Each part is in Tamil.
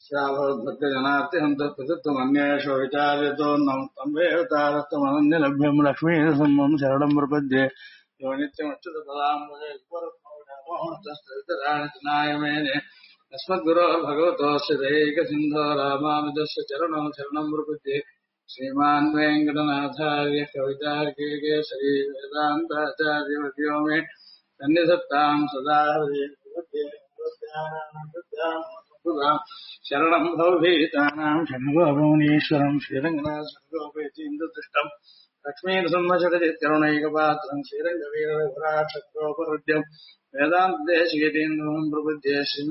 श्रावद्भक्तजनार्तिहं तत्प्रदत्तमन्येषु विचार्यतो तम्बेवतारस्तमनन्यलभ्यं लक्ष्मीसम्मं शरणं प्रपद्ये यो नित्यमच्युतपदाम्बुजैर्परमोहतस्तराणि मेने अस्मद्गुरोर्भगवतोऽस्य दैकसिन्धो रामानुजस्य चरणौ शरणं प्रपद्ये श्रीमान् वेङ्कटनाथार्य कवितार्किकेसरी वेदान्ताचार्यवर्यो मे सन्निधत्तां सदा शरणं भवभीतानां शण्मुगभुवनेश्वरं श्रीरङ्गनाथसर्गोपेतीन्द्रदृष्टम् लक्ष्मीनृसिंहचरचित्करुणैकपात्रं श्रीरङ्गवीरविभराक्षत्रोपहृद्यं वेदान्तदेशिकेतीन्द्रं प्रबुध्ये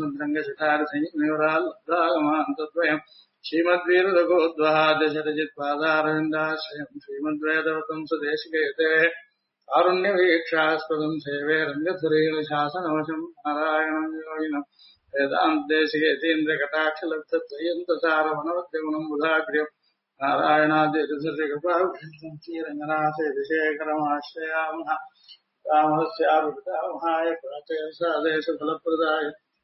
श्रीमद्रङ्गचटारसंज्ञराल्लब्धागमान्तद्वयम् श्रीमद्वीररघोद्वहाद्यशरजित्पादारविन्दाश्रयम् श्रीमद्वेदवतं सुदेशिकेतेः कारुण्यवीक्षास्पदं सेवे रङ्गधुरीलशासनवशं नारायणं योगिनम् वेदान्तेशिकेतीन्द्रकटाक्षलब्धत्रयन्तसारवनवद्यगुणं बुधाग्र्यम् नारायणाद्यतिकृपाभ्यन्तं श्रीरङ्गनाथेशेखरमाश्रयामः रामस्याभितामहाय प्राचेसादेशफलप्रदाय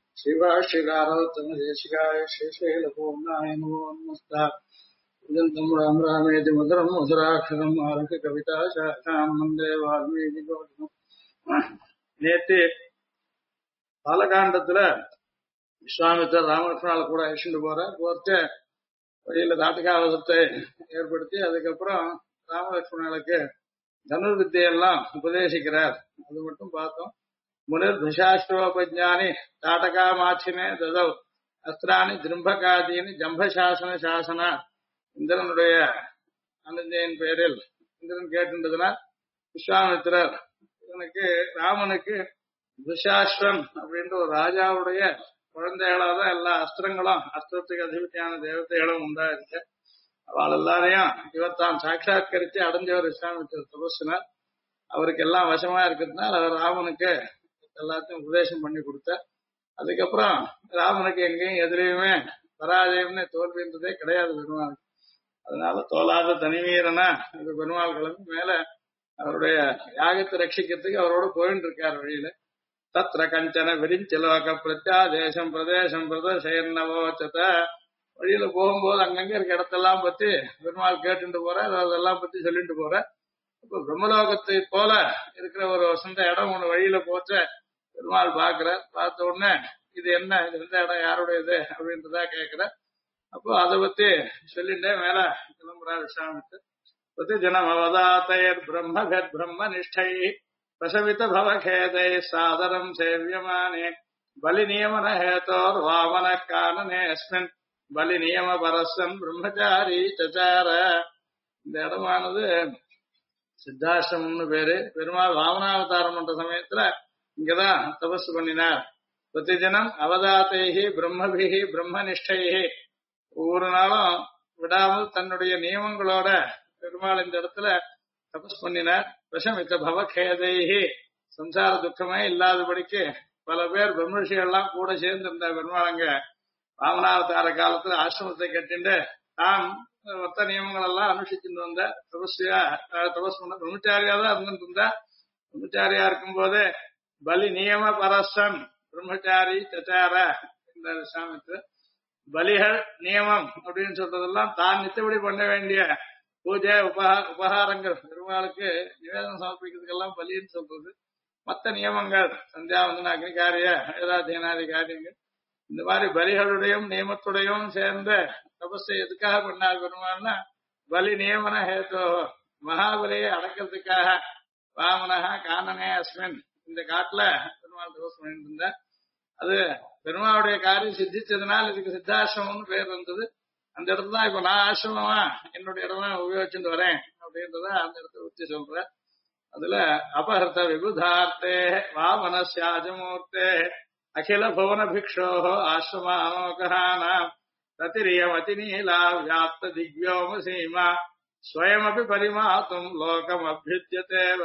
श्रीभाष्यकारोत्तमदेशिकाय श्रीशैलपूर्णाय नमो नमस्तः पूजन्तं राम रामेति मधुरं मधुराक्षरम् आरुह्य कविताशाखां वन्दे वाल्मीकिकोटिम् நேற்று பாலகாண்டத்துல விஸ்வாமித்தர் ராமகிருஷ்ணால கூட அழிச்சுட்டு போறச்ச வழியில தாட்டகாவதத்தை ஏற்படுத்தி அதுக்கப்புறம் ராமலட்சுமணனுக்கு தனுர்வித்தையெல்லாம் உபதேசிக்கிறார். அது மட்டும் பார்த்தோம். முனிர் துஷாஸ்திரோபஜானி தாட்டகாமாட்சினே ததவ் அஸ்திராணி திரும்பகாதீனி ஜம்பசாசன சாசனா இந்திரனுடைய அனுஜையின் பெயரில் இந்திரன் கேட்டுன்றதுனா விஸ்வாமித்திரர் இவனுக்கு ராமனுக்கு துஷாஸ்வன் அப்படின்ற ஒரு ராஜாவுடைய குழந்தைகளாக தான் எல்லா அஸ்திரங்களும் அஸ்திரத்துக்கு அதிபதியான தேவதைகளும் உண்டாயிருக்கு. அவள் எல்லாரையும் இவர் தான் சாட்சாத்கரித்து அடைஞ்சவர் விஸ்வாமித்திர தபஸ்வினர். அவருக்கு எல்லாம் வசமா இருக்கிறதுனால அவர் ராமனுக்கு எல்லாத்தையும் உபதேசம் பண்ணி கொடுத்தார். அதுக்கப்புறம் ராமனுக்கு எங்கேயும் எதிரையுமே பராஜயம்னு தோல்வின்றதே கிடையாது பெருமாள். அதனால தோலாத தனிவீரனா இந்த பெருமாள் கிளம்பி மேல அவருடைய யாகத்தை ரட்சிக்கிறதுக்கு அவரோட போயிட்டு இருக்கார் வழியில. தத்ர கஞ்சன விரிஞ்சலோக பிரத்யாதேசம் பிரதேசம் பிரதேசோச்சத வழியில போகும்போது அங்கங்க இருக்க இடத்தெல்லாம் பத்தி பெருமாள் கேட்டுட்டு போற அதெல்லாம் பத்தி சொல்லிட்டு போற. இப்ப பிரம்மலோகத்தை போல இருக்கிற ஒரு வசந்த இடம் ஒண்ணு வழியில போச்ச பெருமாள் பார்த்த உடனே இது என்ன, இது எந்த இடம், யாருடையது அப்படின்றதா கேட்கிற. அப்போ அதை பத்தி சொல்லிட்டே மேல கிளம்புறா விஸ்வாமித்தர். பத்தி ஜனம் அவதாத்தையர் பிரம்மகத் பிரம்ம நிஷ்டை பிரசவித பவகேதை சாதரம் சேவியமானே பலி நியமன ஹேதோர் வாமன கானனே அஸ்மின் பலி நியம பரசன் பிரம்மச்சாரி சச்சார. இந்த இடமானது சித்தாசிரமம்னு பேரு. பெருமாள் வாமனாவதாரம் பண்ற சமயத்துல இங்கதான் தபசு பண்ணினார். பிரதிஜனம் அவதாத்தைகி பிரம்மபிகி பிரம்மனிஷ்டைகி ஒவ்வொரு நாளும் விடாமல் தன்னுடைய நியமங்களோட பெருமாள் இந்த இடத்துல தபஸ் பண்ணினார். விஷமித்த பவகேதைகி சம்சார துக்கமே இல்லாதபடிக்கு பல பேர் பிரம்மரிஷிகள்லாம் கூட சேர்ந்து இருந்த பெருமாள் அங்க வாமனாவதார காலத்துல ஆசிரமத்தை கட்டிண்டு தான் மொத்த நியமங்கள் எல்லாம் அனுஷ்டிச்சுட்டு வந்த தபஸ் பண்ண பிரம்மச்சாரியா தான் இருந்துட்டு இருந்தா. பிரம்மச்சாரியா இருக்கும் போதே பலி நியம பரசன் பிரம்மச்சாரி சச்சார இந்த விஸ்வாமித்திர பலிகள் நியமம் அப்படின்னு சொல்றதெல்லாம் தான் நித்தபடி பண்ண வேண்டிய பூஜை உபகாரங்கள் பெருமாளுக்கு நிவேதனம் சமர்ப்பிக்கிறதுக்கெல்லாம் பலின்னு சொல்றது. மற்ற நியமங்கள் சந்தியாவந்தன அக்னிகாரிய வேதாத்தியனாதி காரியங்கள் இந்த மாதிரி பலிகளுடையும் நியமத்துடையும் சேர்ந்த தபஸை எதுக்காக பண்ணார் பெருமாள்னா பலி நியமன ஹேதோ மகாபலியை அடக்கிறதுக்காக வாமனஹா கானனே அஸ்மின் இந்த காட்டுல பெருமாள் தபஸ் பண்ணிட்டு இருந்த. அது பெருமாளுடைய காரியம் சித்திச்சதுனால இதுக்கு சித்தாசிரமம்னு பேர் வந்தது. அந்த இடத்துல தான் இப்ப நான் ஆசிரமமா என்னுடைய இடமா உபயோகிச்சுட்டு வரேன் அப்படின்றத அந்த இடத்துல உச்சி சொல்ற. அதுல அபஹர்த்த விபுதார்த்தே வாமனஸ்யாஜமூர்த்தே அகில புவன பிக்ஷோ ஆசிரமானோகானாம் ததிரியம் அதிநீலா வியாப்த திவ்யோம சீமா ஸ்வயமபி பரிமாத்தும் லோகம் அபியுத்தியதேவ.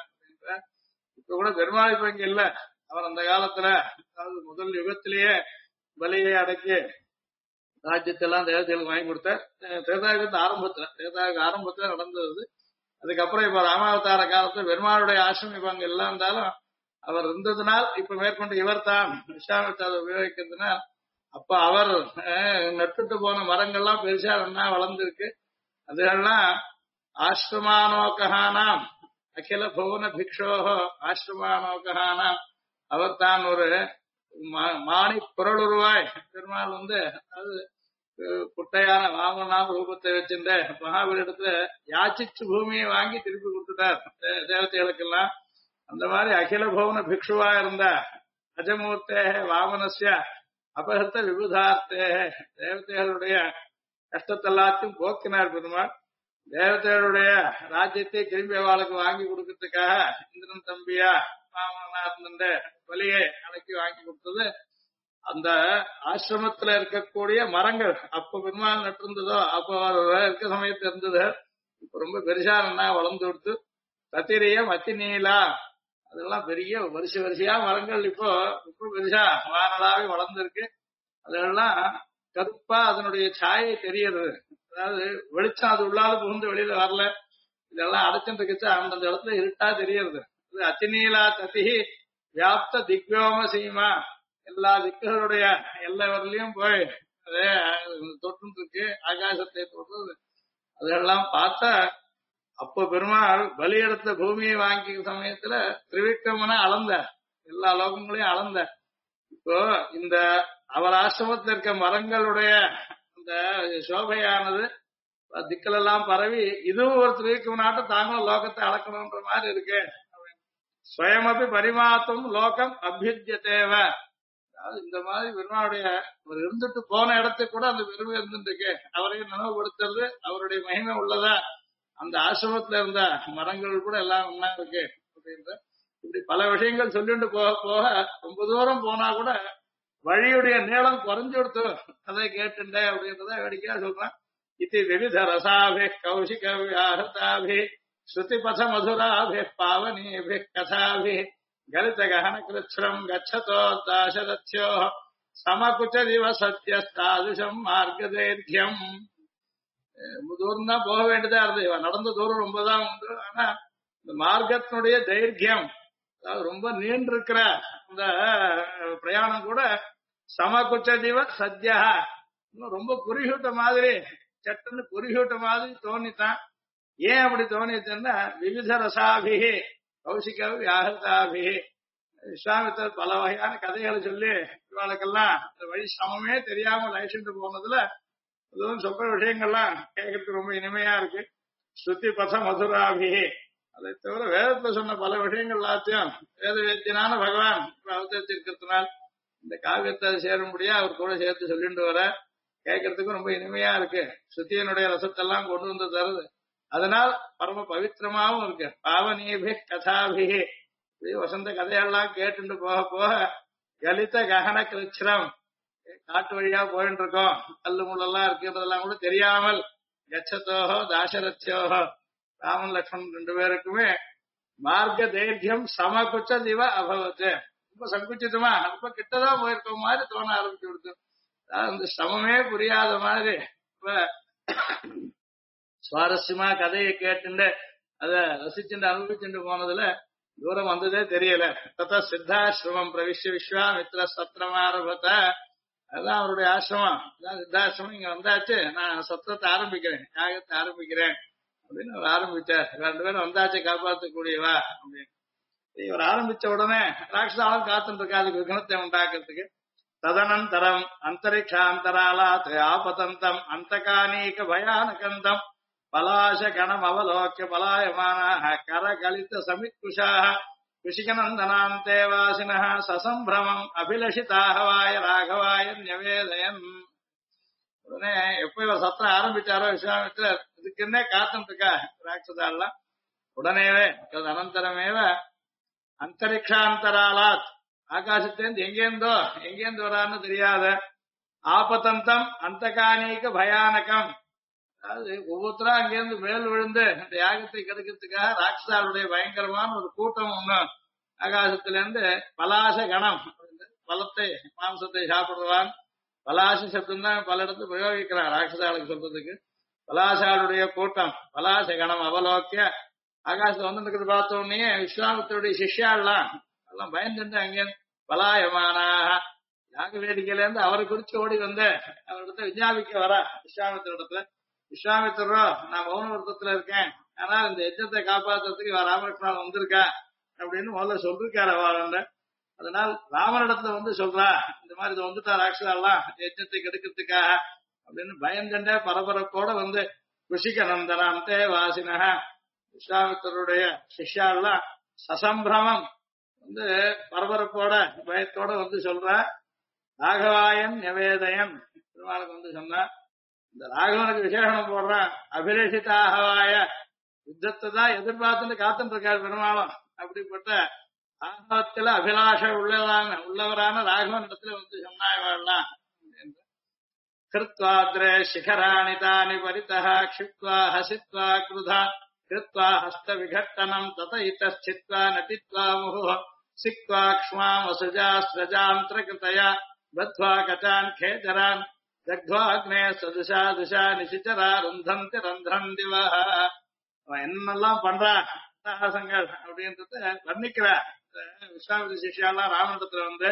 இப்ப கூட பெருமாள் இப்ப இங்க இல்ல. அவர் அந்த காலத்துல அதாவது முதல் யுகத்திலேயே பலியை அடக்கி ராஜ்யத்தெல்லாம் தேவதைகளுக்கு வாங்கி கொடுத்த தேதாயுகத்து ஆரம்பத்துல நடந்தது. அதுக்கப்புறம் இப்ப ராமாவதார காலத்துல பெருமாளுடைய ஆசிரமம் இப்ப அங்க இல்லாந்தாலும் அவர் இருந்ததுனால் இப்ப மேற்கொண்டு இவர் தான் விஸ்வாமித்திரரை உபயோகிக்கிறதுனால் அப்ப அவர் நட்டுட்டு போன மரங்கள்லாம் பெருசா ஒன்னா வளர்ந்துருக்கு. அதுகள்லாம் ஆசிரமானோகானாம் அகில புவன பிக்ஷோகோ ஆசிரமானோகானாம். அவர் தான் ஒரு மாணி குரலுருவாய் பெருமாள் அதாவது குட்டையான வாமனாம் ரூபத்தை வச்சிருந்த மகாபலிடத்துல யாச்சிச்சு பூமியை வாங்கி திருப்பி கொடுத்துட்டார் தேவதைகளுக்கெல்லாம். அந்த மாதிரி அகில புவன பிக்ஷுவா இருந்த அஜமூர்த்தே வாமனஸ்ய அபகத்த விபுதார்த்தே தேவதைகளுடைய கஷ்டத்தெல்லாத்தையும் போக்கினார் பெருமாள். தேவதைகளுடைய ராஜ்யத்தை திரும்பி அவளுக்கு வாங்கி கொடுக்கறதுக்காக இந்திரன் தம்பியா வாமனார்ந்த வலியை அடக்கி வாங்கி கொடுத்தது அந்த ஆசிரமத்துல இருக்கக்கூடிய மரங்கள். அப்ப பெருமாள் நட்டிருந்ததோ அப்ப அவர் இருக்க சமயத்துல இருந்தது. இப்ப ரொம்ப பெருசா என்ன வளர்ந்து கொடுத்து கத்திரியம் அத்தி நீலா அதெல்லாம் பெரிய வரிசையா மரங்கள் இப்போ ரொம்ப பெருசா வானலாவே வளர்ந்துருக்கு. அதெல்லாம் கருப்பா அதனுடைய சாயை தெரியுது. அதாவது வெளிச்சம் அது உள்ளால புகுந்து வெளியில வரல. இதெல்லாம் அடைச்சுட்டு இருக்குச்சு அந்தந்த இடத்துல இருட்டா தெரியறது. அத்திநீலா தத்திஹி வியாப்த திக்யோம சீமா எல்லா திக்குகளுடைய எல்லா வரலையும் போய் அதே தொட்டு இருக்கு ஆகாசத்தை தொடுறது. அதெல்லாம் பார்த்தா அப்ப பெருமாள் பலி எடுத்த பூமியை வாங்கிய சமயத்துல திரிவிக்ரமனை அளந்த எல்லா லோகங்களையும் அளந்த. இப்போ இந்த அவர் ஆசிரமத்தில் இருக்க மரங்களுடைய அந்த சோபையானது திக்கள் எல்லாம் பரவி இதுவும் ஒரு திரிவிக்ரமனாட்டம் தாங்களும் லோகத்தை அளக்கணும்ன்ற மாதிரி இருக்கு. ஸ்வயமபி பரிமாத்தும் லோகம் அபியுஜ்யதேவ. அதாவது இந்த மாதிரி பெருமாளுடைய ஒரு இருந்துட்டு போன இடத்துக்கு கூட அந்த பெருமை இருந்துருக்கு. அவரையும் நினைவுபடுத்துறது அவருடைய மகிமை உள்ளதா அந்த ஆசிரமத்துல இருந்த மரங்கள் கூட எல்லாம் ஒன்னா இருக்கு அப்படின்ற இப்படி பல விஷயங்கள் சொல்லிட்டு போக போக ரொம்ப தூரம் போனா கூட வழியுடைய நீளம் குறைஞ்சு கொடுத்து அதை கேட்டுண்டே அப்படின்றத வேடிக்கையா சொல்றேன். இது விவித ரசாபி கௌசிக வியாஹதாபி ஸ்ருதி பத மதுராபி பாவனீபி கதாபி கலித கஹன கிருச்ரம் கச்சதோ தாசரத்யோ சமகுச்சதிவ சத்யஸ்தாதுஷம் மார்கதைர்யம். ரொம்ப தூரம் தான் போக வேண்டியதா இருந்தது. இவன் நடந்த தூரம் ரொம்ப தான் உண்டு. ஆனா இந்த மார்க்கத்தினுடைய தைரியம் அதாவது ரொம்ப நீண்டு இருக்கிற இந்த பிரயாணம் கூட சமகுச்சதிவ சத்யா இன்னும் ரொம்ப குறுகிவிட்ட மாதிரி சட்டுன்னு குறுகிவிட்ட மாதிரி தோணித்தான். ஏன் அப்படி தோணிச்சுன்னா விவித ரசாபிகி கௌசிக வியாகதாபிகி விஸ்வாமித்தர் பல வகையான கதைகளை சொல்லி இவாளுக்கெல்லாம் வழி சமமே தெரியாமல் அழைச்சிட்டு போனதுல அதுவும் சொல்ற விஷயங்கள்லாம் கேட்கறதுக்கு ரொம்ப இனிமையா இருக்கு. ஸ்ருதி பத மதுராபிகி அதை தவிர வேதத்துல சொன்ன பல விஷயங்கள் எல்லாத்தையும் வேத வேத்தியனான பகவான் அவதரிச்சிருக்கிறதுனால் இந்த காவியத்தை சேரும்படியா அவர் கூட சேர்த்து சொல்லிட்டு வர கேட்கறதுக்கும் ரொம்ப இனிமையா இருக்கு. ஸ்ருதியனுடைய ரசத்தெல்லாம் கொண்டு வந்து தருது. அதனால் பரம பவித்திரமாவும் இருக்கு. பாவனீபி கதாபிகி வசந்த கதையெல்லாம் கேட்டுட்டு போக போக கலித ககன கிருச்சிரம் காட்டு வழியா போயிட்டு இருக்கோம். கல்லு முள்ளெல்லாம் இருக்குன்றதெல்லாம் கூட தெரியாமல் கச்சத்தோஹோ தாசரத்யோஹோ ராமன் லக்ஷ்மணன் ரெண்டு பேருக்குமே மார்க்க தைரியம் சமகுச்ச திவ அபவத்து. ரொம்ப சங்குச்சிதமா ரொம்ப கிட்டதான் போயிருக்க மாதிரி தோண ஆரம்பிச்சு கொடுத்து அந்த சமமே புரியாத மாதிரி சுவாரஸ்யமா கதையை கேட்டுண்டு அத ரசிச்சுட்டு அனுபவிச்சுட்டு போனதுல தூரம் வந்ததே தெரியல. தத்த சித்தாசிரமம் பிரவிஷ்ய விஸ்வாமித்ர சத்திரமாரபத்த. அதுதான் அவருடைய ஆசிரமம். சித்தாசிரமம் இங்க வந்தாச்சு, நான் சத்திரத்தை ஆரம்பிக்கிறேன், யாகத்தை ஆரம்பிக்கிறேன் அப்படின்னு அவர் ஆரம்பிச்சார். ரெண்டு பேரும் வந்தாச்சு காப்பாற்றக்கூடியவா அப்படின்னு. இவர் ஆரம்பிச்ச உடனே ராட்சசாலம் காத்துட்டு இருக்கா அதுக்கு விக்னத்தை உண்டாக்குறதுக்கு. ததனந்தரம் அந்தரிக்ஷாந்தராலாத் ஆபதந்தம் அந்தகானீக பயானகந்தம் பலாச கணம் அவலோக்கிய பலாயமானாக கரகலித சமித்குஷாக ऋषिकनन्दनान्ते वासिनः சசம்பிரமம் அபிலஷிதாகவாய ராகவாய நிவேதயன். உடனே எப்ப இவர் சத்தம் ஆரம்பிச்சாரோ விஸ்வாமித்திரர் இதுக்குன்னே காத்துட்டு இருக்கா ராட்சதாலாம். உடனேவே அனந்தரமேவ அந்தரிக்ஷாந்தராலாத் ஆகாசத்திலிருந்து எங்கேருந்து வரான்னு தெரியாத ஆபத்தந்தம் அந்தகானீக பயானகம். அதாவது ஒவ்வொருத்தரா அங்கிருந்து மேல் விழுந்து இந்த யாகத்தை கெடுக்கிறதுக்காக ராட்சசாளுடைய பயங்கரமான ஒரு கூட்டம் ஒண்ணு ஆகாசத்திலிருந்து பலாச கணம் பலத்தை மாம்சத்தை சாப்பிடுவான். பலாச சப்தம் தான் பல இடத்துல பிரயோகிக்கிறான் ராட்சசாளுக்கு சொல்றதுக்கு. பலாசாளுடைய கூட்டம் பலாச கணம் அவலோக்கிய ஆகாசத்தை வந்து பார்த்த உடனே விஸ்வாமித்தருடைய சிஷ்யாலாம் எல்லாம் பயந்துட்டு அங்கே பலாயமானாக யாக வேடிக்கையில இருந்து அவரை குறிச்சு ஓடி வந்த அவரிடத்துல விஞ்ஞாபிக்க வரா விஸ்வாமித்திரிடத்துல. விஸ்வாமித்திரோ நான் மௌன விரதத்துல இருக்கேன், ஆனால் இந்த யஜ்ஞத்தை காப்பாத்துறதுக்கு இவ ராமகிருஷ்ணன் வந்திருக்கா அப்படின்னு முதல்ல சொல்லிருக்காரு அவன். அதனால் ராமனிடத்துல வந்து சொல்றா இந்த மாதிரி இது வந்துட்டா ராட்சதாலாம் யஜ்ஞத்தை கெடுக்கிறதுக்காக அப்படின்னு பயந்துட்டே பரபரப்போட வந்து ருஷிக நந்தனம் தே வாசினக விஸ்வாமித்தருடைய சிஷ்யாலாம் சசம்பிரமம் வந்து பரபரப்போட பயத்தோட வந்து சொல்ற ராகவாயன் நிவேதயன் பெருமாளுக்கு வந்து சொன்னா இந்த ராகவனுக்கு விசேஷனம் போடுறான் அபிலேஷிதாகவாய யுத்தத்தை தான் எதிர்பார்த்துட்டு காத்துட்டு இருக்காரு பெருமாளும். அப்படிப்பட்ட ஆகவத்துல அபிலாஷ உள்ளவரான ராகவன் இடத்துல வந்து சொன்னாயவாள்லாம் கிருத்வாத்ரே சிகராணி தானி பரிதः க்ஷிப்த்வா ஹசித்வா க்ருதா கிருத்வா ஹஸ்த விகட்டனம் தத இதஸ்சித்வா நடித்வா முஹு சிக்த்வா க்ஷ்மாம் வசுஜா ஸ்ரஜாந்திரகிருதயா பத்வா கச்சான் கேஜரான் தக்த்வாக்னே சதுஷா துஷா நிசிச்சரா ருந்தந்தி ரந்திரம் திவஹ. அவன் என்னெல்லாம் பண்றான் சாகசங்கள் அப்படின்றத வர்ணிக்கிறா. விஸ்வாமித்திர சிஷ்யாலாம் ராமனிடத்துல வந்து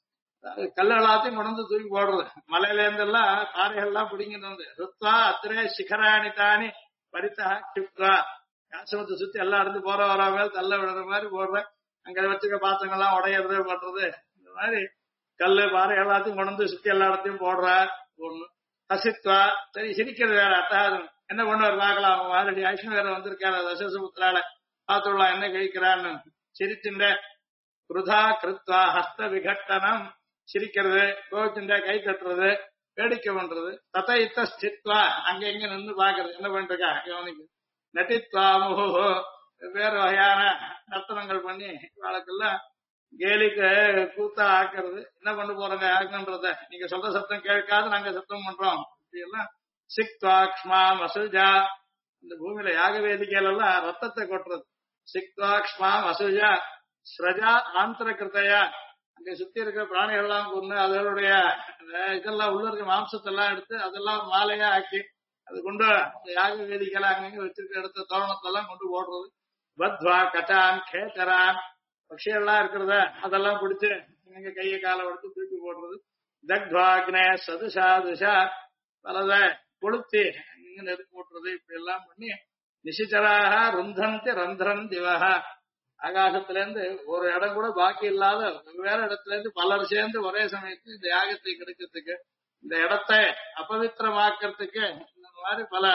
கல்லு எல்லாத்தையும் கொண்டு தூக்கி போடுறது, மலையில இருந்தெல்லாம் பாறைகள்லாம் பிடிங்கிட்டு வந்து ருத்வா அத்திரே சிகராணி தானி பரிதா க்ஷிப்த்வா காசமத்தை சுத்தி எல்லாம் இருந்து போற வர மேல் தள்ள விடுற மாதிரி போடுறேன். அங்க வச்சுக்க பாத்திரங்கள்லாம் உடையிறது பண்றது, இந்த மாதிரி கல்லு பாறை எல்லாத்தையும் கொண்டு சுத்தி எல்லா இடத்தையும் போடுற ஒண்ணு. ஹசித்வா சரி சிரிக்கிறது வேற அட்டகாசம் என்ன பண்ணுவார் பார்க்கலாம், அவன் ஆல்ரெடி ஐஷ்ணு வேற வந்திருக்காரு தசசுபுத்திரால பாத்துடலாம் என்ன கழிக்கிறான்னு சிரிச்சுண்ட. குருதா கிருத்வா ஹஸ்த விகட்டனம் சிரிக்கிறது, கோச்சுண்ட கை தட்டுறது, வேடிக்கை பண்றது. தத இத்த ஸ்தித்வா அங்க எங்க நின்று பாக்குறது என்ன பண்ணிருக்கா கவனிக்கு. நட்டித்வா முஹு வெவ்வேறு வகையான நர்த்தனங்கள் பண்ணி வாழ்க்கெல்லாம் கேலிக்கு கூத்தா ஆக்குறது. என்ன பண்ண போறாங்க ஆக்குன்றத நீங்க சொல்ற சத்தம் கேட்காது நாங்க சத்தம் பண்றோம் இப்படி எல்லாம். சிக்த்வா க்ஷ்மா மசுஜா இந்த பூமியில யாக வேதிக்கையில எல்லாம் ரத்தத்தை கொட்டுறது. சிக்த்வா க்ஷ்மா மசுஜா ஸ்ரஜா ஆந்திர கிருத்தையா அங்க சுத்தி இருக்கிற பிராணிகள் எல்லாம் கொண்டு அதனுடைய இதெல்லாம் உள்ள இருக்க மாம்சத்தெல்லாம் எடுத்து அதெல்லாம் மாலையா ஆக்கி அது கொண்டு யாக வேதிக்கையில அங்கங்க வச்சிருக்க எடுத்த தோரணத்தெல்லாம் கொண்டு போடுறது. பத்வா கச்சான் கேச்சரான் பட்சிகள்லாம் இருக்கிறத அதெல்லாம் பிடிச்சு இங்க கையை காலை எடுத்து தூக்கி போடுறது. தக்வாக்னே சதுஷா துஷா பலத கொளுத்தி இங்க நெருப்பு போட்டுறது. இப்படி எல்லாம் பண்ணி நிசிச்சராக ருந்தந்தி ரந்திரன் திவஹ ஆகாசத்துல இருந்து ஒரு இடம் கூட பாக்கி இல்லாத வெவ்வேறு இடத்துல இருந்து பலர் சேர்ந்து ஒரே சமயத்துல இந்த யாகத்தை கிடைக்கிறதுக்கு இந்த இடத்தை அபவித்திரமாக்கிறதுக்கு இந்த மாதிரி பல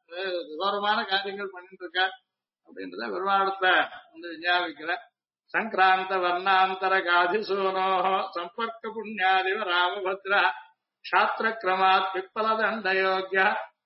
விவரமான காரியங்கள் பண்ணிட்டு இருக்க அப்படின்றத பெருமாடத்துல வந்து விஞ்ஞாபிக்கிற. சங்கிராந்த வர்ணாந்தர காதிசூனோ சம்பர்க்க புண்ணியாதிவ ராமபத்ரா க்ஷாத்திர கிரமாத் பிப்பலதண்டயோக்ய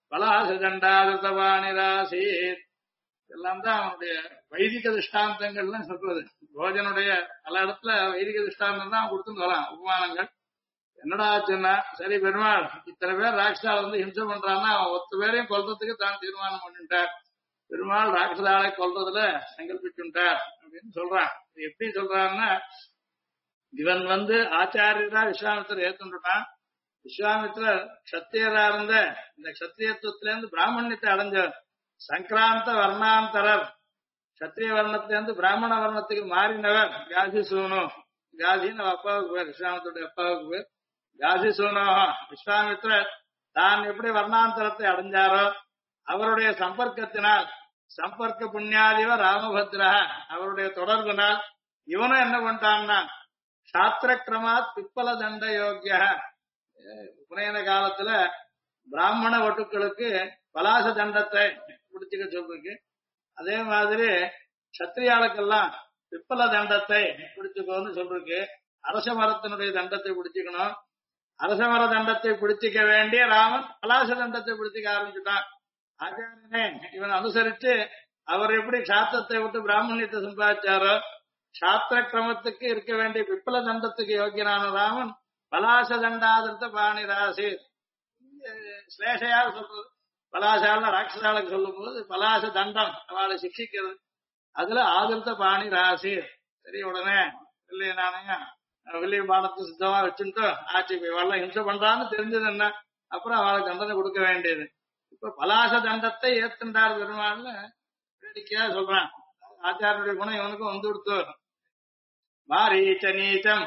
பலாசதண்டாதிருத்தவாணிராசீத். எல்லாம் தான் அவனுடைய வைதிக திருஷ்டாந்தங்கள்லாம் சொல்றது. போஜனுடைய பல இடத்துல வைதிக திருஷ்டாந்தம் தான் கொடுத்துன்னு வரான் உபமானங்கள். என்னடா ஆச்சுன்னா சரி பெருமாள் இத்தனை பேர் ராட்சசால வந்து ஹிம்சை பண்றான்னா அவன் 10 பேரையும் கொல்றதுக்கு தான் தீர்மானம் பண்ணிட்டார். பெருமாள் ராட்சசாலை கொல்றதுல சங்கல்பிச்சுட்டார் அப்படின்னு சொல்றான். எப்படி சொல்றான்னா இவன் வந்து ஆச்சாரியரா விஸ்வாமித்திரர் ஏத்துட்டான். விஸ்வாமித்திரர் கத்திரியரா இருந்த இந்த கத்திரியத்துவத்தில இருந்து பிராமணியத்தை அடைஞ்சவர். சங்கராந்த வர்ணாந்தரர் கத்திரிய வர்ணத்தில இருந்து பிராமண வர்ணத்துக்கு மாறினவர் காசி சூனு. காசின்னு அப்பாவுக்கு பேர், விஸ்வாமித்தருடைய அப்பாவுக்கு பேர் காசி சூனோ. விஸ்வாமித்திரர் தான் எப்படி வர்ணாந்தரத்தை அடைஞ்சாரோ அவருடைய சம்பர்க்கத்தினால் சம்பர்க்க புண்ணியாதிவ ராமபத்ரா அவருடைய தொடர்பினால் இவனும் என்ன பண்ணிட்டான்னா சாத்திர கிரமாத் பிப்பல தண்ட யோக்கிய உபநயன காலத்துல பிராமண வட்டுக்களுக்கு பலாச தண்டத்தை பிடிச்சுக்க சொல்லிருக்கு. அதே மாதிரி சத்திரியாளுக்கெல்லாம் பிப்பல தண்டத்தை பிடிச்சுக்கோன்னு சொல்லிருக்கு. அரச மரத்தினுடைய தண்டத்தை பிடிச்சுக்கணும். அரச மர தண்டத்தை பிடிச்சிக்க வேண்டிய ராமன் பலாச தண்டத்தை பிடிச்சிக்க ஆரம்பிச்சுட்டான். ஆச்சாரியனே இவன் அனுசரிச்சு அவர் எப்படி சாஸ்திரத்தை விட்டு பிராமணியத்தை சம்பாதிச்சாரோ சாஸ்திர கிரமத்துக்கு இருக்க வேண்டிய பிப்பல தண்டத்துக்கு யோகியனான ராமன் பலாச தண்டாதிருத்த பாணிராசி ஸ்லேஷையா சொல்றது. பலாசால ராட்சசாலுக்கு சொல்லும் போது பலாச தண்டம் அவளை சிக்ஷிக்கிறது. அதுல ஆதிர்த்த பாணி ராசி. சரி உடனே வில்லிய நாணயம் வில்லிய பானத்தை சுத்தமா வச்சுட்டு ஆட்சி இவெல்லாம் ஹிம்சை பண்றான்னு தெரிஞ்சது என்ன அப்புறம் அவளுக்கு தண்டனை கொடுக்க வேண்டியது. இப்ப பலாச தண்டத்தை ஏத்துண்டார் பெருமாள்னு வேடிக்கையா சொல்றான். ஆச்சாரனுடைய குணம் இவனுக்கும் வந்து கொடுத்து மாரீச்ச நீச்சம்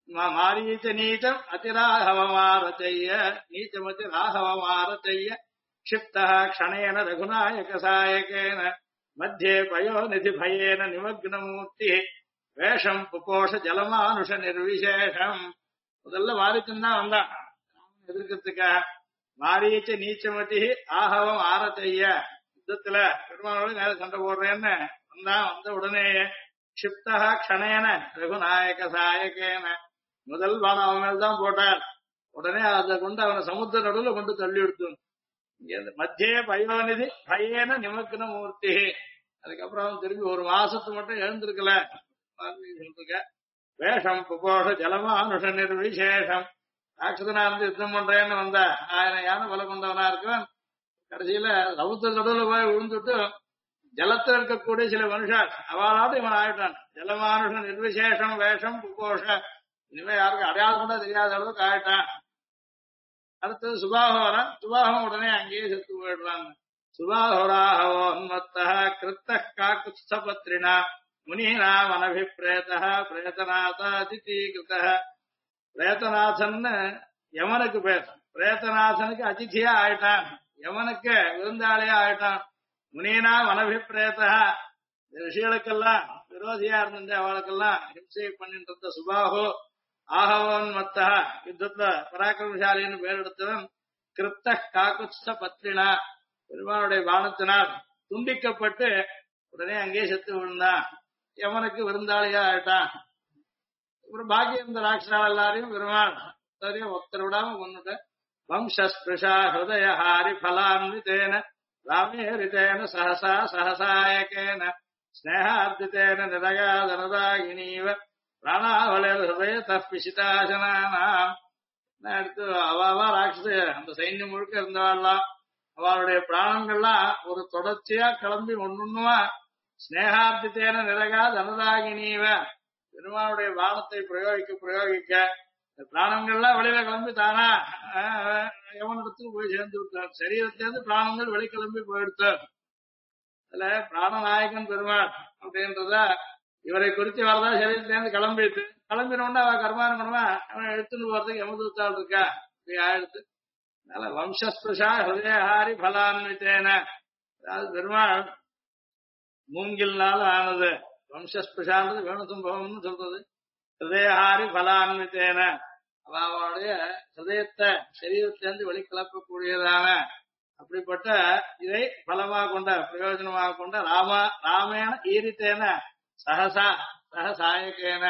மாரீச்ச நீச்சம் அதிராகவமாரச்சைய நீச்சமதி ராகவமாரச்சைய क्षिप्तः क्षणेन रघुनायकसायकेन मध्ये पयोनिधिभयेन निमग्नमूर्तिः வேஷம் புபோஷ ஜலமானுஷ நிர்விசேஷம். முதல்ல மாரீச்சன் தான் வந்தான் எதிர்க்கிறதுக்காக. மாரீச்ச நீச்சமதி ஆகவம் ஆரத்தைய யுத்தத்துல பெருமானோட நேர சண்டை போடுறேன்னு வந்தான். வந்த உடனேயே क्षिप्तः क्षणेन ரகுநாயக சாயகேன முதல் பானம் அவன் மேல்தான் போட்டார். உடனே அதை கொண்டு அவனை சமுத்திர நடுவில் கொண்டு தள்ளி விடுத்து. மத்திய பயோநிதி பையன நிமக்ன மூர்த்தி. அதுக்கப்புறம் அவன் திரும்பி ஒரு மாசத்து மட்டும் எழுந்திருக்கல சொல்லிருக்க. வேஷம் புபோஷ ஜலமானுஷ நிர்விசேஷம். ராட்சதனா இருந்து யுத்தம் பண்றேன்னு வந்த 1000 யானை பல கொண்டவனா இருக்கிறான். கடைசியில சமுத்திர நடுவில் போய் விழுந்துட்டு ஜலத்தில் இருக்கக்கூடிய சில மனுஷால் அவளாவது இவன் ஆயிட்டான். ஜலமானுஷ நிர்விசேஷம் வேஷம் புபோஷ இனிமே யாருக்கும் அடையாளம் கூட தெரியாத அளவுக்கு ஆயிட்டான். அடுத்தது சுபாகோரன். சுபாகம் உடனே அங்கேயே செத்து போயிடுறாங்க. சுபாகோராகவோன்மத்தः கிருத்தः காக்குத்ஸ்தபத்ரிணா முனீனாம் அனபிப்ரேதः பிரேதநாதாதிதீகிருதः. பிரேதநாதன்னு யமனுக்கு பேர். பிரேதநாதனுக்கு அதிதியா ஆயிட்டான். யமனுக்கு விருந்தாளியா ஆயிட்டான். முனீனாம் அனபிப்ரேதः ரிஷிகளுக்கெல்லாம் விரோதியா இருந்த அவளுக்கெல்லாம் ஹிம்சை பண்ணிட்டு இருந்த சுபாகோ ஆகவோன் மத்தா யுத்தத்துல பராக்கிரமசாலின்னு பேர் எடுத்தவன் கிருத்த காக்குத்ஸ்த பத்ரினா பெருமானுடைய பானத்தினால் துண்டிக்கப்பட்டு உடனே அங்கேயே செத்து விழுந்தான். யமனுக்கு விருந்தாளியா ஆயிட்டான். அப்புறம் பாக்கி இருந்த ராட்சசால் எல்லாரையும் பெருமாள் ஒத்தர் விடாம கொண்டுட்ட. வம்சஸ்பிருஷா ஹிருதய ஹாரி பலான்விதேன ராமேரிதேன சஹசா சஹசாயகேன ஸ்னேகார்த்திதேன நிரகாதனதாகினீவ பிராணாவலர் ஹிருதய தப்பிசிதாசனானாம். எடுத்து அவாவா ராட்சச அந்த சைன்யம் முழுக்க இருந்தவாள்லாம் அவளுடைய பிராணங்கள்லாம் ஒரு தொடர்ச்சியா கிளம்பி ஒண்ணுமா ஸ்னேகார்த்தித்தேன நிரகா தனதாகினீவ பெருமானுடைய பானத்தை பிரயோகிக்க பிராணங்கள்லாம் வெளியில கிளம்பி தானா எவனிடத்துக்கு போய் சேர்ந்து விட்டார். சரீரத்திலிருந்து பிராணங்கள் வெளிக்கிளம்பி போயிடுத்து. அதுல பிராணநாயகன் பெருமாள் அப்படின்றத இவரை குறித்து வரதா சரீரத்திலேருந்து கிளம்பினோம்னா அவ கர்மானம் பண்ணுவா அவன் எடுத்துன்னு போறதுக்கு எமதுத்தாள் இருக்கா இப்படி ஆயிடுத்து. அதனால வம்சஸ்பிருஷா ஹிருதயஹாரி பலான்வித்தேன அதாவது பெருமாள் மூங்கில்னால ஆனது. வம்சஸ்பிருஷான்றது வேணுசம்பவம்னு சொல்றது. ஹிருதயஹாரி பலான்வித்தேன அவளுடைய ஹிருதயத்தை சரீரத்திலிருந்து வெளிக்கிளப்பக்கூடியதான அப்படிப்பட்ட இதை பலமாக கொண்ட பிரயோஜனமாக கொண்ட ராமேன ஈரித்தேன சகசா சகசாயகேன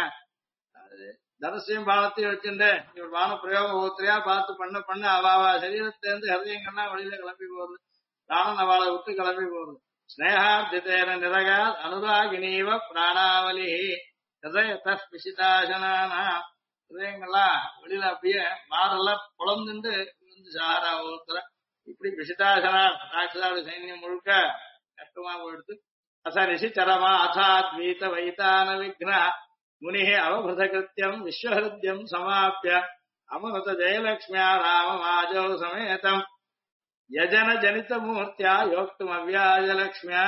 தனசையும் பானத்தையும் வச்சுட்டு இவர் பான பிரயோகம் ஒவ்வொருத்தரையா பார்த்து பண்ண அவ சரீரத்திலிருந்து ஹிருதயங்கள்லாம் வெளியில கிளம்பி போகுது. பிராணன் அவளை விட்டு கிளம்பி போகுது. ஸ்னேகார்த்தித்தேன நிரகா அனுராகினீவ பிராணாவலி ஹிருதய தப்பிசிதாசனானா ஹிருதயங்கள்லாம் வெளியில அப்படியே மாறெல்லாம் புலந்துண்டு விழுந்து சாரா ஒவ்வொருத்தர இப்படி பிசிதாசனா ராட்சசாவுடைய சைன்யம் முழுக்க கஷ்டமா போயிடுது. அச ரிஷி சரமா அசாத்வீத வைத்தான விக்னா முனி அவபிருதகிருத்தியம் விஸ்வஹிருத்யம் சமாப்பிய அமனுத ஜெயலக்ஷ்மியா ராமமாஜோ சமேதம் யஜன ஜனித மூர்த்தியா யோக்தும் அவ்யாஜலக்ஷ்மியா.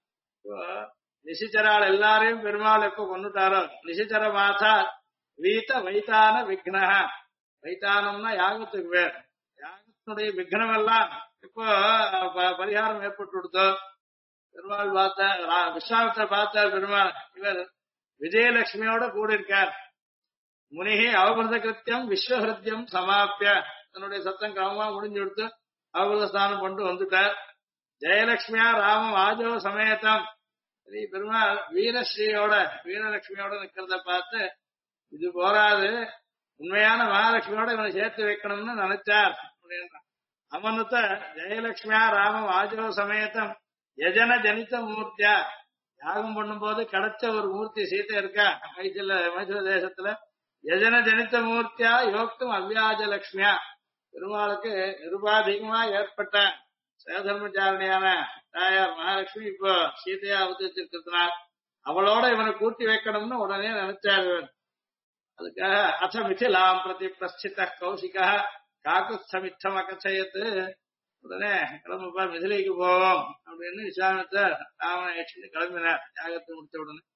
நிசிச்சரால் எல்லாரையும் பெருமாள் எப்ப கொண்டுட்டாரோ நிசிச்சர மாதா வீத வைத்தான விக்னா. வைத்தானம்னா யாகத்துக்கு பேர். யாகத்தினுடைய விக்னம் எல்லாம் இப்போ பரிகாரம் ஏற்பட்டு கொடுத்தோ. பெருமாள் பார்த்தார், விஸ்வாமித்திர பார்த்தார் பெருமாள் இவர் விஜயலட்சுமியோட கூட இருக்கார். முனிகி அவபிரத கிருத்தியம் விஸ்வஹிருத்யம் சமாப்பிய தன்னுடைய சத்தம் கிரமமா முடிஞ்சு கொடுத்து அவபிரத ஸ்தானம் கொண்டு வந்துட்டார். ஜெயலட்சுமியா ராமம் ஆஜோ சமேதம் பெருமாள் வீரலட்சுமியோட நிக்கிறத பார்த்து இது போராது உண்மையான மகாலட்சுமியோட இவனை சேர்த்து வைக்கணும்னு நினைச்சார் அப்படின்ற. அமனுத்த ஜெயலட்சுமியா ராமம் ஆஜோ சமேதம் யஜன ஜனித மூர்த்தியா யாகம் பண்ணும் போது கிடைச்ச ஒரு மூர்த்தி சீதை இருக்கா மைசூர் தேசத்துல. யஜன ஜனித மூர்த்தியா யோக்தும் அவ்யாஜலட்சுமியா பெருமாளுக்கு நிருபாதிகமா ஏற்பட்ட சேதர்மச்சாரணியான தாயார் மகாலட்சுமி இப்போ சீதையா அவதரிச்சிருக்கிறதுனால் அவளோட இவனை கூட்டி வைக்கணும்னு உடனே நினைச்சாரு. அதுக்காக அச மிथिलाம் பிரதி பிரஸ்தித கௌசிகா காக்குத்ஸ்தமித்தம் அகச்சயத்து உடனே கிளம்பப்பா மிதிலைக்கு போவோம் அப்படின்னு விஸ்வாமித்திரர் ராமனை கிளம்பினார். யாகத்தை முடித்த உடனே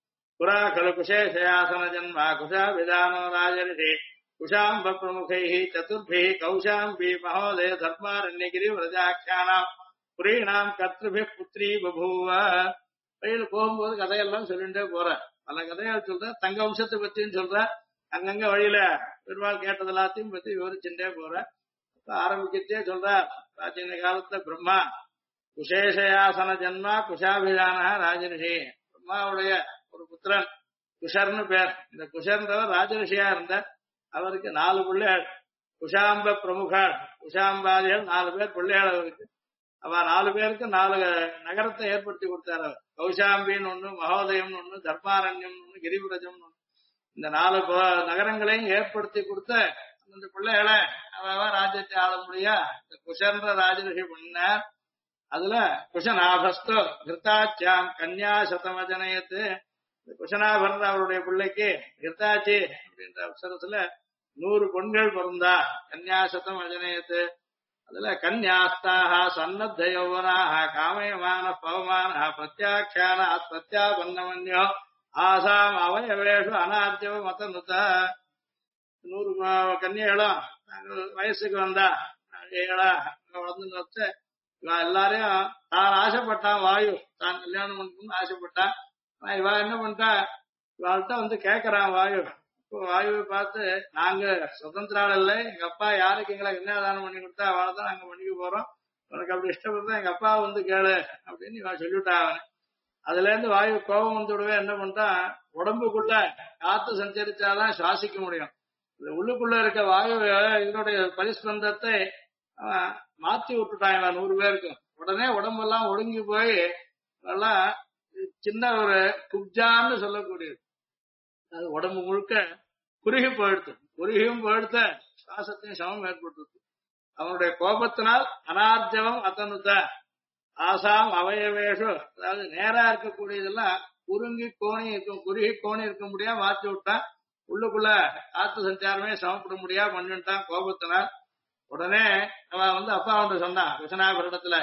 पुरा खलु कुशेशयासन जन्मा कुशाभिधानो राजर्षि कुशाम्ब प्रमुखैः चतुर्भिः कौशाम्बी महोदय धर्मारण्यगिरिव्रजाख्यानाम् புரீணாம் கத்ருபிய புத்திரி பபூவ. வழியில் போகும்போது கதையெல்லாம் சொல்லிட்டே போற. பல கதைகள் சொல்ற, தங்க வம்சத்தை பத்தியும் சொல்ற, அங்கங்க வழியில பெருமாள் கேட்டது எல்லாத்தையும் பத்தி விவரிச்சுட்டே போற. ஆரம்பிக்கத்தே சொல்ற, பிராச்சீன காலத்துல பிரம்மா குசேஷயாசன ஜன்மா குஷாபிதான ராஜரிஷி. பிரம்மாவுடைய ஒரு புத்திரன் குஷர்னு பேர். இந்த குஷர்ன்றவர் ராஜரிஷியா இருந்த. அவருக்கு 4 பிள்ளைகள். குஷாம்ப பிரமுகர், குஷாம்பாதிகள் 4 பேர் பிள்ளைகள் அவருக்கு. அவ 4 பேருக்கு 4 நகரத்தை ஏற்படுத்தி கொடுத்தாரு. கௌசாம்பின்னு ஒண்ணு, மகோதயம் ஒண்ணு, தர்மாரண்யம் ஒண்ணு, கிரிபுரஜம் ஒண்ணு. இந்த 4 நகரங்களையும் ஏற்படுத்தி கொடுத்த அந்த பிள்ளைகளை அவ ராஜ்யத்தை ஆள முடியா இந்த குஷன்ற ராஜரிஷி பண்ண. அதுல குஷநாபஸ்து கிருத்தாச்சியாம் கன்யா சதமஜனயத்து. இந்த குஷநாபர் அவருடைய பிள்ளைக்கு கிருத்தாச்சி அப்படின்ற அவசரத்துல 100 பெண்கள் பிறந்தா. கன்யா சதம் அஜனயத்து. அதுல கன்யாஸ்தாக சன்னத்த யௌவனாக காமயமான பவமான பிரத்யாக்கியான பிரத்யாபன்னமன்யோ ஆசாம் அவயவேஷு அனாத்தியவ மதனுத. 100 கன்னிகளும் வயசுக்கு வந்தா ஏழா வளர்ந்து வச்ச எல்லாரையும் தான் ஆசைப்பட்டான். வாயு தான் கல்யாணம் பண்ணணும்னு ஆசைப்பட்டான். இவ என்ன பண்ணிட்டா, இவாள்கிட்ட வந்து கேக்குறான் வாயு. வாயுவை பார்த்து, நாங்க சுதந்திரால் இல்லை, எங்க அப்பா யாருக்கு எங்களை கன்னியாதானம் பண்ணி கொடுத்தா அவளை தான் நாங்க பண்ணிக்க போறோம். உனக்கு அப்படி இஷ்டப்படுறா எங்க அப்பா வந்து கேளு அப்படின்னு இவன் சொல்லிவிட்டா. அவன் அதுல இருந்து வாயு கோபம் வந்து விடவே என்ன பண்ணிட்டான், உடம்புக்குள்ள காத்து சஞ்சரிச்சாதான் சுவாசிக்க முடியும். உள்ளுக்குள்ள இருக்க வாயு இதனுடைய பரிஸ்பந்தத்தை அவன் மாத்தி விட்டுட்டான். இவன் 100 பேருக்கு உடனே உடம்பெல்லாம் ஒடுங்கி போய் நல்லா சின்ன ஒரு குப்ஜான்னு சொல்லக்கூடியது. அது உடம்பு முழுக்க குறுகி போயிடுத்து. குறுகியும் போயிடுத்த சுவாசத்தையும் சமம் ஏற்படுத்து. அவனுடைய கோபத்தினால் அனார்ஜவம் அத்தனுத்த ஆசாம் அவயவேஷு, அதாவது நேரா இருக்கக்கூடியதெல்லாம் குறுங்கி கோணி இருக்கும், குறுகி கோணி இருக்க முடியா மாற்றி விட்டான். உள்ளுக்குள்ள காத்து சஞ்சாரமே சமப்பட முடியா பண்ணிட்டான் கோபத்தினால். உடனே அவன் வந்து அப்பா அவன் சொன்னான் கிருஷ்ணாபுரத்துல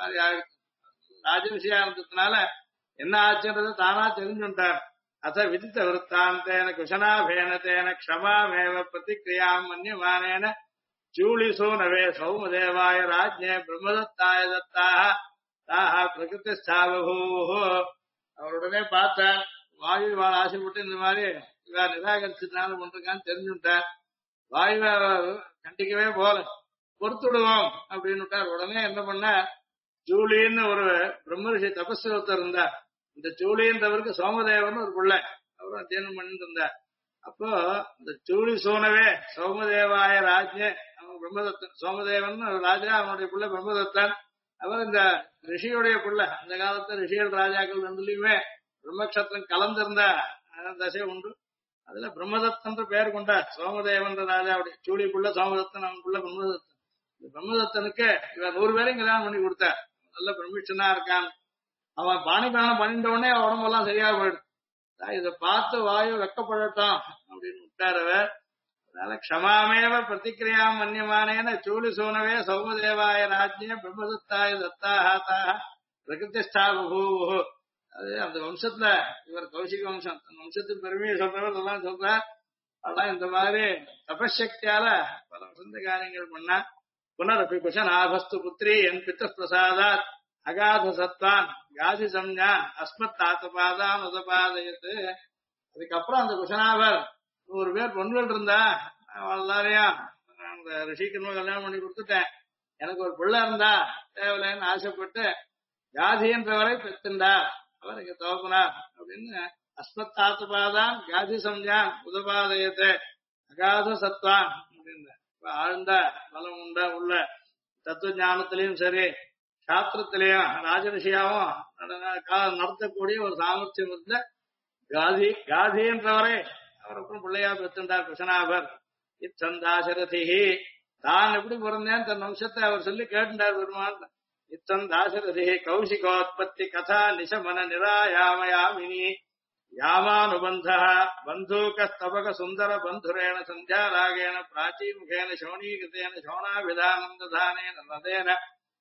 ராஜரிஷியா இருந்ததுனால என்ன ஆச்சுன்றது தானா தெரிஞ்சுட்டார். அத விதித்த விற்த்தாந்தேன குஷனாபேனத்தேன க்ஷமாமேவ பிரதிக்ரியாம் மன்யமானேன ஜூலிசூனவே சௌமதேவாய ராஜ்ஞே பிரம்மதத்தாய தத்தாக தாஹ பிரகிருதிஸ்தாபூஹோ. அவருடனே பார்த்தார். வாயு வாழ் ஆசைப்பட்டு இந்த மாதிரி இவ நிராகரிச்சதுனால பண்றான்னு தெரிஞ்சுட்டார். வாயுவை கண்டிக்கவே போல பொறுத்துடுவோம் அப்படின்னு விட்டார். உடனே என்ன பண்ண, ஜூலின்னு ஒரு பிரம்மரிஷி தபஸ் ஒருத்தர் இருந்தார். இந்த ஜூலின்றவருக்கு சோமதேவன் ஒரு பிள்ளை, அவரும் அத்தியனம் பண்ணிட்டு இருந்தார். அப்போ இந்த ஜூலி சோனவே சோமதேவாய ராஜ்ய, அவன் பிரம்மதத்தன். சோமதேவன் ஒரு ராஜா, அவனுடைய பிள்ளை பிரம்மதத்தன். அவர் இந்த ரிஷியுடைய பிள்ளை. அந்த காலத்து ரிஷிகள் ராஜாக்கள் ரெண்டுலயுமே பிரம்மக்ஷத்திரம் கலந்திருந்த தசை உண்டு. அதுல பிரம்மதத்தன்ற பெயர் கொண்டார். சோமதேவன்ற ராஜாவுடைய ஜூலி புள்ள சோமதத்தன், அவன் புள்ள பிரம்மதத்தன். இந்த பிரம்மதத்தனுக்கு இவன் 100 பேரையும் கல்யாணம் பண்ணி கொடுத்தார். நல்ல பிரமிஷனா இருக்கான். அவன் பாணிபானம் பண்ணிட்ட உடனே உடம்பெல்லாம் சரியா போயிடும். இதை பார்த்து வாயு வெக்கப்படட்டும் அப்படின்னு விட்டாரவர். அதனால க்ஷமாமேவ பிரதிக்ரியாம் மன்யமானேன சூலி சோனவே சௌமதேவாய ராஜ்ய பிரம்மதத்தாய தத்தாஹாத்தாக பிரகிருதிஷ்டா பபூஹு. அது அந்த வம்சத்துல இவர் கௌசிக வம்சம், அந்த வம்சத்தின் பெருமையை சொல்றவர் எல்லாம் சொல்றார். அதான் இந்த மாதிரி தபசக்தியால பல வசந்த காரியங்கள் பண்ணா. புனரப்பி குஷநாபஸ்து புத்திரி என் பித்த பிரசாதாத் அகாத சத்வான் காதி சம்ஞா அஸ்மத் தாத்தபாதான் உதபாதயத்து. அதுக்கப்புறம் அந்த குஷநாபர் 100 பேர் பொண்ணுகள் இருந்தா, எல்லாரையும் அந்த ரிஷிக்கு கல்யாணம் பண்ணி கொடுத்துட்டேன். எனக்கு ஒரு பிள்ளை இருந்தா தேவலைன்னு ஆசைப்பட்டு காதின்றவரை பெற்றுண்டார். அவர் இங்க தோப்பினார் அப்படின்னு அஸ்மத் தாத்தபாதான் காதி சம்ஞான் உதபாதயத்தை அகாத சத்வான் அப்படின்னு ஆழ்ந்த பலம் உள்ள தத்துவ ஞானத்திலையும் சரி, சாஸ்திரத்திலையும் ராஜரிஷியாவும் நடத்தக்கூடிய ஒரு சாமர்த்தியம் இருந்த காதி காதின்றவரை அவருக்கும் பிள்ளையா பெற்றுண்டார் கிருஷ்ணாபர். இச்சந்தாசரதிஹி, தான் எப்படி பிறந்தேன் தன் வம்சத்தை அவர் சொல்லி கேட்டுண்டார் பெருமான். இச்சந்தாசரதிஹி கௌசிகோத்பத்தி கதா நிசமன நிராயாமயாமினி யாமானுபந்த பந்தூகஸ்தபக சுந்தர பந்துரேண சந்தியாராகேண பிராச்சீமுகேன சோணீகிருத்தேன சோணாபிதானந்ததானேன நதேன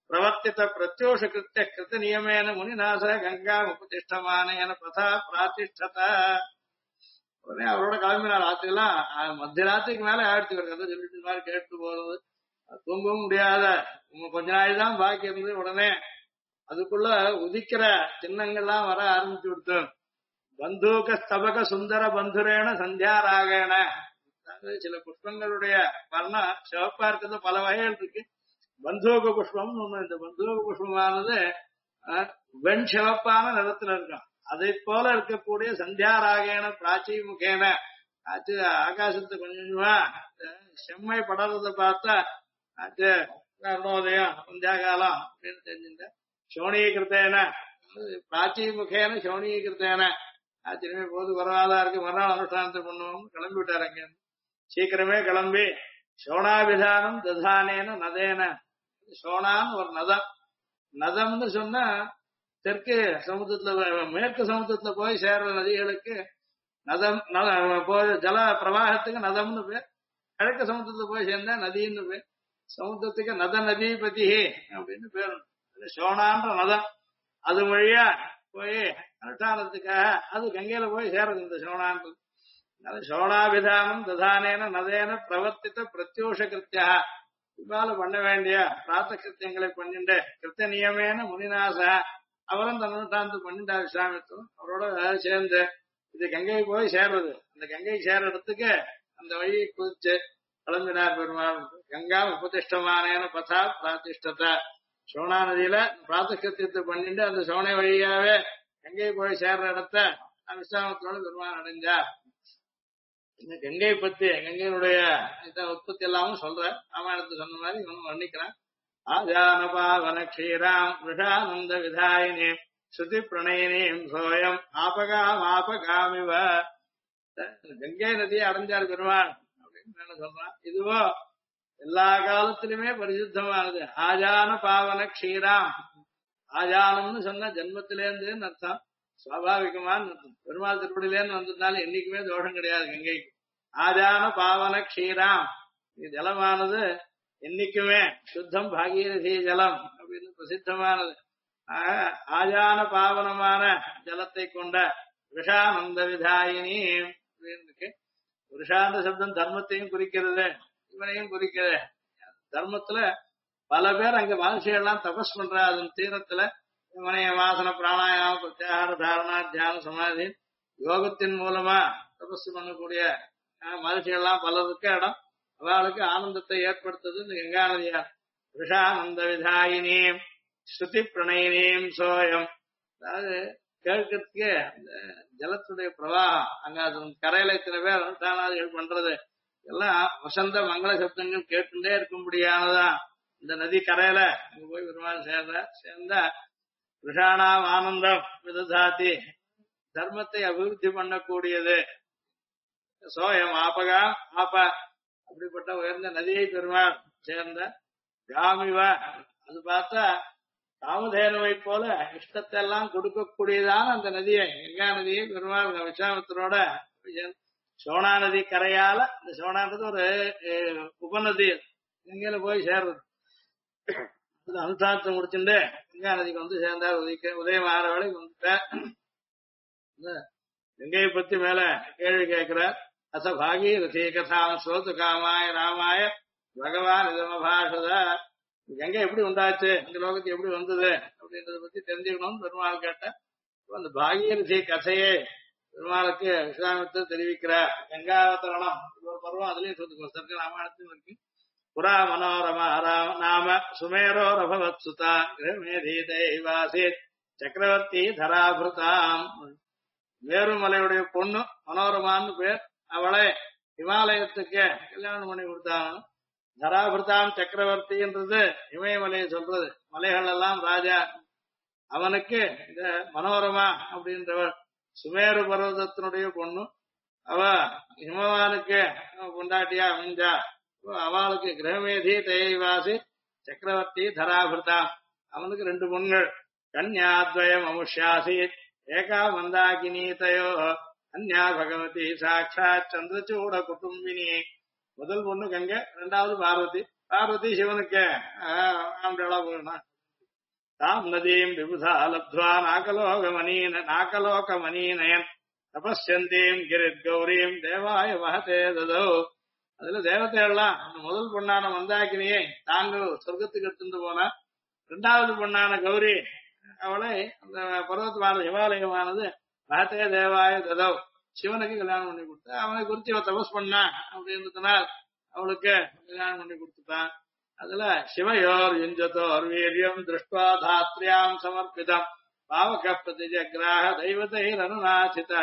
பிரவர்த்தித பிரத்யோஷ கிருத்திய கிருத்த நியமேன முனிநாச கங்கா உபதிஷ்டமானேன பதா பிராதிஷ்டத. உடனே அவரோட கிளம்பினார். ராத்திரிலாம் மத்திய ராத்திரிக்கு மேல ஆயிடுச்சு. ஒரு கதை சொல்லிட்டு இந்த மாதிரி கேட்டு போறது தூங்கவும் முடியாத கொஞ்ச நாள் தான் பாக்கி இருந்து உடனே அதுக்குள்ள உதிக்கிற சின்னங்கள்லாம் வர ஆரம்பிச்சு விடுத்து. பந்தூக ஸ்தபக சுந்தர பந்துரேன சந்தியாராகேன. சில புஷ்பங்களுடைய வர்ணம் சிவப்பா இருக்கிறது பல வகைகள் இருக்கு. பந்தூக புஷ்பம் ஒண்ணு. இந்த பந்தூக புஷ்பமானது வெண் சிவப்பான நிறத்துல இருக்கும். அதை போல இருக்கக்கூடிய சந்தியாராகேன பிராச்சி முகேன ஆச்சு ஆகாசத்தை கொஞ்சம் கொஞ்சமா செம்மை படறத பார்த்தா ஆச்சு அருணோதயம் சந்தியா காலம் அப்படின்னு தெரிஞ்சுட்ட. சோனீகிருத்தேன பிராச்சி முகேன சோனீகிருத்தேன ஆச்சரியமே போது பரவாயில்ல இருக்கு. மறுநாள் அனுஷ்டானத்தை பண்ணுவோம் கிளம்பி விட்டாரு. அங்க சீக்கிரமே கிளம்பி சோனாபிதானம் ததானேன நதேன. சோனான்னு ஒரு நதம். நதம்னு சொன்னா தெற்கு சமுத்திரத்துல மேற்கு சமுத்திரத்துல போய் சேர்ற நதிகளுக்கு நதம் ஜல பிரவாகத்துக்கு நதம்னு பேர். கிழக்கு சமுத்திரத்துல போய் சேர்ந்தா நதின்னு பேர். சமுத்திரத்துக்கு நத நதிபதி அப்படின்னு பேர். சோனான்ற நதம் அது வழியா போய் அனுஷ்டானத்துக்காக அது கங்கையில போய் சேருது இந்த சோனான்றது. சோனாபிதானம் ததானேன நதேன பிரவர்த்தித்த பிரத்யோஷ கிருத்தியா. இவ்வாறு பண்ண வேண்டிய பிராத்த கிருத்தியங்களை பண்ணிட்டு கிருத்த நியமேன முனிநாச அவரும் தன் அனுஷ்டானத்தை பண்ணிட்டார். விஸ்வாமித்திரன் அவரோட சேர்ந்து இது கங்கை போய் சேர்றது. அந்த கங்கை சேர இடத்துக்கு அந்த வழியை குதிச்சு கிளம்பினார் பெருமாள். கங்கா உபதிஷ்டமானேன பதா பிராதிஷ்டத. சோனா நதியில பிராத்த கிருத்தியத்தை பண்ணிட்டு அந்த சோனை வழியாவே கங்கை போய் சேர்ற இடத்த விஸ்வாமித்திரோட பெருமாள் அடைஞ்சார். இந்த கங்கை பத்தி கங்கையினுடைய உற்பத்தி எல்லாமும் சொல்ற ராமாயணத்தை சொன்ன மாதிரி இவனும் வர்ணிக்கிறான். ஆஜான பாவன க்ஷீராம் விஷானந்த விதாயினி ஸ்ருதி பிரணயினீம் சோயம் ஆபகாம் ஆபகாமிவ. கங்கை நதியை அடைஞ்சார் பெருமாள் அப்படின்னு சொல்றான். இதுவோ எல்லா காலத்திலுமே பரிசுத்தமானது. ஆஜான பாவன க்ஷீராம். ஆஜானம்னு சொன்னா ஜென்மத்திலேருந்துன்னு அர்த்தம். சுவாபாவிகமான அர்த்தம். பெருமாள் திருப்படியிலேருந்து வந்ததுனால என்னைக்குமே தோஷம் கிடையாது கங்கைக்கு. ஆஜான பாவன க்ஷீராம். ஜலமானது என்னைக்குமே சுத்தம் பாகீரதி ஜலம் அப்படின்னு பிரசித்தமானது. ஆஜான பாவனமான ஜலத்தை கொண்ட விஷானந்த விதாயினி அப்படின்னு இருக்கு. புருஷாந்த சப்தம் தர்மத்தையும் குறிக்கிறது, இவனையும் குறிக்கிறது. தர்மத்துல பல பேர் அங்க மனுஷியெல்லாம் தபஸ் பண்ற அதன் தீரத்துல இவனைய வாசன பிராணாயாம பிரத்யாகார தாரணா தியான சமாதி யோகத்தின் மூலமா தபஸ் பண்ணக்கூடிய மனுஷியெல்லாம் பலருக்கு இடம். அவளுக்கு ஆனந்தத்தை ஏற்படுத்துது இந்த கங்கா நதியார். விஷானந்த விதாயினீம் ஸ்ருதி பிரணயினீம் சோயம். அதாவது கேட்கறதுக்கு இந்த ஜலத்துடைய பிரவாகம் அங்க அது கரையில இத்தனை பேர் அனுஷ்டானாதிகள் பண்றது எல்லாம் வசந்த மங்கள சப்தங்கள் கேட்டுட்டே இருக்கும்படியானதான். இந்த நதி கரையில அங்க போய் பெருமாள் சேர்ந்தா விஷானாம் ஆனந்தம் விததாதி. தர்மத்தை அபிவிருத்தி பண்ணக்கூடியது. சோயம் ஆபகா ஆப. அப்படிப்பட்ட உயர்ந்த நதியை பெருமாள் சேர்ந்த காமிவா. அது பார்த்தா காமதேனுவை போல இஷ்டத்தை எல்லாம் கொடுக்கக்கூடியதான அந்த நதியை கங்கா நதியை பெருமாள் விஸ்வாமித்திரோட சோனா நதி கரையால இந்த சோனான்றது ஒரு உபநதி கங்கையில போய் சேர்றது. அனுஷ்டானத்தை முடிச்சுட்டு கங்கா நதிக்கு வந்து சேர்ந்தார். உதயம் ஆற வேலைக்கு வந்துட்டார். கங்கையை பத்தி மேல கேள்வி கேட்கிறார். அச பாகீரதி கதாம் ஸ்ரோத்து காமாய ராமாய பகவான் இதமபாஷத. கங்கை எப்படி உண்டாச்சு, இந்த லோகத்துக்கு எப்படி வந்தது அப்படின்றத பத்தி தெரிஞ்சுக்கணும்னு பெருமாள் கேட்ட அந்த பாகீரதி கதையே பெருமாளுக்கு விஸ்வாமித்திரர் தெரிவிக்கிறார். கங்காவதரணம் ஒரு பருவம் அதுலயும் சொல்லுங்க. சர்க்க ராமாயணத்தையும் இருக்கு. புரா மனோரமா நாம சுமேரோ ரபவத் சுதா கிரமேதி தெய்வாசித் சக்கரவர்த்தி தராபிருதாம். மேருமலையுடைய பொண்ணு மனோரமான்னு பேர். அவளை இமாலயத்துக்கு கல்யாணம் பண்ணி கொடுத்தாங்க. தராபிருதாம் சக்கரவர்த்தின்றது இமயமலையை சொல்றது. மலைகள் எல்லாம் ராஜா. அவனுக்கு இந்த மனோரமா அப்படின்றவள் சுமேரு பர்வதத்தினுடைய பொண்ணு. அவ ஹிமவானுக்கு பொண்டாட்டியா அமைஞ்சா. அவளுக்கு கிரகமேதி தெய்வாசி சக்கரவர்த்தி தராபிருதாம். அவனுக்கு 2 பொண்கள். கன்யாத்வயம் அமுஷ்யாசி ஏகா மந்தாகினீதயோ அன்யா பகவதி சாட்சாத் சந்திரச்சூட குடும்பினி. முதல் பொண்ணு கங்கை, 2வது பார்வதி. பார்வதி சிவனுக்கு ஆண்டளா போனா தாம் நதீம் விபுதா லப்த்வா நாகலோகமனீனயன் தபஸ்யந்தீம் கிரித் கௌரீம் தேவாய வஹதே ததோ. அதுல தேவதைகள்லாம் அந்த முதல் பொண்ணான மந்தாகினியை தாங்கள் சொர்க்கத்துக்கு எடுத்துட்டு போனா, இரண்டாவது பொண்ணான கௌரி அவளை அந்த பர்வதமான ஹிமாலயமானது வஹதே தேவாய ததோ சிவனுக்கு கல்யாணம் பண்ணி கொடுத்து அவனை குறித்து அவ தபஸ் பண்ணா அப்படின்றதுனால் அவளுக்கு கல்யாணம் பண்ணி கொடுத்துட்டான். அதுல சிவயோர் யுஞ்சதோர் வீரியம் திருஷ்டுவா தாத்ரியாம் சமர்ப்பிதம் பாவக பிரதிஜக்ராஹ தெய்வத்தை அனுநாசிதா.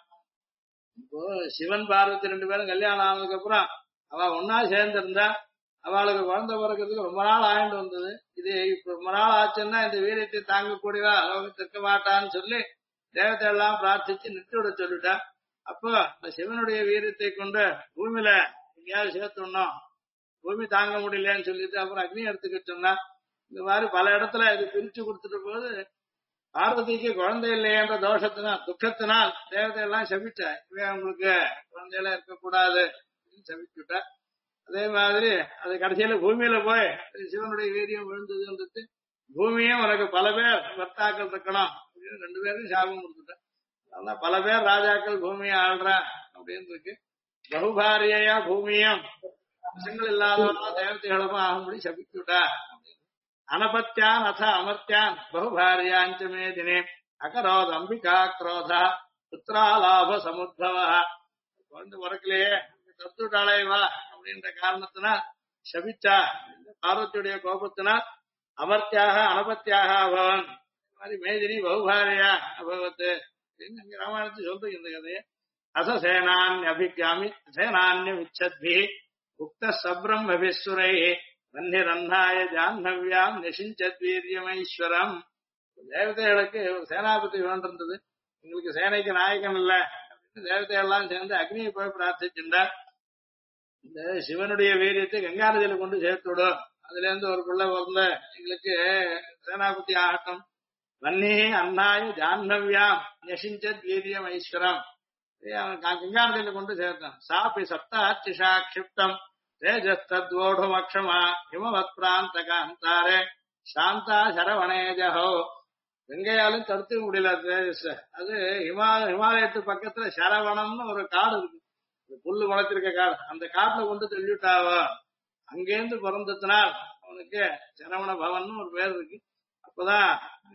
இப்போ சிவன் பார்வதி ரெண்டு பேரும் கல்யாணம் ஆனதுக்கு அப்புறம் அவ ஒன்னா சேர்ந்திருந்தா அவளுக்கு குழந்தை பிறக்கிறதுக்கு ரொம்ப நாள் ஆயிட்டு வந்தது. இது இப்ப ரொம்ப நாள் ஆச்சுன்னா இந்த வீரியத்தை தாங்கக்கூடியவா லோகத்தில் இருக்க மாட்டான்னு சொல்லி தேவத்தை எல்லாம் பிரார்த்திச்சு நிறுத்தி விட சொல்லிட்டா. அப்போ இந்த சிவனுடைய வீரியத்தை கொண்டு பூமியில எங்கேயாவது சேர்த்துடணும், பூமி தாங்க முடியலன்னு சொல்லிட்டு அப்புறம் அக்னி எடுத்துக்க சொன்னா. இந்த மாதிரி பல இடத்துல இது பிரிச்சு கொடுத்துட்ட போது பார்வதிக்கு குழந்தை இல்லையன்ற தோஷத்தினால் துக்கத்தினால் தேவதை எல்லாம் சபிச்சா, இவன் அவங்களுக்கு குழந்தையெல்லாம் இருக்கக்கூடாது அப்படின்னு சபிச்சுட்டா. அதே மாதிரி அது கடைசியில பூமியில போய் சிவனுடைய வீரியம் விழுந்ததுன்றது பூமியும் உனக்கு பல பேர் வர்த்தாக்கள் இருக்கணும் அப்படின்னு ரெண்டு பேரும் சாபம் கொடுத்துட்டேன். அதனால பல பேர் ராஜாக்கள் பூமியை ஆள்றான் அப்படின்னு இருக்கு. பகுபாரியா பூமியும் பசங்கள் இல்லாதவா தேவதைகளும் ஆகும்படி சபிச்சுட்டா. அனபத்தியான் அத அமர்த்தியான் பகுபாரியாஞ்ச மே தினே அகரோத் அம்பிகா குரோதா புத்திராலாப சமுத்தவ. குழந்தை பிறக்கலையே தத்துட்டாளைவா அப்படின்ற காரணத்தினால் சபிச்சா. பார்வதியுடைய கோபத்தினால் அமர்த்தியாக அனபத்தியாக அபவன். மாதிரி மேதினி பகுபாரியா அபவத்து அப்படின்னு ராமாயணத்தை சொல்றீங்க இந்த கதையை. அசசேனான்யபிகாமி சேனான்ய விச்சத்பி உக்த சப்ரம் அபிஸ்வரை வன்னிரன்னாய ஜாஹ்னவ்யாம் நிஷிஞ்சத் வீரியமைஸ்வரம். தேவதைகளுக்கு ஒரு சேனாபதி வேண்டிருந்தது, எங்களுக்கு சேனைக்கு நாயகன் இல்ல அப்படின்னு தேவதையெல்லாம் சேர்ந்து அக்னியை போய் பிரார்த்திச்சுட்டார். இந்த சிவனுடைய வீரியத்தை கங்கா நதியில கொண்டு சேர்த்துடும், அதுல இருந்து ஒரு பிள்ளை பிறந்த எங்களுக்கு சேனாபதி ஆகட்டும். வன்னி அன்னாய ஜாஹ்னவ்யாம் நிஷிஞ்சத் வீரியம் ஐஸ்வரம். கங்கா நதியில கொண்டு சேர்த்தான். சாப்பி சப்தாச்சிஷா க்ஷிப்தம் தேஜஸ்தோடுமக்ஷமா ஹிமவத் பிராந்த காந்தாரே சாந்தா சரவணேஜஹோ. கங்கையாலும் தடுத்துக்க முடியல தேஜஸ். அது ஹிமாலயத்து பக்கத்துல சரவணம்னு ஒரு காடு இருக்கு, புல்லு முளைச்சிருக்க காடு. அந்த காட்டுல கொண்டு தள்ளிவிட்டாவோ. அங்கேருந்து பிறந்ததுனால் அவனுக்கு சரவண பவன் ஒரு பேர் இருக்கு. அப்பதான்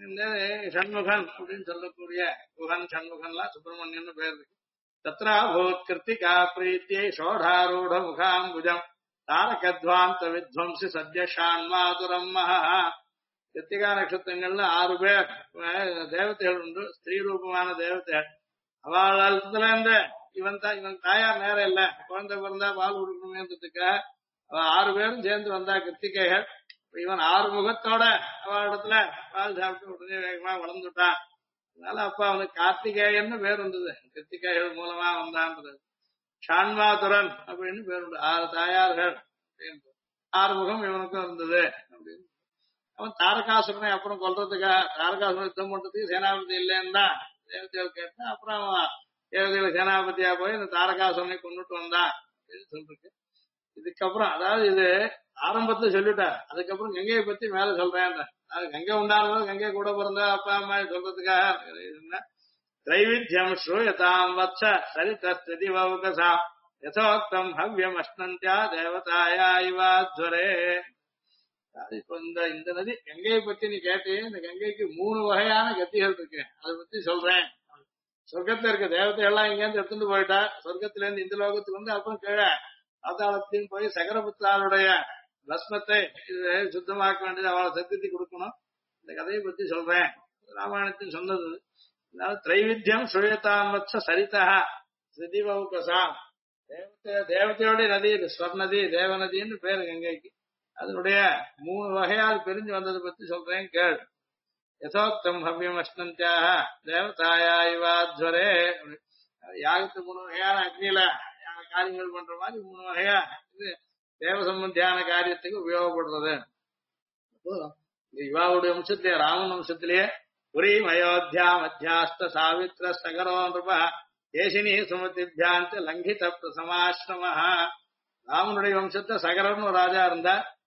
சண்முகன் அப்படின்னு சொல்லக்கூடிய குகன் சண்முகன்லாம் சுப்பிரமணியன் பேர் இருக்கு. தத்ரா பூத் கிருத்திகா பிரீத்தியை ஷோடாரூட முகாம்புஜம் தாரகத்வாந்த வித்வம்சி சத்யஷான்மாதுரம் மகா. கிருத்திகா நட்சத்திரங்கள்ல 6 பேர் தேவதைகள் உண்டு, ஸ்திரீ ரூபமான தேவதைகள். அவளத்துல இருந்து இவன் தாயார் நேரம் இல்ல, குழந்தை பிறந்தா பால் கொடுக்கணுமேன்றதுக்கு 6 பேரும் சேர்ந்து வந்தா கிருத்திகைகள். இவன் 6 முகத்தோட அவளிடத்துல பால் சாப்பிட்டு உடனே வேகமா வளர்ந்துட்டான். அதனால அப்ப அவனுக்கு கார்த்திகேயன்னு பேர் வந்தது, கிருத்திகைகள் மூலமா வந்தான்றது. ஷான்மாதுரன் அப்படின்னு பேர் உண்டு. 6 தாயார்கள் அப்படின்னு 6 முகம் இவனுக்கும் இருந்தது அப்படின்னு. அவன் தாரகாசுரனை அப்புறம் கொல்றதுக்காக, தாரகாசுரன் யுத்தம் பண்றதுக்கு சேனாபதி இல்லைன்னு தான் தேவதைகள் கேட்டான். அப்புறம் அவன் தேவதைகள் சேனாபதியா போய் இந்த தாரகாசுரனை கொண்டுட்டு வந்தான் அப்படின்னு சொல்லிருக்கு. இதுக்கப்புறம் அதாவது இது ஆரம்பத்துல சொல்லிட்டார், அதுக்கப்புறம் கங்கையை பத்தி மேல சொல்றேன். அது கங்கை உண்டானது கங்கை கூட பிறந்தா அப்பா அம்மா சொல்றதுக்காக திரைவித்யம் ஸ்ரூயதாம் வத்ச சரிதஸ்தி வௌகசா யதோக்தம் ஹவ்யம் அஷ்ணந்தியா தேவதாயா இவாத்வரே. இப்ப இந்த நதி கங்கையை பத்தி நீ கேட்டே, இந்த கங்கைக்கு 3 வகையான கத்திகள் இருக்கு, அதை பத்தி சொல்றேன். சொர்க்கத்துல இருக்க தேவதையெல்லாம் இங்க இருந்து எடுத்துட்டு போயிட்டா, சொர்க்கத்துல இருந்து இந்த லோகத்துக்கு வந்து அப்புறம் கீழே பாதாளத்தையும் போய் சகரபுத்திராருடைய பஸ்மத்தை சுத்தமாக்க வேண்டியது, அவளை சத்தியத்தை கொடுக்கணும். இந்த கதையை பத்தி சொல்றேன், ராமாயணத்தில் சொன்னது. அதனால திரைவித்யம் சுயதாம் வச்ச சரிதா ஸ்ருதிவௌகசாம். தேவதையோட நதி இது, ஸ்வர்நதி தேவநதின்னு பேரு கங்கைக்கு. அதனுடைய 3 வகையால் பிரிஞ்சு வந்ததை பத்தி சொல்றேன் கேள். யதோக்தம் ஹவ்யம் அஷ்ணந்தியாக தேவதாயா இவாத்வரே. யாகத்து 3 வகையான அக்னியில காரியங்கள் பண்ற மாதிரி 3 வகையா இது தேவ சம்பந்தியான காரியத்துக்கு உபயோகப்படுறது. அப்போ இவாவுடைய வம்சத்திலேயே, ராமன் வம்சத்திலேயே புரீம் அயோத்தியா மத்தியாஸ்த சாவித்ர சகரோ நிருப ஏசினி சுமதிபியாந்த லங்கித பிரசமாசிரம. ராமனுடைய வம்சத்தை சகரன் ஒரு ராஜா இருந்தா,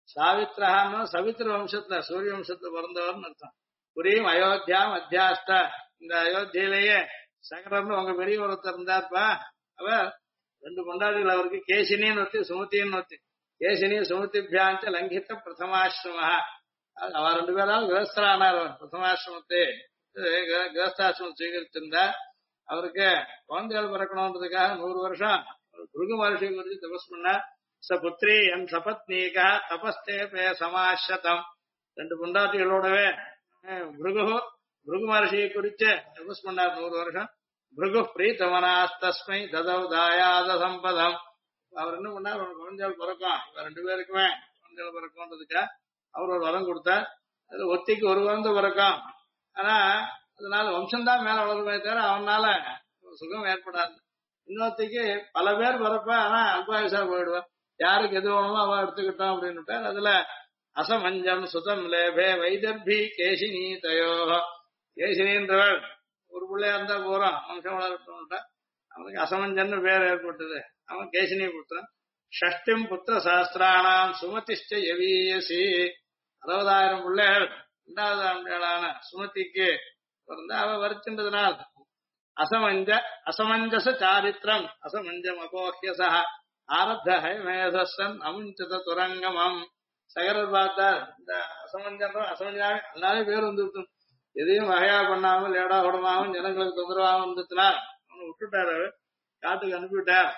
சாவித்ரஹான்னு சவித்ர வம்சத்துல சூரிய வம்சத்துல பிறந்தவர்னு அர்த்தம். புரியும் அயோத்தியா மத்தியாஸ்த, இந்த அயோத்தியிலேயே சகரம்னு உங்க பெரிய ஒருத்தர் இருந்தார்ப்பா. அவர் ரெண்டு கொண்டாடிகள் அவருக்கு, கேசினின்னு ஒருத்தி சுமத்தின்னு ஒருத்தி. கேசினி சுமதிபியாஞ்ச லங்கித்த பிரதமாசிரம. அவர் ரெண்டு பேராவது கிரகஸ்தரானார். அவர் பிரதமாசிரமத்தை கிரகஸ்தாசிரமம் சுவீகரித்திருந்தார். அவருக்கு குழந்தைகள் பிறக்கணுன்றதுக்காக 100 வருஷம் பிருகு மகர்ஷி குறித்து தபஸ் பண்ணார். ச புத்திரி என் சபத்னீகா தபஸ்தே பே சமாசதம். ரெண்டு பொண்டாட்டிகளோடவே பிருகு மகர்ஷியை குறித்து தபஸ் பண்ணார் 100 வருஷம். பிருகு பிரீத்தமனாஸ்தஸ்மை ததவ் தாயாத சம்பதம். அவர் என்ன பண்ணார், ஒரு குழந்தைகள் பிறக்கும், இவ ரெண்டு பேருக்குமே குழந்தைகள் பிறக்கும்ன்றதுக்கா அவர் ஒரு வரம் கொடுத்தார். அது ஒத்திக்கு ஒரு குழந்தை பிறக்கும், ஆனா அதனால வம்சம்தான் மேல வளருமே தவிர அவனால சுகம் ஏற்படாது. இன்னொருத்திக்கு பல பேர் பிறப்ப, ஆனா அல்பாயுசா போயிடுவான். யாருக்கு எது வேணுமோ அவன் எடுத்துக்கிட்டோம் அப்படின்னு. அதுல அசமஞ்சம் சுதம் லேபே வைதர்பி கேசினி தயோ. கேசினின்றவள் ஒரு பிள்ளையா இருந்தா போறோம், வம்சம் வளரட்டும். அவனுக்கு அசமஞ்சன்னு பேர் ஏற்பட்டது. அவன் கேசினி புத்திரன். ஷஷ்டிம் புத்திர சாஸ்திரானாம் சுமதிஷ்ட யவீயசி. 60,000 பிள்ளைகள் 2வது ஆண்டாளான சுமதிக்கு பிறந்த அவ வரிச்சின்றதுனால் அசமஞ்சச சாரித்திரம் அசமஞ்சம் அபோஹ்யச ஆரப்த ஹயமேதன் அமுஞ்சத துரங்கமம். சகரர் பார்த்தார், இந்த அசமஞ்சாவே எல்லாரும் பேர் வந்து எதையும் வகையா பண்ணாமல் ஏடா உடமாவும் ஜனங்களுக்கு தொந்தரவாகவும் இருந்ததுனால் அவனை விட்டுட்டாரு, காட்டுக்கு அனுப்பிவிட்டார்.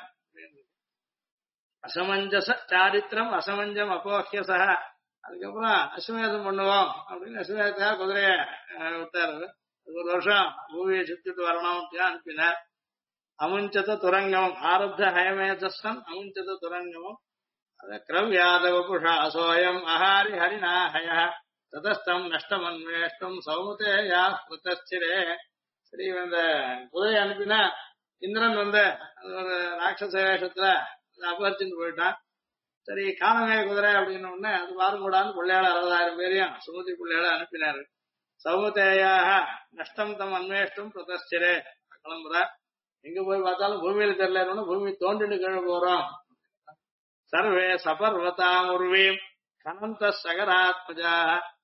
அசமஞ்சச சாரித்திரம் அசமஞ்சம் அபோஹ்யச. அதுக்கப்புறம் அஸ்வமேதம் பண்ணுவோம் அப்படின்னு அஸ்வமேதத்துக்காக குதிரைய விட்டாரு. 1 வருஷம் பூமியை சுத்திட்டு வரணும் அனுப்பினார். அமுஞ்சத துரங்கமம் ஆரப்த ஹயமேதன் அமுஞ்சத துரங்கமம். கிரவ்யாதவ புஷாசோயம் அஹாரி ஹரிநாஹய ததஸ்தம் நஷ்டமன்வேஷ்டும் சௌமுதேயா பிரதஸ்திரே. சரி, இந்த குதிரை அனுப்பினா இந்திரன் வந்து ஒரு ராட்சச வேஷத்துல அபகரிச்சுட்டு போயிட்டான். சரி, காணமே குதிரை அப்படின்னு உடனே அது பாருங்கூடான்னு பிள்ளையாள 60,000 பேரையும் சுமதி பிள்ளையாள அனுப்பினாரு. சௌமுதேயாக நஷ்டம் தம் அன்வேஷ்டும் பிரதஸ்திரே. கிளம்புறா, எங்க போய் பார்த்தாலும் பூமியில தெரியல, பூமி தோண்டிட்டு கீழே போறோம். சர்வே சபர்வதாம் உர்வீம் கனந்த சகராத்மஜா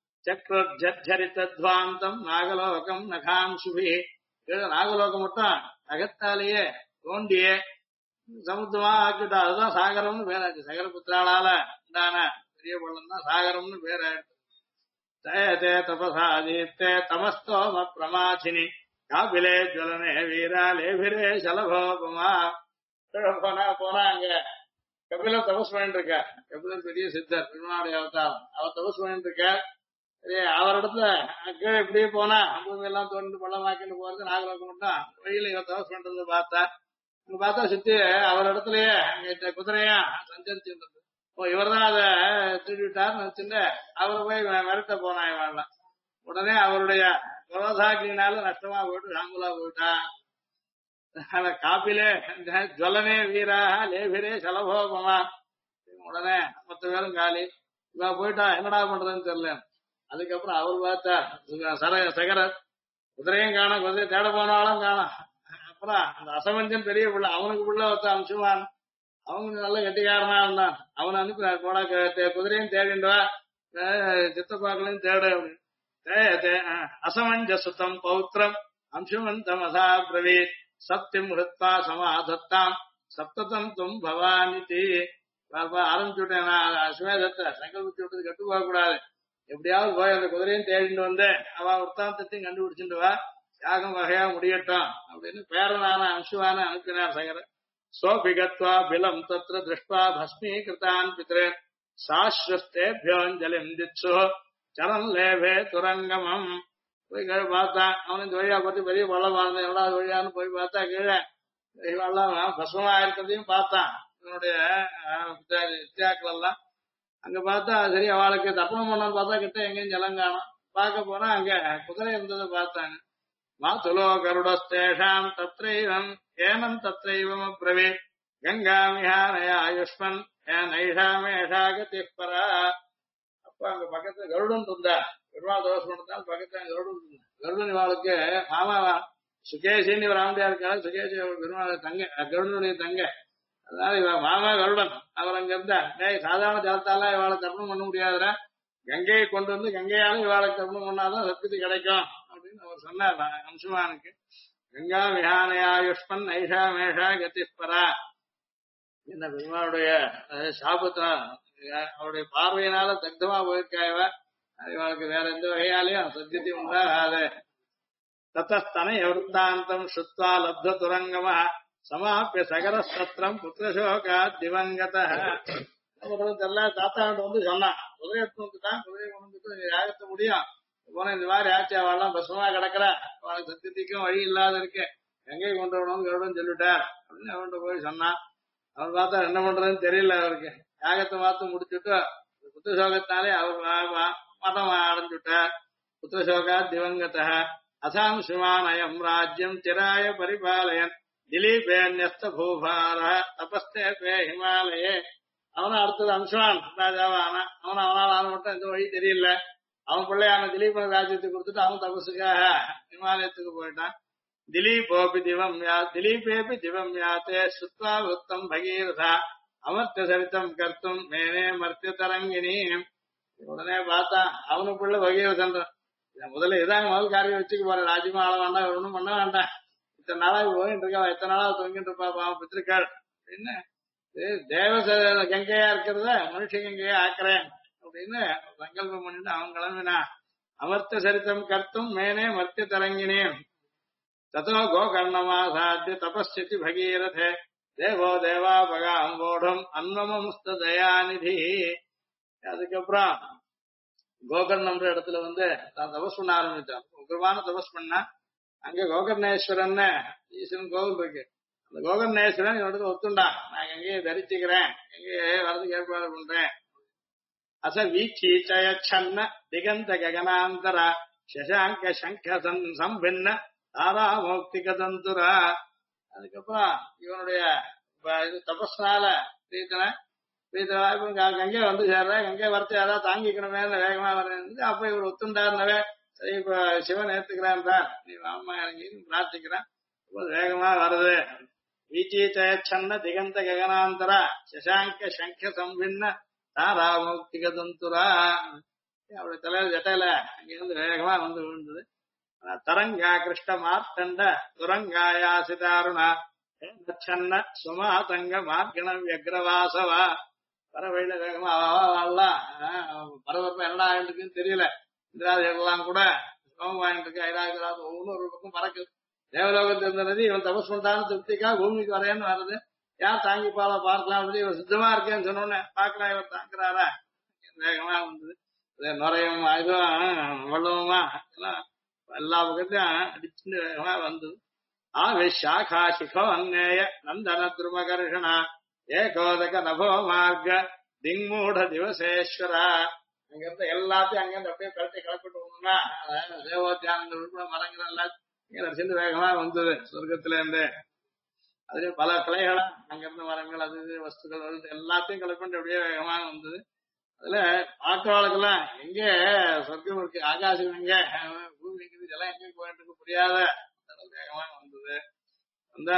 சக்ரோஜரித்வாந்தம் நாகலோகம் நகாம்சுபி. நாகலோகம் மட்டும் நகத்தாலேயே தோண்டியே சமுத்திரமா ஆக்கிட்டா. அதுதான் சாகரம்னு பேராச்சு. சகரபுத்திராளால உண்டான பெரிய பள்ளம் தான் சாகரம்னு பேராயிடுச்சு. தே தபசாதீப்தே தமஸ்தோம பிரமாச்சினி காபிலே ஜுவலனே வீரா லேபிரே சலபோபமா. போனா அங்க கபிலர் தபஸ் பண்ணிட்டு இருக்க. கபிலர் பெரிய சித்தர், திருநாடு அவதாரம். அவர் தபஸ் பண்ணிட்டு இருக்க. அவரிடத்துல கீழே இப்படியே போனா பூமி எல்லாம் தோண்டு பள்ளமாக்கிட்டு போறது நாகலோகம் மட்டும். வெயில இவர் தபஸ் பண்றது பார்த்தா சுத்தி அவர் இடத்துலயே குதிரையா சஞ்சரிச்சுருந்தது. இவர் தான் அதை திருடிட்டார்னு நினைச்சுட்டு அவரை போய் மிரட்ட போனா இவெல்லாம். உடனே அவருடைய குரோதாக்கினால நஷ்டமா போயிட்டு ராங்குலா போயிட்டா. காப்பிலே ஜுவலனே வீராக லேபிரே சலபோபமா. உடனே மொத்த பேரும் காலி. இவ போயிட்டா, என்னடா பண்றதுன்னு தெரியல. அதுக்கப்புறம் அவர் பார்த்தா சகரர் குதிரையும் காணும், குதிரை தேட போனாலும் காணும். அப்புறம் அந்த அசமஞ்சன் பெரிய பிள்ளை, அவனுக்கு பிள்ளை ஒருத்த அம்சுவான், அவங்க நல்ல கெட்டிக்காரனா இருந்தான். அவனை அனுப்பினார், போடா குதிரையும் தேடிண்டுவா, சித்தப்பாக்களையும் தேடு அப்படின்னு. அசமஞ்சசுத்தம் பௌத்திரம் அம்சுமந்தம் அசா பிரவீத் சத்தியம் ஹிருத்வா சமாதத்தாம் சப்ததம் தும் பவானிதி. ஆரம்பிச்சுட்டேன் நான் அஸ்வேதத்தை சங்கல்பிச்சு விட்டது கட்டு போக கூடாது. எப்படியாவது போய் அந்த குதிரையும் தேடிட்டு வந்து அவ வృత్తాந்தத்தையும் கண்டுபிடிச்சுட்டு வா, யாகம் வகையா முடியட்டும் அப்படின்னு பேரனான அம்சுவான அனுப்பினார் சகர. சோபிகத்வா பிலம் தத்ர திருஷ்டுவா பஸ்மீகிருதான் பித்ரே சாஸ்வஸ்தேபியோஞ்சலிம் தித்சு சரண் லேபே துரங்கமம். போய் கீழே பார்த்தான். அவன் இந்த வழியா பார்த்து பெரிய பள்ளமா இருந்தேன், எவ்வளவு வழியான்னு போய் பார்த்தா கீழே இவெல்லாம் பஸ்மமா இருக்கிறதையும் பார்த்தான். இவனுடைய வித்தியாக்கள் எல்லாம் அங்க பார்த்தா சரி, அவளுக்கு தப்பனம் பண்ணான்னு பார்த்தா கிட்ட எங்கேயும் ஜலம் காணும். பார்க்க போனா அங்க குதிரை இருந்ததை பார்த்தாங்க. மாதுலோ கருடஸ்தேஷாம் தத்ரைவம் ஏனம் தத்ரைவம் அப்ரவே கங்காமிஹானய ஆயுஷ்மன் நைஷாமேஷா கதிப்பரா. அப்ப அங்க பக்கத்துல கருடன் இருந்தா, பெருமாள் தோஷம் பண்ணாலும் பக்கத்துல கருடன் இருந்தா. கருடன் இவாளுக்கு மாமாவா சுகேசின்னு ஒரு ஆண்டியா இருக்காரு. சுகேசி பெருமாள் தங்க, கருடனுடைய தங்க. அதனால இவன் மாமா கருடன் அவர் அங்க இருந்தா டேய் சாதாரண ஜலத்தால இவாளை தர்ப்பணம் பண்ண முடியாதுடா, கங்கையை கொண்டு வந்து கங்கையாலும் இவாளை தர்ப்பணம் பண்ணாதான் சக்தி கிடைக்கும் அப்படின்னு அவர் சொன்னார் அம்சுமானுக்கு. கங்கா விஹானயாயுஷ்மன் ஐஷா மேஷா கதிஸ்பரா. என்ன பெருமாளுடைய சாபத்தினா அவருடைய பார்வையினால தக்தமா போயிருக்காயவ, இவளுக்கு வேற எந்த வகையாலையும் சத்தியத்தை உண்டாகாது. தத்தஸ்தனய விருத்தாந்தம் ஸ்ருத்வா லப்த துரங்கம சமாப்பிய சகரஸ்திரம் புத்திரசோகா திவங்கத. தெரியல, தாத்தாண்ட வந்து சொன்னான், குதிரை எடுத்து வந்துட்டான், குதிரையை கொண்டு யாகத்த முடியும் போன இந்த மாதிரி ஆச்சு, அவெல்லாம் பசுமா கிடக்குற, அவளுக்கு சத்தியத்துக்கும் வழி இல்லாத இருக்கு, எங்கே கொண்டு வரணும்னு கருடன் சொல்லிட்டார் அப்படின்னு அவன்கிட்ட போய் சொன்னான். அவர் பார்த்தா என்ன பண்றதுன்னு தெரியல அவருக்கு. யாகத்தை பார்த்து முடிச்சுட்டு புத்திரசோகத்தாலே அவர் மதம் அடைஞ்சுட்டார். புத்திரசோகா திவங்கத அசாம்சுமான் அயம் ராஜ்யம் சிராய பரிபாலயன் திலீபேன்யஸ்த பூபார தபஸ்தே ஹிமாலயே. அவனும் அடுத்தது அம்சுமான் ராஜாவா ஆனா அவனால் ஆன மட்டும் எந்த வழி தெரியல. அவன் பிள்ளையான திலீபன் ராஜ்யத்தை கொடுத்துட்டு அவன் தபஸுக்காக ஹிமாலயத்துக்கு போயிட்டான். திலீபேபி திவம் யாத்தே சுத்வா விருத்தம் பகீரதா அமர்த்த சரித்தம் கர்த்தும் மேனே மர்த்திய தரங்கினி. உடனே பார்த்தான் அவனுக்குள்ள பகீரதன் முதல்ல இதாங்க முதல் காரியம் வச்சுக்க போற, ராஜ்யமா ஆள வேண்டாம், ஒண்ணும் பண்ண வேண்டாம், இத்தனை நாளா போயிட்டு இருக்கா, எத்தனை நாளா தொங்கிட்டு இருப்பா பாவம் பித்திருக்காள் அப்படின்னு, தேவ கங்கையா இருக்கிறத மனுஷ கங்கையா ஆக்குறேன் அப்படின்னு சங்கல்பம் பண்ணிட்டு அவன் கிளம்பினா. அமர்த்த சரித்தம் கர்த்தும் மேனே மர்த்திய தரங்கினேன் ததோ கோகர்ணமாசாத்திய தபஸ்யதி பகீரதே தேவோ தேவாபகாம்போடம் அன்வமமுஸ்த தயாநிதி. அதுக்கப்புறம் கோகர்ணம்ன்ற இடத்துல வந்து தான் தபஸ் பண்ண ஆரம்பிச்சான். உக்ரமான தபஸ் பண்ணா. அங்க கோகர்ணேஸ்வரன் ஈஸ்வரன் கோவில் இருக்கு. அந்த கோகர்ணேஸ்வரன் இவனுக்கு ஒத்துண்டா, நான் எங்கேயே தரிச்சுக்கிறேன், எங்கேயே வரதுக்கு ஏற்பாடு பண்றேன். அச வீச்சீச்சயச்சன்ன திகந்த ககனாந்தர சசாங்க சங்க சம்பின்ன தாராமோக்திக தந்துரா. அதுக்கப்புறம் இவனுடைய இது தபஸ்னால கங்கை வந்து சேர்ற, கங்கை வரத்து யாராவது தாங்கிக்கணுமே வேகமா வர்றது. அப்ப இவர் ஒத்துண்டாருந்தவே சரி இப்ப சிவன் ஏத்துக்கிறான், நீ வாமா இறங்கி பிரார்த்திக்கிறான், வேகமா வருது. வீச்சீச்சயச்சன்ன திகந்த ககனாந்தரா சசாங்க சங்க சம்பின்ன தாராமோக்திக தந்துரா. அவருடைய தலையில ஜட்டையில அங்கிருந்து வேகமா வந்து விழுந்தது. தரங்கா கிருஷ்ண மார்த்தண்ட துரங்காயாசிதாருணா சன்ன சுமாதங்க மார்கண வியக்ரவாசவா. பறவையில வேகமா வாழலாம் பரபரப்பா என்னடா ஆயிட்டுருக்குன்னு தெரியல. இந்திராதிகள்லாம் கூட சோமம் வாங்கிட்டு இருக்கு, ஐராஜராஜ் ஒவ்வொன்றும் ஒரு பக்கம் பறக்குது. தேவலோகத்தில் இருந்த நதி இவன் தபஸ் பண்றான்னு திருப்திக்கா பூமிக்கு வரையன்னு வருது. யார் தாங்கிப்பாளா பார்க்கலாம் அப்படின்னு இவன் சித்தமா இருக்கேன்னு சொன்னோன்னே பாக்கலாம் இவர் தாக்குறாரா, வேகமா வந்தது. நுரையும் இதுவும் வெள்ளமுமா எல்லாம் எல்லா பக்கத்தையும் அடிச்சுட்டு வேகமா வந்தது. ஆவிஷாகா சிகோ அந்நேய நந்தன திருமகர்ஷணா ஏகோதக நபோ மார்க்க திங்மூட திவசேஸ்வரா. அங்க இருந்த எல்லாத்தையும் அங்கிருந்து அப்படியே கழட்டி கிளப்பிட்டு போகணும்னா தேவோத்தியான விழுப்புர மரங்கள் எல்லாத்தையும் சேர்ந்து வேகமா வந்தது சொர்க்கத்துல இருந்து. அதுல பல கிளைகளா அங்கிருந்த மரங்கள் அது வஸ்துக்கள் எல்லாத்தையும் கிளப்பிட்டு அப்படியே வேகமா வந்தது. அதுல பார்க்கவாளுக்கெல்லாம் எங்க சொர்க்கம் இருக்கு, ஆகாசம் எங்க, பூமி இருக்குது, இதெல்லாம் எங்க போயிட்டு இருக்கு புரியாத வேகமா வந்தது. அந்த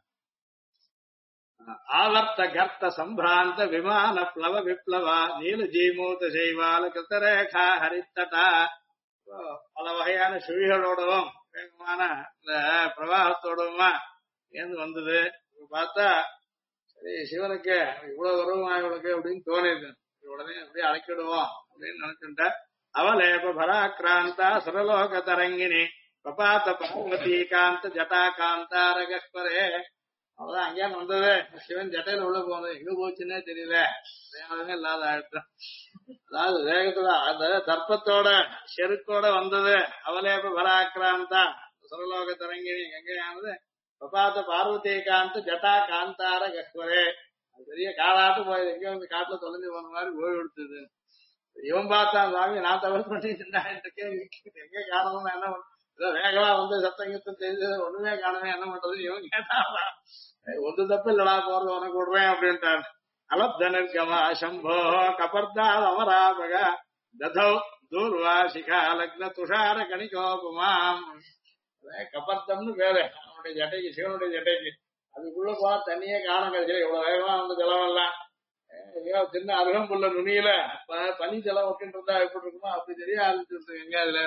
ஆவர்த்த கர்த்த சம்பிராந்த விமான பிளவ விப்ளவா நீல ஜீமூத செய்வால கிருத்தரேகா ஹரித்தட்டா. பல வகையான சுழிகளோடவும் வேகமான இந்த பிரவாகத்தோடவுமா ஏந்து வந்தது. பார்த்தா சரி சிவனுக்கு இவ்வளவு உறவுமா இவனுக்கு அப்படின்னு தோணிது. உடனே அப்படியே அழைக்கிடுவோம் அப்படின்னு நினைச்சுட்ட. அவலேப பராக்கிராந்தா சுரலோக தரங்கினி பபாத்த பார்வதி காந்த ஜட்டா காந்தாரகஸ்வரே. அவ்வளவுதான் அங்கேயே வந்தது. சிவன் ஜட்டையில உள்ள போனது எங்க போச்சுன்னே தெரியல, வேகமே இல்லாத ஆயிட்டோம். அதாவது வேகத்துல அந்த தர்ப்பத்தோட செருக்கோட வந்தது. அவலேப பராக்கிராந்தா சுரலோக தரங்கினி எங்கேயானது பபாத்த பார்வதி காந்த ஜட்டா காந்தார கஸ்வரே. பெரிய காலாட்டு போய் எங்க வந்து காட்டுல தொலைஞ்சு போன மாதிரி ஓய்வு எடுத்தது. இவன் பார்த்தான் சுவாமி நான் தவறு பண்ணிட்டு எங்க காணணும்னு என்ன வேகமா வந்து சத்தம் கித்தம் தெரிஞ்சது ஒண்ணுமே காணவே என்ன பண்றது. இவன் கேட்டாங்களா ஒன்று தப்பு இல்லடா போறது உனக்கு விடுறேன் அப்படின்ட்டான். அலப்தனிர்கமா சம்போ கபர்தால் அமராபக ததௌ தூர்வாசிகா லக்ன துஷார கணிகோபமாம். கபர்தம்னு பேரு அவனுடைய ஜட்டைக்கு, சிவனுடைய ஜட்டைக்கு. அதுக்குள்ள போனா தண்ணியே காணம் கிடைக்கல, இவ்வளவு வேகமா வந்து ஜலம் எல்லாம் ஏதோ சின்ன அருகம்புள்ள நுனியில பனி ஜலம் ஒட்டின்னு இருந்தா எப்படி இருக்குமோ அப்படி தெரிய ஆரம்பிச்சு எங்க அதுல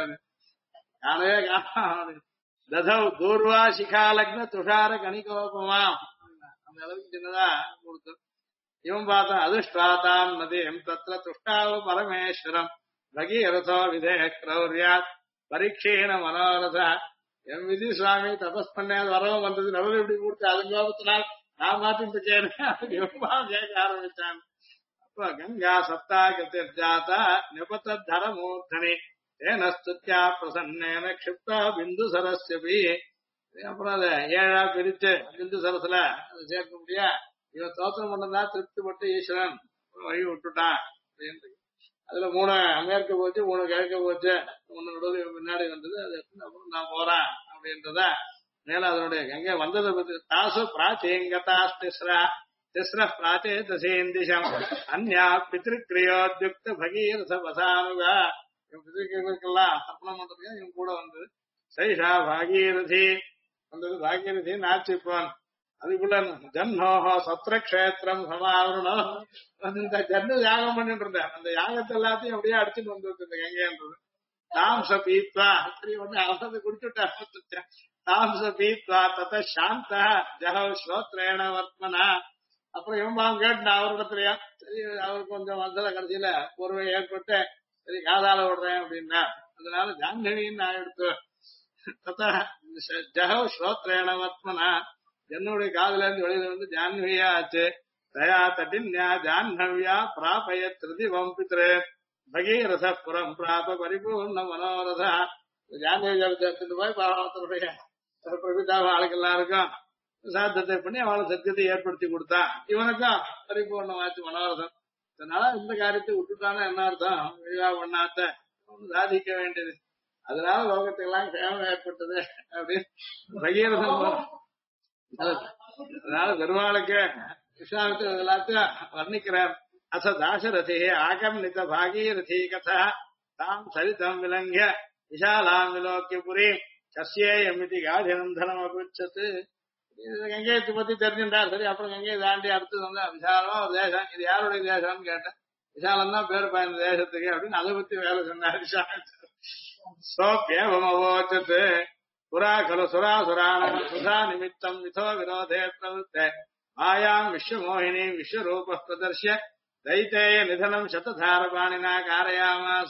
காணவே காணாம். ததவ் தூர்வா சிகாலக்ன துஷார கணிகோபமாம், அந்த அளவுக்கு சின்னதா கொடுத்து இவன் பார்த்தான். அதிர்ஷ்டாதாம் நதியம் தத்ர துஷ்டாவ பரமேஸ்வரம் பகீரதோ விதே கிரௌரியாத் பரீட்சேன மனோரத. என் விதி சுவாமி தபஸ் பண்ண வரவும் வந்தது நடுவில் இப்படி கொடுத்து அதன் கோபத்தினால் நான் மாத்திட்டு கேட்க ஆரம்பிச்சான். அப்ப கங்கா சப்தா கதிர்ஜாதா நிபத்தர மூர்த்தனி ஏன ஸ்துத்யா பிரசன்னேன க்ஷிப்தா பிந்து சரஸ்யபி. அப்புறம் அதை ஏழா பிரிச்சு பிந்து சரஸ்ல அதை சேர்க்க முடியா, இவன் தோத்திரம் பண்ணதான் திருப்திப்பட்டு ஈஸ்வரன் வழி விட்டுட்டான் அப்படின்னு. அதுல 3 மேற்க போச்சு, 3 கிழக்க போச்சு, 1 நடுவில் முன்னாடி வந்தது. அது அப்புறம் நான் போறேன் அப்படின்றத மேல அதனுடைய கங்கை வந்ததை பத்தி தாசு பிராச்சேங்கதா திஸ்ரா திஸ்ர பிராச்சே தசேந்திஷம் அந்யா பித்ருக்கிரியோத்யுக்த பகீரத வசானுகா. இவன் பித்ருக்கெல்லாம் தர்ப்பணம் பண்றதுக்கு இவன் கூட வந்தது. சைஷா பாகீரதி வந்தது. பாகீரதி நாச்சிப்பான். அதுக்குள்ள ஜன்னோஹோ சத்திர கஷேத்திரம் சமாவரணம் இந்த ஜன்னு யாகம் பண்ணிட்டு இருந்தேன். அந்த யாகத்தை எல்லாத்தையும் அப்படியே அடிச்சுட்டு வந்துருக்கு இந்த கங்கைன்றது. தாம்ச பீத்வா சரி ஒண்ணு அவசரத்தை குடிச்சுட்டு தாம்ச பீத்வா தத்த சாந்த ஜஹவ் ஸ்ரோத்ரேண வர்த்மனா. அப்புறம் இவன் கேட்டுனா அவரிடத்துலயா சரி அவருக்கு கொஞ்சம் மனசுல கடைசியில பொறுவை ஏற்பட்டு சரி காதால விடுறேன் அப்படின்னா அதனால ஜான்கவின்னு ஆயிடுத்து. தத்த ஜஹவ் ஸ்ரோத்ரேண வர்த்மனா என்னுடைய காதுல இருந்து வெளியில வந்து ஜான்வியா ஆச்சு. தயா தட்டின்யா ஜான்ஹவ்யா பிராபய திருதிவம் பித்ரு பகீரத புறம் பிராப பரிபூர்ண மனோரதா. ஜான்வி ஜலத்தை போய் பாவத்தருடைய பிரபிதாவ ஆளுக்கெல்லாம் இருக்கும் சாத்தத்தை பண்ணி அவளை சத்தியத்தை ஏற்படுத்தி கொடுத்தான். இவனுக்கும் பரிபூர்ணமாச்சு மனோரதம். அதனால இந்த காரியத்தை விட்டுட்டானா என்ன அர்த்தம், விழா பண்ணாத்த சாதிக்க வேண்டியது. அதனால லோகத்துக்கெல்லாம் சேமம் ஏற்பட்டது அப்படின்னு பகீரதன். அதனால பெருமாளுக்கு விஸ்வாமித்திர எல்லாத்தையும் வர்ணிக்கிறார். அச தாசரதி ஆகர்ணித பாகீரதி கதா தாம் சரிதம் விலங்கிய விஷாலாம் விலோக்கிய புரி கஸ்யேயமிதி காதினந்தனம் அபுச்சத்து. கங்கையத்தை பத்தி தெரிஞ்சுட்டார். சரி அப்புறம் கங்கையை தாண்டி அடுத்து வந்து விசாலமா ஒரு தேசம், இது யாருடைய தேசம்னு கேட்டேன். விசாலம் தான் பேர் பயந்த தேசத்துக்கு அப்படின்னு அதை பத்தி வேலை சொன்னார் விசாமித்திர. சோப்பியவமவோச்சத்து புரா கலு சுராசுராணம் சுதா நிமித்தம் விதோ விரோதே பிரவருத்தே மாயாம் விஸ்வமோகினி விஸ்வரூப பிரதர்ஷ்ய தைத்தேய நிதனம் சததாரபாணினா காரயாமாச.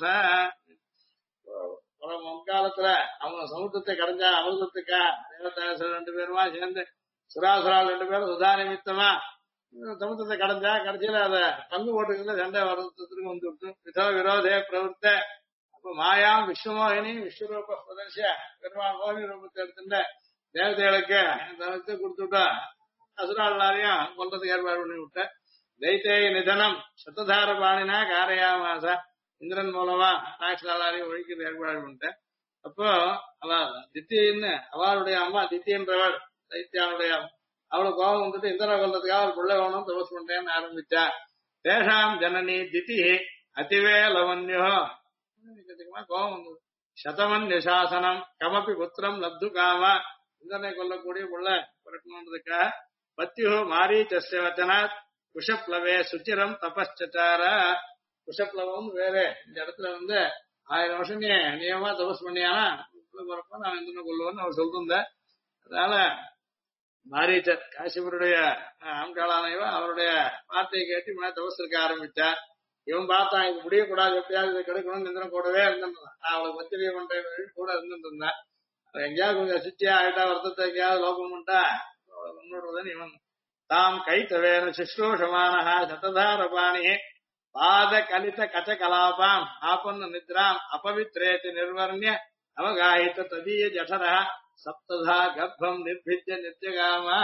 முன்காலத்துல அவங்க சமுத்திரத்தை கடைஞ்சா அமிர்தத்துக்கா தேவதாசர் 2 பேருமா சேர்ந்து சுராசுரால் 2 பேரும் சுதா நிமித்தமா சமுத்திரத்தை கடைஞ்சா கடைசியில அத பங்கு போட்டுக்கல சண்டை வருத்தத்துக்கு வந்து விட்டு விதோ விரோதே பிரவருத்த. அப்ப மாயாம் விஸ்வமோகினி விஸ்வரூப பிரதர்ஷ பெருமாள் மோகினி ரூபத்தை எடுத்துட்ட தேவதைகளுக்கு தனத்தை கொடுத்துட்டா அசுரால் எல்லாரையும் கொண்டதுக்கு ஏற்பாடு பண்ணி விட்ட. தைத்தேய நிதனம் சத்ததார பாணினா காரயாமாச இந்திரன் மூலமா ராட்சசாலையும் ஒழிக்கிறது ஏற்பாடு பண்ணிட்டேன். அப்போ அவ தித்தின்னு அவளுடைய அம்மா தித்தின்றவள் தைத்தியாவுடைய அவளுக்கு கோபம் வந்துட்டு இந்திரனை கொல்றதுக்காக அவள் பிள்ளை வேணும் தபஸ் பண்றேன்னு ஆரம்பிச்சா. தேஷாம் ஜனனி திதி அதிவே லவன்யோ கோபம் வந்தது. சதமன் நிசாசனம் கமப்பி புத்திரம் லப்து காமா இந்திரனை கொல்லக்கூடிய பிள்ளை பிறக்கணுன்றதுக்காக பத்தியோ மாரீச்சஸ்ய வச்சனாத் குஷப்ளவே சுச்சிரம் தபஸ்சார. குஷப்ளவம் வேற இந்த இடத்துல வந்து 1000 வருஷம் நீ நியமா தபஸ் பண்ணியானா பிறப்ப நான் இந்திரனை கொல்லுவேன்னு அவர் சொல்லிருந்த. அதனால மாரீச்சர் காசிபருடைய ஆம்காளானவ அவருடைய வார்த்தையை கேட்டு மேல தபஸ் இருக்க ஆரம்பிச்சார். இவன் பார்த்தான் இது முடியக்கூடாது எப்படியாவது இதை கிடைக்கணும்னு இந்திரன் கூடவே இருந்திருந்தான். அவளுக்கு பத்திரிகை பண்ற கூட இருந்துட்டு இருந்தான். எங்கேயாவது கொஞ்சம் அசிச்சியா ஆயிட்டா வருத்தத்தை எங்கேயாவது லோகம் பண்ணிட்டா முன்னோடுவதன் இவன் தாம் கைத்தவேன சுஷ்ரூஷமான சததாரபாணி பாத கலித கச்ச கலாபாம் ஆபன்ன நித்ராம் அபவித்ரேதி நிர்வர்ணிய அவகாஹித ததீய ஜடர சப்ததா கர்ப்பம் நிர்பித்ய நித்தியகாமா.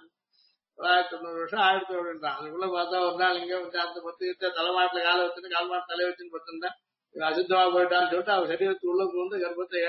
900 வருஷம் ஆயிரத்தி அப்படின்றான். அதுக்குள்ள பார்த்தா ஒரு நாள் இங்க அந்த 10 தலைமாட்டில காலை வச்சுட்டு கால் மாட்டு தலை வச்சுன்னு பத்திருந்தேன். அசுத்தமா போயிட்டான்னு சொல்லிட்டு அவன் சரீரத்துக்கு உள்ள வந்து கர்ப்பத்தை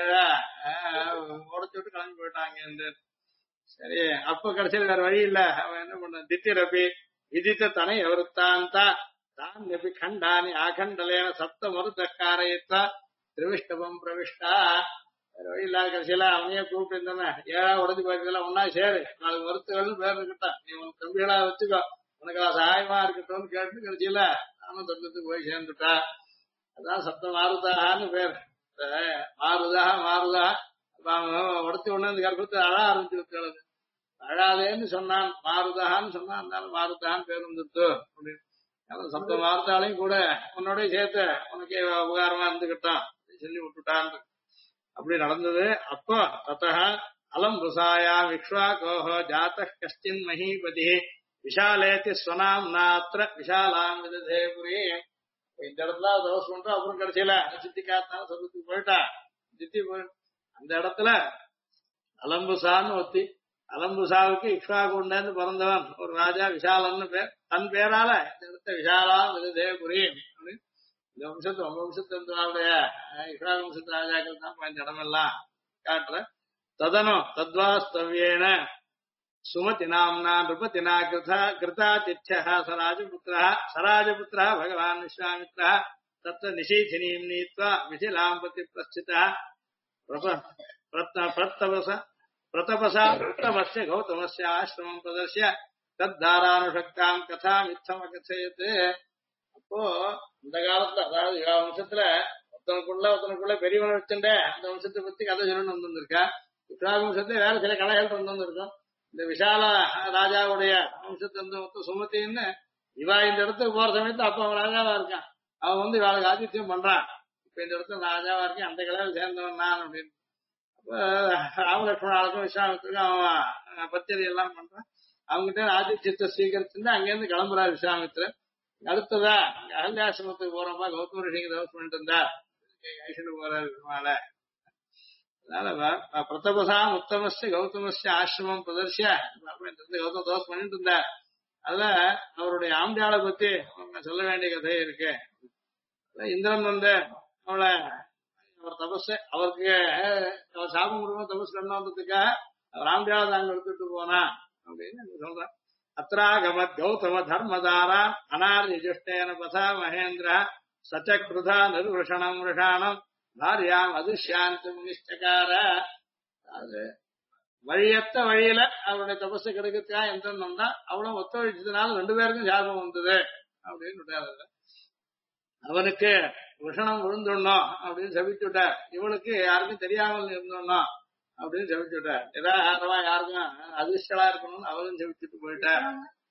உடச்சு விட்டு கிளம்பி போயிட்டாங்க. சரி அப்ப கடைசியில் வேற வழி இல்ல. அவன் என்ன பண்ண தித்திரபி விதித்த தனை எவருத்தாந்தா தான் நெபி கண்டானி ஆகண்டலேன சப்த மருத்தக்காரயித்தா திருவிஷ்டபம் பிரவிஷ்டா. வழி இல்லாத கடைசியில அவனையே கூப்பிட்டு இருந்தானே ஏழா உடஞ்சு போயிருக்கலாம் ஒன்னா சேரு நாளைக்கு மருத்துவர்கள் பேர் இருக்கட்டும் நீ உனக்கு தம்பிகளா வச்சுக்கோ உனக்கு சகாயமா இருக்கட்டும்னு கேட்டு கடைசியில நானும் சொந்தத்துக்கு போய் சேர்ந்துட்டா. அதான் சப்த மாறுதான்னு பேர். மாறுதா மாறுதா அவன் உடச்சி உடனே இந்த கர்ப்பத்தை அழ ஆரம்பிச்சு விட்டு அழாதேன்னு சொன்னான் மாறுதான்னு சொன்னான் அதனால மாறுதான்னு பேர் வந்துட்டு அப்படின்னு சப்த மாறுதாலையும் கூட உன்னோடய சேர்த்து உனக்கு உபகாரமா இருந்துகிட்டான் சொல்லி விட்டுட்டான். அப்படி நடந்தது. அப்போ தத்தः அலம் புசாயாம் விக்ஷ்வாகோஹோ ஜாதः கஷ்டின் மஹீபதி விஷாலேதி ஸ்வனாம் நாத்திர விஷாலாம் விததே புரி. இந்த இடத்துல தோசை பண்றோம். அப்புறம் கடைசியில சித்தி காத்தாலும் சொந்தத்துக்கு போயிட்டா. சித்தி போய் அந்த இடத்துல அலம்புசான்னு ஒத்தி அலம்புசாவுக்கு இக்ஷ்வாகுண்டேன்னு பிறந்தவன் ஒரு ராஜா விஷாலன்னு பேர். தன் பேரால இந்த இடத்த விஷாலாம் விததே புரி அப்படின்னு இந்த வம்சத்து உங்க வம்சத்தினுடைய இக்ஷ்வா வம்சத்து ராஜாக்கள் தான் இந்த இடமெல்லாம் காட்டுற. ததனம் தத்வாஸ்தவ்யேன சுமதி நாம்னா நிருபதினா கிருதா தித்யः சராஜபுத்திரः பகவான் விஸ்வாமித்ரः தத்த நிஷீதினீம் நீத்வா மிதிலாம் பிரதி பிரஸ்திதः பிரதபசா உத்தமஸ்ய கௌதமஸ்ய ஆசிரமம் பிரதர்ஷ்ய தத்தாரானுஷக்தாம் கதாம் இத்தம் அகச்சயத். அப்போ இந்த காலத்துல அதாவது வம்சத்துல ஒருத்தனுக்குள்ள பெரியவனை வச்சுட்டே அந்த வம்சத்தை பத்தி கதை சொல்லணும்னு வந்திருக்கா. விக்ரா வம்சத்துல வேற சில கலைகள் வந்திருக்கும். இந்த விஷால ராஜாவுடைய வம்சத்தை வந்து சுமத்தின்னு இவா இந்த இடத்துக்கு போற சமயத்துல அப்ப அவன் ராஜாவா இருக்கான். அவன் இவாளுக்கு ஆதித்யம் பண்றான். இப்ப இந்த இடத்துல ராஜாவா இருக்கேன் அந்த கலையில சேர்ந்தவன் நான் அப்படின்னு. அப்ப ராமலட்சுமணாளுக்கும் விஸ்வாமித்திற்கும் அவன் பத்திரி எல்லாம் பண்றான். அவங்ககிட்ட ஆதித்யத்தை ஸ்வீகரிச்சுட்டு அங்கிருந்து கிளம்புறாரு விஸ்வாமித்திரன். அடுத்ததா அகல்யாசிரமத்துக்கு போறப்பா கௌதம ரிஷிங்க தவஸ் பண்ணிட்டு இருந்தா ஐஷனு போறாரு பெருமாளை. அதனால பிரதபசாம் உத்தமஸ்ய கௌதமஸ்ய ஆசிரமம் பிரதர்ஷிய கௌதம தவஸ் பண்ணிட்டு இருந்தார். அதுல அவருடைய ஆம்பியாளை பத்தி சொல்ல வேண்டிய கதை இருக்கு. இந்திரன் அவளை அவர் தபஸ் அவருக்கு அவர் சாபம் கொடுக்கணும் தபஸ் கண்ணோன்றதுக்காக அவர் ஆம்பியாளை தாங்க எடுத்துட்டு போனா அப்படின்னு சொல்றேன். அத்ராகமத் கௌதம தர்மதாரா அனார்யுஷ்டேன பதா மகேந்திர சச்சக்ருதா நிர்வஷணம் விஷாணம் பாரியாம் அதிர்ஷாந்தம் நிஷ்டகார. அது வழியத்த வழியில அவருடைய தபசு கிடைக்கிறதுக்காக எந்திரன் வந்தா அவளும் ஒத்துழைச்சதுனால 2 பேருக்கும் சாபம் வந்தது அப்படின்னு அவனுக்கு விஷணம் விழுந்துடணும் அப்படின்னு சபிச்சுட்டார். இவளுக்கு யாருக்கும் தெரியாமல் இருந்தோம் அப்படின்னு ஜபிச்சு விட்டார். நிராகாரமா யாருக்கும் அதிர்ஷ்டலா இருக்கணும்னு அவரும் ஜபிச்சுட்டு போயிட்டார்.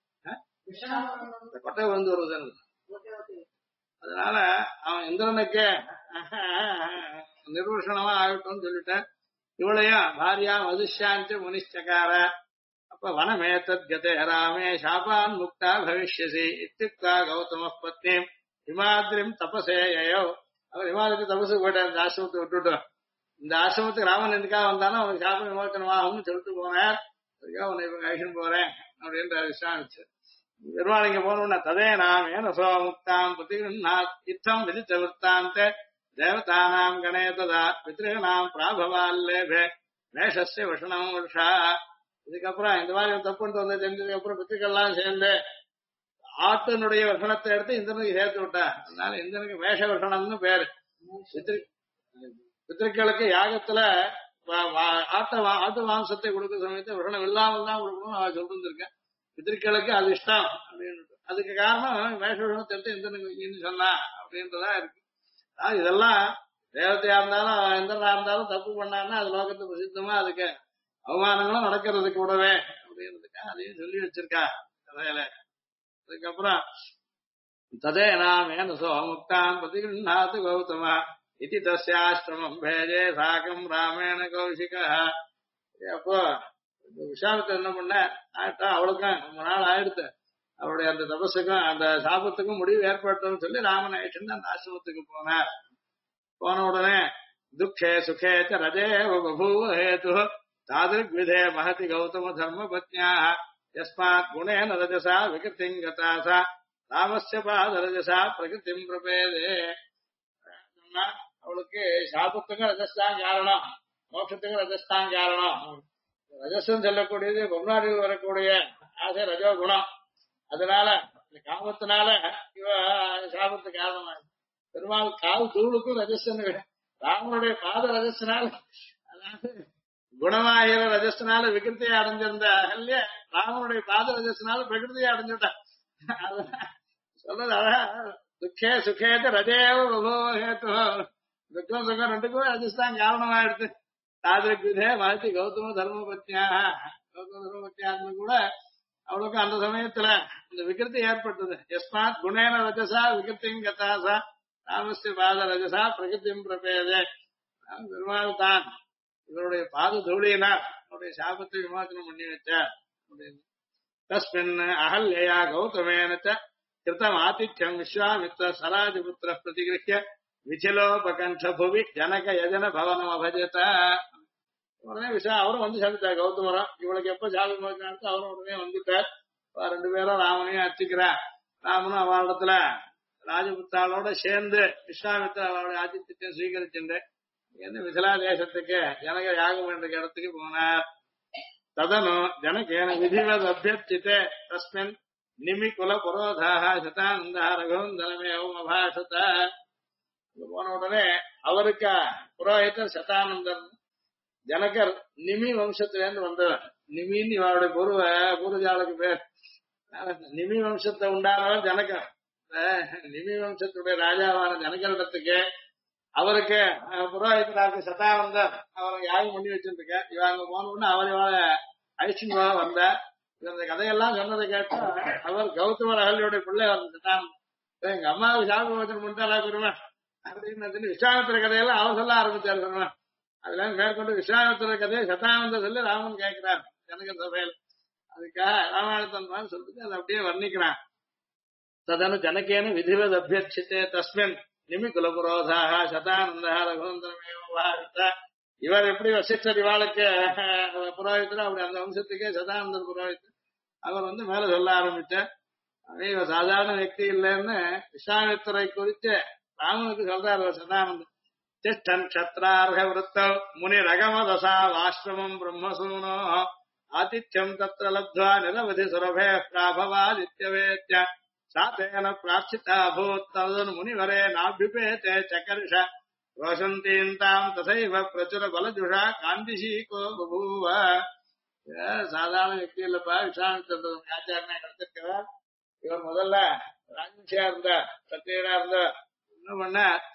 கொட்டை வந்து வருவதன் அதனால அவன் இந்திரனுக்கு நிர்வஷணமா ஆகட்டும்னு சொல்லிட்டான். இவளையும் பாரியா மதுஷாந்த முனிஷ்டகார. அப்ப வனமேதத் கதே ராமே சாபான் முக்தா பவிஷ்யசி இத்தியுக்தா கௌதம பத்னி ஹிமாத்ரிம் தபசேயோ. அவர் ஹிமாத்ரி தபசுக்கு போயிட்டார். இந்த ஆசிரமத்தை விட்டுட்டோம். இந்த ஆசிரமத்துக்கு ராமன் எதுக்காக வந்தானோ அவனுக்கு சாப விமோச்சனமாகும்னு சொல்லிட்டு போனார். அதுக்காக உன்னை இப்ப அழிச்சுன்னு போறேன் அப்படின்ற விசாரிச்சு பெருமாள் இங்க போனோம்னா ததே நாமேன சோமுக்தாம் பிரதிகிருநாத் இத்தம் விதித்த விற்த்தாந்த தேவதானாம் கணே ததா பித்ருகணாம் பிராபவால்லேபே மேஷஸ்ய விஷணம் வருஷா. இதுக்கப்புறம் இந்த மாதிரி தப்புன்ட்டு வந்து தெரிஞ்சதுக்கு அப்புறம் பித்திருக்கள்லாம் சேர்ந்து ஆட்டனுடைய விஷணத்தை எடுத்து இந்திரனுக்கு சேர்த்து விட்டா. அதனால இந்திரனுக்கு மேஷ விஷணம்னு பேரு. பித்திருக்களுக்கு யாகத்துல ஆட்டு மாம்சத்தை கொடுக்க சமயத்தை விஷணம் இல்லாமல் தான் கொடுக்கணும் அவன் சொல்லிருந்திருக்கேன். பித்திருக்களுக்கு அது இஷ்டம் அப்படின்னு. அதுக்கு காரணம் மேஷ விஷணத்தை எடுத்து இந்திரனுக்கு சொன்னா அப்படின்றதா இருக்கு. இதெல்லாம் தேவதையா இருந்தாலும் இந்திரனா இருந்தாலும் தப்பு பண்ணான்னா அது லோகத்து பிரசித்தமா அதுக்கு அவமானங்களும் நடக்கிறதுக்கு கூடவே அப்படின்றதுக்கா அதையும் சொல்லி வச்சிருக்கா கதையில. அதுக்கப்புறம் ததே நாமேன சோமுக்தாம் பிரதிகிருநாத் கௌதமா இதி தஸ்யாஸ்ரமம் பேஜே சாகம் ராமேண கௌஷிகா. அப்போ விசாலத்தை என்ன பண்ண அவளுக்கும் ரொம்ப நாள் ஆயிடுத்து. அவருடைய அந்த தபசுக்கும் அந்த சாபத்துக்கும் முடிவு ஏற்பட்டதுன்னு சொல்லி ராமன் ஆயிடுச்சுன்னு அந்த ஆசிரமத்துக்கு போனார். போன உடனே துக்கே சுகே ரஜே பபூவ ஹேது தாதிருக் விதே மகதி கௌதம தர்ம பத்னியா யஸ்மாத் குணேன ரஜசா விகிருதிங்கதா சா ராமஸ்ய பாதரஜசா பிரகிருதிம் பிரபேதே. அவளுக்கு சாபத்துக்கும் ரஜஸ்தான் காரணம், மோட்சத்துக்கும் ரஜஸ்தான் காரணம். ரஜஸ்ன்னு சொல்லக்கூடியது பொம்னாடியில் வரக்கூடிய ஆசை ரஜோ குணம். அதனால இந்த காமத்தினால இவ சாபத்துக்கு காரணமாக பெருமாள் கால் தூளுக்கும் ரஜஸ்ன்னு ராமனுடைய பாத ரஜஸ்னால குணமாகிற ரஜஸ்னால விகிருத்தியை அடைஞ்சிருந்த அகல்ய ராமனுடைய பாத ரஜஸ்னால பிரகிருதியை அடைஞ்சுட்டான். சொல்றது அழகா துக்கே சுகேது ரஜேவ விபோகேத்து துக்கம் சுகம் ரெண்டுக்கும் ரஜஸ்தான் காரணமாயிடுது. தாதிருக்குதே மகத்தி கௌதம தர்மபத்யா கௌதம தர்மபத்யாத்ம கூட அவளுக்கு அந்த சமயத்துல இந்த விகிருத்தி ஏற்பட்டது. எஸ்மாத் குணேன ரஜசா விகிருத்தியும் கதாசா ராமஸ்ய பாத ரஜசா பிரகிருத்தியும் பிரபேதே. பெருமாள் தான் இவருடைய பாத தூளியினால் அவருடைய சாபத்தை விமோசனம் பண்ணி வச்சார். தஸ்மின் அகல்யா கௌதமேன கிருத்தம் ஆதித்யம் விஸ்வாமித்ர சராஜபுத்திர பிரதிகிருஹ்ய விசிலோபகண்ட புவி ஜனக யஜன பவனம் அபஜத. உடனே அவரும் வந்து சேர்ந்துட்டார் கௌதமரம். இவளுக்கு எப்ப சாபி மோசனம் அவரும் உடனே வந்துட்டார். ரெண்டு பேரும் ராமனையும் அர்ச்சிக்கிறார். ராமனும் அவளிடத்துல ராஜபுத்தாளோட சேர்ந்து விஸ்வாமித்ர அவளுடைய ஆதித்யத்தையும் ஸ்வீகரிச்சுண்டு விசலா தேசத்துக்கு ஜனக யாகம் என்ற இடத்துக்கு போனார். ததனு ஜனகேன விதிவத் அபியர்ச்சித்தே தஸ்மின் நிமி குல புரோதாக சதானந்தா ரகுந்தனமேவும் அபாஷத. போன உடனே அவருக்கு புரோஹிதர் சதானந்தர் ஜனகர் நிமி வம்சத்திலேருந்து வந்தவர். நிமின்னு இவருடைய பூர்வஜாளுக்கு பேர். நிமி வம்சத்தை உண்டானவர் ஜனகர். நிமி வம்சத்துடைய ராஜாவான ஜனகரிடத்துக்கு அவருக்கு புரோஹிதராக சதானந்தர் அவரை யாகம் பண்ணி வச்சிருக்க. இவ அங்க போன உடனே அவர் இவள ஐஸ்வர்யாக வந்தார். இந்த கதையெல்லாம் சொன்னதை கேட்டா அவர் கௌதமர் அகல்யோடைய பிள்ளை அவர் சதானந்தர். எங்க அம்மாவுக்கு சாப வச்சனம் பண்ணிட்டாரா பெருமா அப்படின்னு விஸ்வாமித்திர கதையெல்லாம் அவர் சொல்ல ஆரம்பிச்சார் பெருமா. அதெல்லாம் மேற்கொண்டு விஸ்வாமித்திர கதையை சதானந்த சொல்லி ராமன் கேட்கிறார் ஜனகர் சபையில். அதுக்காக ராமாயணத்தன் சொல்லிட்டு அதை அப்படியே வர்ணிக்கிறான். ததனு ஜனகேன விதிவத் அபியர்ச்சித்தே தஸ்மின் நிமி குலபுரோதாக சதானந்தா ரகுந்தரமேவ. இவர் எப்படி வசிஷ்டர் இவாளுக்கு புரோஹித்தர் அப்படி அந்த வம்சத்துக்கே சதானந்தர் புரோஹித்தர். அவர் வந்து மேல சொல்ல ஆரம்பிச்சார். இவர் சாதாரண వ్యక్తి இல்லைன்னு விஸ்வாமித்திரை குறித்து ராமனுக்கு சொல்றாரு சதானந்தர். திஷ்டன் க்ஷத்ரார்ஹ விருத்தம் முனி ரகமதசா ஆசிரமம் பிரம்மசூனோ ஆதித்யம் தத்ர லப்த்வா நிரவதி சுரபே பிராபவாதித்யவேத்ய சாத்தேன பிரார்த்திதா பூத் ததனு முனிவரே நாபிபேதே சகர்ஷ ரோஷந்தீந்தாம் தசைவ பிரச்சுர பலஜுஷா காந்திஷீகோ பபூவ. சாதாரண వ్యక్తి இல்லப்பா விஸ்வாமித்திர ஆச்சாரனை எடுத்திருக்கிறார். இவர் முதல்ல ராஜ்யா இருந்தார், சத்தியரா இருந்தார். என்ன பண்ண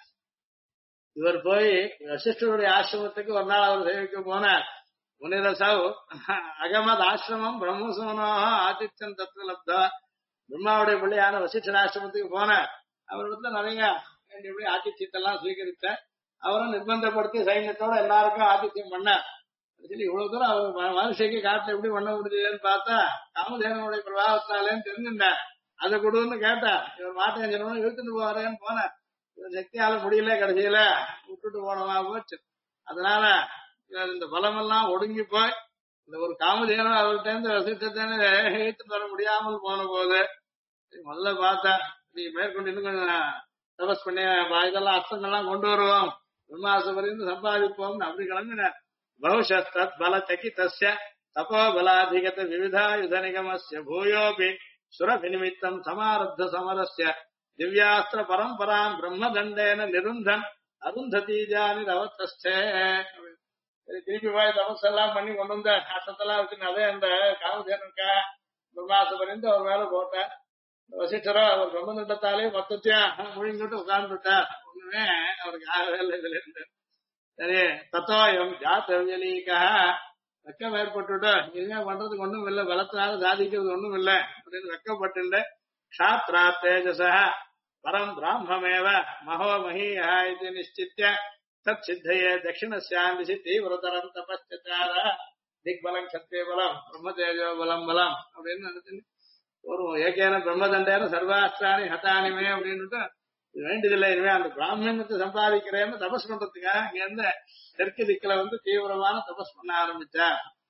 இவர் போய் வசிஷ்டருடைய ஆசிரமத்துக்கு ஒரு நாள் அவர் சேவிக்க போனார். முனிரசவ் அகமது ஆசிரமம் பிரம்மசூனோ ஆதித்யம் தத்ர லப்தா. பிரம்மாவுடைய பிள்ளையான வசிஷ்டர் ஆசிரமத்துக்கு போனார். அவரிடத்துல நிறைய எப்படி ஆதித்யத்தெல்லாம் ஸ்வீகரித்த. அவரும் நிர்பந்தப்படுத்தி சைன்யத்தோட எல்லாருக்கும் ஆதித்யம் பண்ணார். சொல்லி இவ்வளவு தூரம் அவர் மனுஷைக்கு காட்டுல எப்படி பண்ண முடியுதுன்னு பார்த்தா காமதேவனுடைய பிரபாவத்தாலேன்னு தெரிஞ்சுட்டார். அதை கொடுன்னு கேட்டா இவர் மாட்டேன் சொன்னோன்னு இழுத்துட்டு போவாரேன்னு போனார். இவர் சக்தியால முடியல, கடைசியில விட்டுட்டு போனமா போச்சு. அதனால இந்த பலமெல்லாம் ஒடுங்கி போய் இந்த ஒரு காமதேவன் அவர்கிட்ட இருந்து வசிஷ்டத்தேன்னு இழுத்துட்டு வர முடியாமல் போன போது முதல்ல பார்த்தா நீ மேற்கொண்டு இன்னும் கொஞ்சம் தபஸ் பண்ணி இதெல்லாம் அஸ்தங்கள்லாம் கொண்டு வருவோம், பிரம்மாசபரிந்து சம்பாதிப்போம் அப்படி கிளம்பினார். பகுஷஸ்தத் பல சகிதஸ்ய தபோ பலாதிகத விவிதாயுத நிகமஸ்ய பூயோபி சுரபிநிமித்தம் சமாரத்த சமரஸ்ய திவ்யாஸ்திர பரம்பராம் பிரம்மதண்டேன நிருந்தன் அருந்ததீஜானி ரவத்தஸ்தே. திருப்பி போய் தபஸ் எல்லாம் பண்ணி கொண்டு வந்த அசத்தெல்லாம் வச்சுன்னு அதே அந்த காமதேனுக்கா பிரம்மாசபரிந்து அவர் மேல போட்டார். வசிஷ்டரோ அவர் பிரம்மதண்டத்தாலே மொத்தத்தையும் முழுங்கிட்டு உட்கார்ந்துட்டார். ஒண்ணுமே அவருக்கு ஆகவே இல்லை இதுல இருந்து. சரி தத்தோயம் ஜாத்தவியலீகா வெக்கம் ஏற்பட்டுட்டோ இனிமே பண்றதுக்கு ஒண்ணும் இல்லை, பலத்தினால சாதிக்கிறது ஒண்ணும் இல்லை அப்படின்னு வெக்கப்பட்டு க்ஷாத்ரா தேஜச பரம் பிராமமேவ மகோ மஹீயா இது நிச்சித்ய தத் சித்தையே தட்சிணஸ்யாம் திசி தீவிரதரம் தபஸ்சார திக்பலம் சத்திய பலம் பிரம்மதேஜோ பலம் பலம் அப்படின்னு நினைச்சு ஒரு ஏகேன பிரம்மதண்டேன சர்வாஸ்திராணி ஹதானிமே அப்படின்னுட்டு வேண்டியதில்லை. இனிமே அந்த பிராமணத்தை சம்பாதிக்கிறேன்னு தபஸ் பண்றதுக்காக இங்க இருந்து தெற்கு திக்கில வந்து தீவிரமான தபஸ் பண்ண ஆரம்பிச்சா.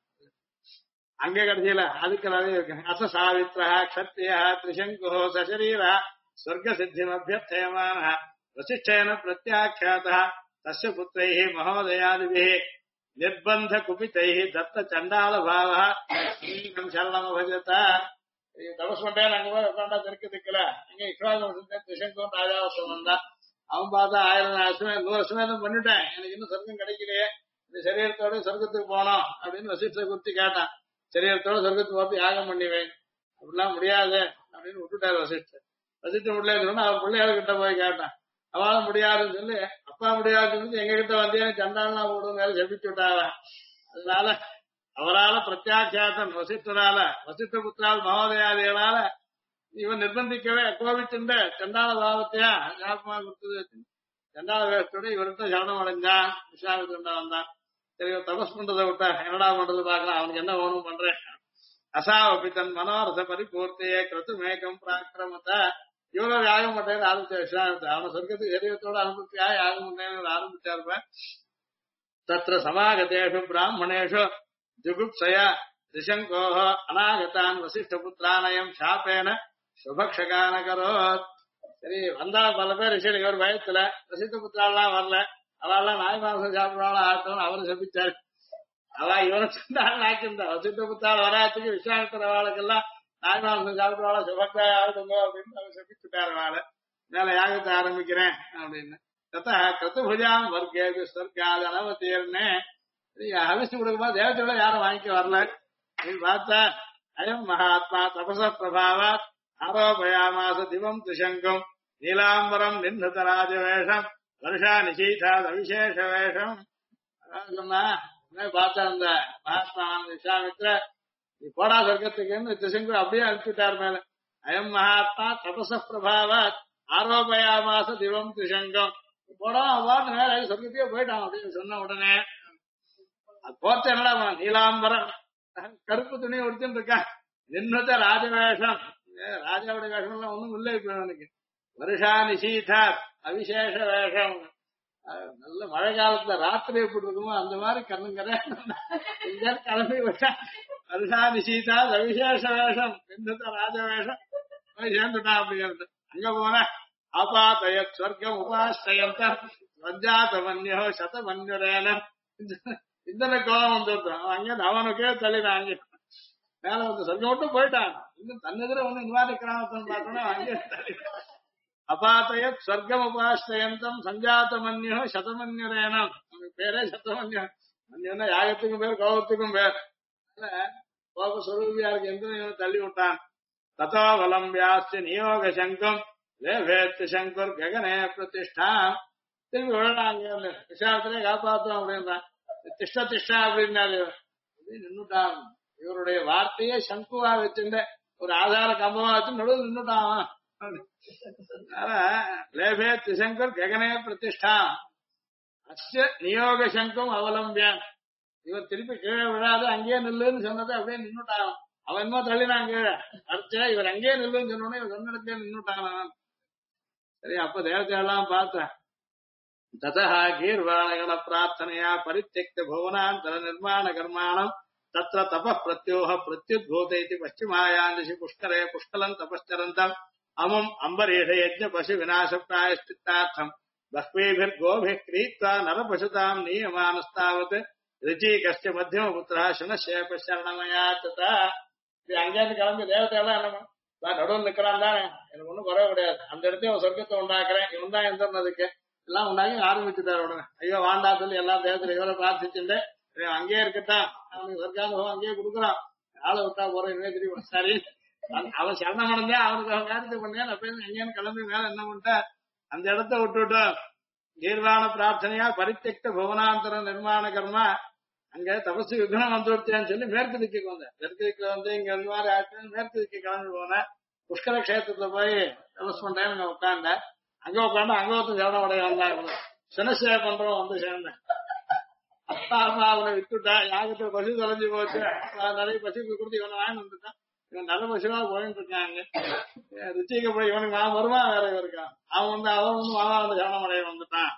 அங்க கடைசியில அதுக்கு நிறைய இருக்கு. அச சாவித்ரா க்ஷத்ரியா திரிசங்கோ சசரீரா ஸ்வர்க சித்திம் அபியர்த்தயமான வசிஷ்டேன பிரத்யாख्यातः தஸ்ய புத்ரைஹி மகோதயாதிபிஹி நிர்பந்த குபிதைஹி தத்த சண்டால பாவः ஸ்ரீகம் சரணம் பஜத. தபஸ் பண்றேன் அங்க போய் உட்காண்டா தெற்கு திக்கல அங்க இஸ்வாசம் திரிசங்கோ ராஜாவசம் வந்தா. அவன் பார்த்தா 1000 வருஷமே 100 வருஷமே தான் பண்ணிட்டேன், எனக்கு இன்னும் சொர்க்கம் கிடைக்கலையே, இந்த சரீரத்தோட சொர்க்கத்துக்கு போனோம் அப்படின்னு வசிஷ்டரை குறித்து கேட்டான். சரீரத்தோட சொர்க்கத்துக்கு போறது யாகம் பண்ணிவேன், அப்படிலாம் முடியாது அப்படின்னு விட்டுட்டாரு வசிஷ்டர். வசிஷ்டர் முடியலன்னு அவர் பிள்ளையார்கிட்ட போய் கேட்டான். அவளால முடியாதுன்னு சொல்லி, அப்பா முடியாதுன்னு சொல்லி எங்க கிட்ட வந்தேன்னு சண்டாலாம் விடும் மேல ஜபிச்சு விட்டாங்க. அதனால அவரால பிரத்யாட்சாத்தன் வசிஷ்டரால வசிஷ்ட புத்திரால் மகோதயாதிகளால இவன் நிர்பந்திக்கவே கோபிச்சுண்ட சண்டால பாவத்தையா ஞாபகமா கொடுத்தது. சண்டால வேஷத்தோட இவர்கிட்ட சரணம் அடைஞ்சான். விஸ்வாமித்திரன் வந்தான். சரி தபஸ் பண்றதை விட்டா என்னடா பண்றது பாக்கலாம், அவனுக்கு என்ன வேணும் பண்றேன். அசாவபி தன் மனோரச பரிபூர்த்தியே கிருத்து மேகம் பிராக்கிரமத்த இவ்வளவு யாகம் பண்றேன்னு ஆரம்பிச்ச விஸ்வாமித்திரன். அவனை சொர்க்கத்துக்கு சரீரத்தோட அனுபவிச்சா யாகம் பண்றேன்னு ஆரம்பிச்சாருப்ப. தத்திர சமாகதேஷு பிராமணேஷு ஜுகுப்சய ரிஷங்கோஹ அநாகதான் வசிஷ்டபுத்திரானயம் சாப்பேன சுபக்ஷகானகரோத். சரி வந்தா பல பேர் ரிஷிகள் இவர் பயத்துல வசிஷ்டபுத்திராலாம் வரல, அவெல்லாம் நாய் மாசம் சாப்பிடுவாள் ஆட்டம் அவரு சபிச்சாரு. அவ இவனை சொன்னாள் ஆக்கியிருந்தா வசிஷ்டபுத்திரால் வராத்துக்கு விஸ்வாமித்திர அவளுக்கெல்லாம் நாய் மாசம் சாப்பிடுவாளா சுபக்ஷா ஆடுங்க அப்படின்னு அவர் சபிச்சுட்டாரு. அவளை மேல யாகத்தை ஆரம்பிக்கிறேன் அப்படின்னு. தத்தா கிருத்துபுஜாம் வர்க்கேபி சொர்க்காத அனவத்தீர்னே. ஹவிசு கொடுக்குமா தேவத்தோட யாரும் வாங்கிக்க வரல. பார்த்தா அயம் மகாத்மா தபச பிரபாவாத் ஆரோபயாமாச திவம் திசங்கம் நீலாம்பரம் நின்னுத ராஜவேஷம் வருஷா நிஷீதாத் அவிசேஷ வேஷம். சொன்னா பார்த்தா அந்த மகாத்மா விஸ்வாமித்ர நீ போடா சொர்க்கத்துக்குன்னு திசங்கம் அப்படியே அனுப்பிட்டார் மேல. அயம் மகாத்மா தபச பிரபாவாத் ஆரோபயாமாச திவம் திசங்கம். போடா அவ்வாறு நேர சொர்க்கத்தையே போயிட்டான் அப்படின்னு சொன்ன உடனே போர்த்த என்னடா நீலாம்பரம் கருப்பு துணி உடுத்துட்டு இருக்கான். நின்னுத ராஜவேஷம், ராஜாவுடைய வேஷம் எல்லாம் ஒண்ணும் இல்லை இப்ப அவனுக்கு. வருஷா நிஷீதாத் அவிசேஷ வேஷம். நல்ல மழை காலத்துல ராத்திரி எப்படி இருக்குமோ அந்த மாதிரி கண்ணுங்கற கிளம்பி விட்டா. வருஷா நிஷீதாத் அவிசேஷ வேஷம் நின்னுத ராஜவேஷம் போய் சேர்ந்துட்டான் அப்படிங்கிறது. அங்க போன ஆபாத்தய ஸ்வர்க்கம் உபாஸ்தயந்த வஞ்சாதமன்யோ சதமன்யுரேன. இந்த கோலம் வந்துட்டான். அங்க அவனுக்கே தள்ளினாங்க மேல வந்து சொர்க்கம் மட்டும் போயிட்டான். இன்னும் தன்னெதிர ஒண்ணு நிவாரி கிராமத்தம் பார்த்தோன்னா அங்கே தள்ளிட்டான். அபாத்தய ஸ்வர்க்கம் உபாஸ்தயந்தம் சஞ்சாத்தமன்யோ சதமன்யுரேனம். அவனுக்கு பேரே சத்தமன்யம். மன்யம்னா யாகத்துக்கும் பேர் கோபத்துக்கும் பேர். கோப சொரூபியாருக்கு எந்த தள்ளி விட்டான். ததோ வலம்பியாஸ்தி நியோக சங்கம் லேவேத்து சங்கர் ககனே பிரதிஷ்டா. திரும்பி விழறாங்க விசாரத்திலே காப்பாத்தோம் அப்படின்றான். திஷ்ட திஷ்டா அப்படின்னாரு. நின்னுட்டான். இவருடைய வார்த்தையே சங்குவா வச்சுட்ட ஒரு ஆதார கம்பமா வச்சு நடுவில் நின்னுட்டான். லேபே திசங்கர் ககனே பிரதிஷ்டா அஸ்ய நியோக சங்கம் அவலம்பியான். இவர் திருப்பி கீழே விழாது அங்கேயே நில்லுன்னு சொன்னதை அப்படியே நின்னுட்டான். அவன் என்ன தள்ளினான் கீழே அடிச்சா இவர் அங்கேயே நில்லுன்னு சொன்னோன்னே இவர் சொன்னிடத்துல நின்னுட்டான். சரி அப்ப தேவதையெல்லாம் பார்த்தேன். ததா கீர்வாணகண பிரார்த்தனையா பரித்தியக்த புவனாந்தர நிர்மாண கர்மாணம் தத்ர தப பிரத்யோக பிரத்யுத்பூத இது பश्चिमायां दिशि புஷ்கரே புஷ்கலம் தபஸ்சரந்தம் அமும் அம்பரீஷ யஜ்ஞ பசு விநாச பிராயஷ்சித்தார்த்தம் பஹ்வீபிர் கோபிர் கிரீத்வா நரபசுதாம் நீயமானஸ்தாவத் ரிச்சிகஸ்ய மத்தியம புத்திரா சனசேப சரணமயா ததா. அங்கேருந்து கிளம்பி தேவதையெல்லாம் என்ன நடுவில் நிக்கிறான் தானே, எனக்கு ஒண்ணும் குறைய கிடையாது. அந்த இடத்தையும் ஒரு சொர்க்கத்தை உண்டாக்குறேன். இவன் தான் எந்ததுக்கு எல்லாம் உண்டாக்கி ஆரம்பிச்சுட்டாரு. உடனே ஐயோ வாண்டா சொல்லி எல்லா தேவத்தை இவரை பிரார்த்திச்சுட்டு அங்கேயே இருக்கட்டான். அவனுக்கு சொர்க்கானுபவம் அங்கேயே கொடுக்குறான். ஆளை விட்டா போற இவனே தெரியும். சரி அவன் சரணம் அடைஞ்சா அவனுக்கு அவன் காரியத்தை பண்ணேன். அப்ப அங்கேன்னு கிளம்பி மேல என்ன பண்ணிட்டா அந்த இடத்த விட்டுவிட்டோம். கீர்வாண பிரார்த்தனையா பரித்தியக்த புவனாந்தர நிர்மாண கர்மா. அங்க தபசு விக்னம் வந்துருச்சேன்னு சொல்லி மேற்கு திக்கு வந்தேன். தெற்கு திக்குல வந்து இங்க இந்த மாதிரி ஆச்சு. மேற்கு திக்கு கிளம்பி போனேன். புஷ்கர கஷேத்திரத்துல போய் தபஸ் பண்றேன்னு அங்க உட்காந்தேன். அங்க உட்காந்து அங்க ஒருத்தன் சரணம் உடைய வந்தாங்க. சினசேவை பண்றவன் வந்து சேர்ந்தேன். அப்பா அம்மா அவனை விட்டுட்டா. யாகத்துல பசு தொலைஞ்சு போச்சு. நிறைய பசுக்கு கொடுத்து இவனை வாங்கி வந்துட்டான். இவன் நல்ல பசுவா போயிட்டு இருக்காங்க. ருச்சிக்கு போய் இவனுக்கு நான் வருமா வேற இருக்கான். அவன் வந்து மாமா வந்து சரணம் உடைய வந்துட்டான்.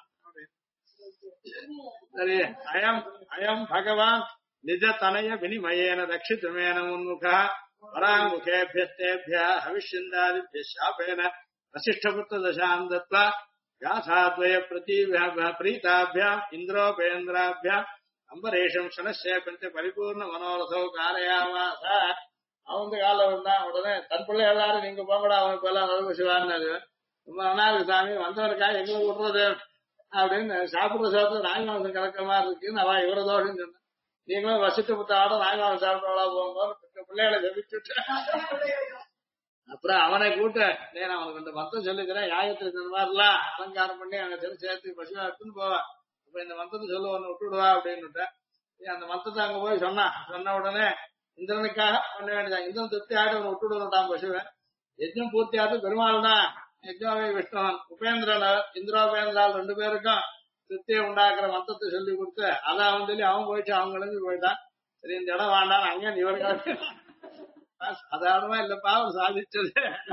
சரி அயம் அயம் பகவான் நிஜ தனய வினிமயேன ரட்சித்துமேன உன்முகா பராங்குகேபியஸ்தேபிய ஹவிஷ்யந்தாதிபிய சாபேன வசிஷ்டபுத்திர தசாம் தத்வா காசாத்வய பிரீதாபியாம் இந்திரோபேந்திராபியாம் அம்பரேஷம் சனசேபஞ்ச பரிபூர்ண மனோரசோ காரயாமாச. அவன் கால வந்தான். உடனே தன் பிள்ளை எல்லாரும் நீங்க போங்கடா அவனுக்கு எல்லாம் நடுவு சிவான்னு ரொம்ப நல்லா இருக்கு சாமி. வந்தவனுக்காக எங்களுக்கு விடுறது அப்படின்னு சாப்பிடுற சாப்பிட்டு நாகமாசம் கலக்கிற மாதிரி இருக்குன்னு அவ இவர தோஷம் சொன்ன. நீங்களும் வசிட்டு புத்தாட நாகமாசம் சாப்பிட்டவளா போகும்போது பிள்ளைகளை ஜபிச்சுட்டு அப்புறம் அவனை கூட்ட நான் அவனுக்கு இந்த மந்திரம் சொல்லிக்கிறேன், யாகத்துல இந்த மாதிரிலாம் அலங்காரம் பண்ணி அங்க சேர்த்து பசுவா எடுத்துன்னு போவேன், அப்ப இந்த மந்திரத்தை சொல்லு ஒன்னு விட்டுடுவா அப்படின்னு அந்த மந்திரத்தை அங்க போய் சொன்ன உடனே இந்திரனுக்காக பண்ண வேண்டியதான். இந்திரன் திருப்தி ஆடு அவனை விட்டுடுவான் பசுவன். யஜ்ஞம் பூர்த்தி ஆகுது பெருமாள் தான் யஜ்ஞாவே விஷ்ணுவன் உபேந்திரன் இந்திரோபேந்திரால் 2 பேருக்கும் திருப்தியை உண்டாக்குற மந்திரத்தை சொல்லி கொடுத்து அதை அவன் சொல்லி அவன் போயிட்டு அவங்க கிளம்பி போயிட்டான். சரி இந்த இடம் வேண்டாம் அங்க இவர்கள் சாதாரணமா இல்லப்பா அவர் சாதிச்சது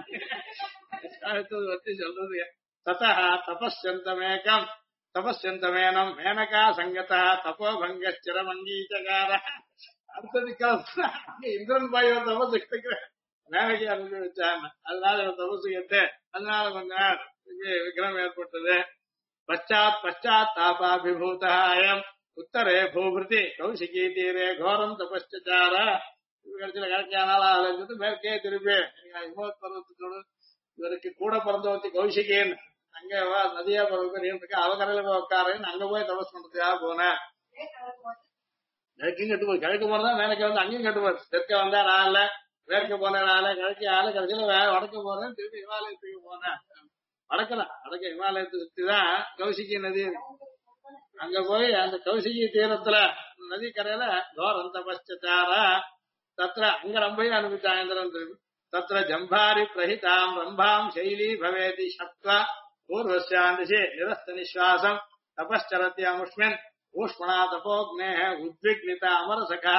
பத்தி சொல்றது. ததா தபஸ்யந்தமேகம் தபஸ்யந்தமேனம் மேனகா சங்கதா தபோபங்கரமங்கீச்சகார. அடுத்ததுக்கு இந்திரன் பாய் ஒரு தபஸ் மேனகை அனுப்பி வச்சாங்க, அதனால இவன் தபசு கேட்டு அதனால கொஞ்ச நாள் விக்ரம் ஏற்பட்டது. பச்சாத் தாபாபிபூதாயம் உத்தரே பூபிருதி கௌசிகி தீரே கோரம் தபஸ்சார. கடைசியில கிடைக்கானாலும் அதை இருந்துட்டு மேற்கே திருப்பி இமோத் பருவத்தோடு இவருக்கு கூட பிறந்தவத்தி கௌசிகின்னு அங்க நதியா பருவத்துக்கு அவ கரையில போய் உட்காருன்னு அங்க போய் தபஸ் பண்றதுக்காக போனேன். கிழக்கையும் கட்டு போய் கிழக்கு போனதான் மேலக்கு வந்து அங்கேயும் கட்டு போச்சு. தெற்க வந்தா நான் இல்ல, மேற்க போனேன் நாள, கிழக்கு ஆளு, கடைசியில வடக்க போறேன், திருப்பி இமாலயத்துக்கு போனேன். வடக்க இமாலயத்தை சுத்திதான் கௌசிகி நதி இருக்கு. அங்க போய் அந்த கௌசிகி தீரத்துல நதி கரையில கோரம் தபஸ்சார தத்திர அங்க ரம்பையும் அனுப்பிச்சான் இந்திரன். திருப்பி தத்திர ஜம்பாரி பிரஹிதாம் ரம்பாம் சைலி பவேதி சத்வா பூர்வஸ்யாந்திஷே நிரஸ்த நிஸ்வாசம் தபஸ்சரத்யாமுஷ்மின் ஊஷ்மணா தபோக்னே உத்விக்னித அமரசகா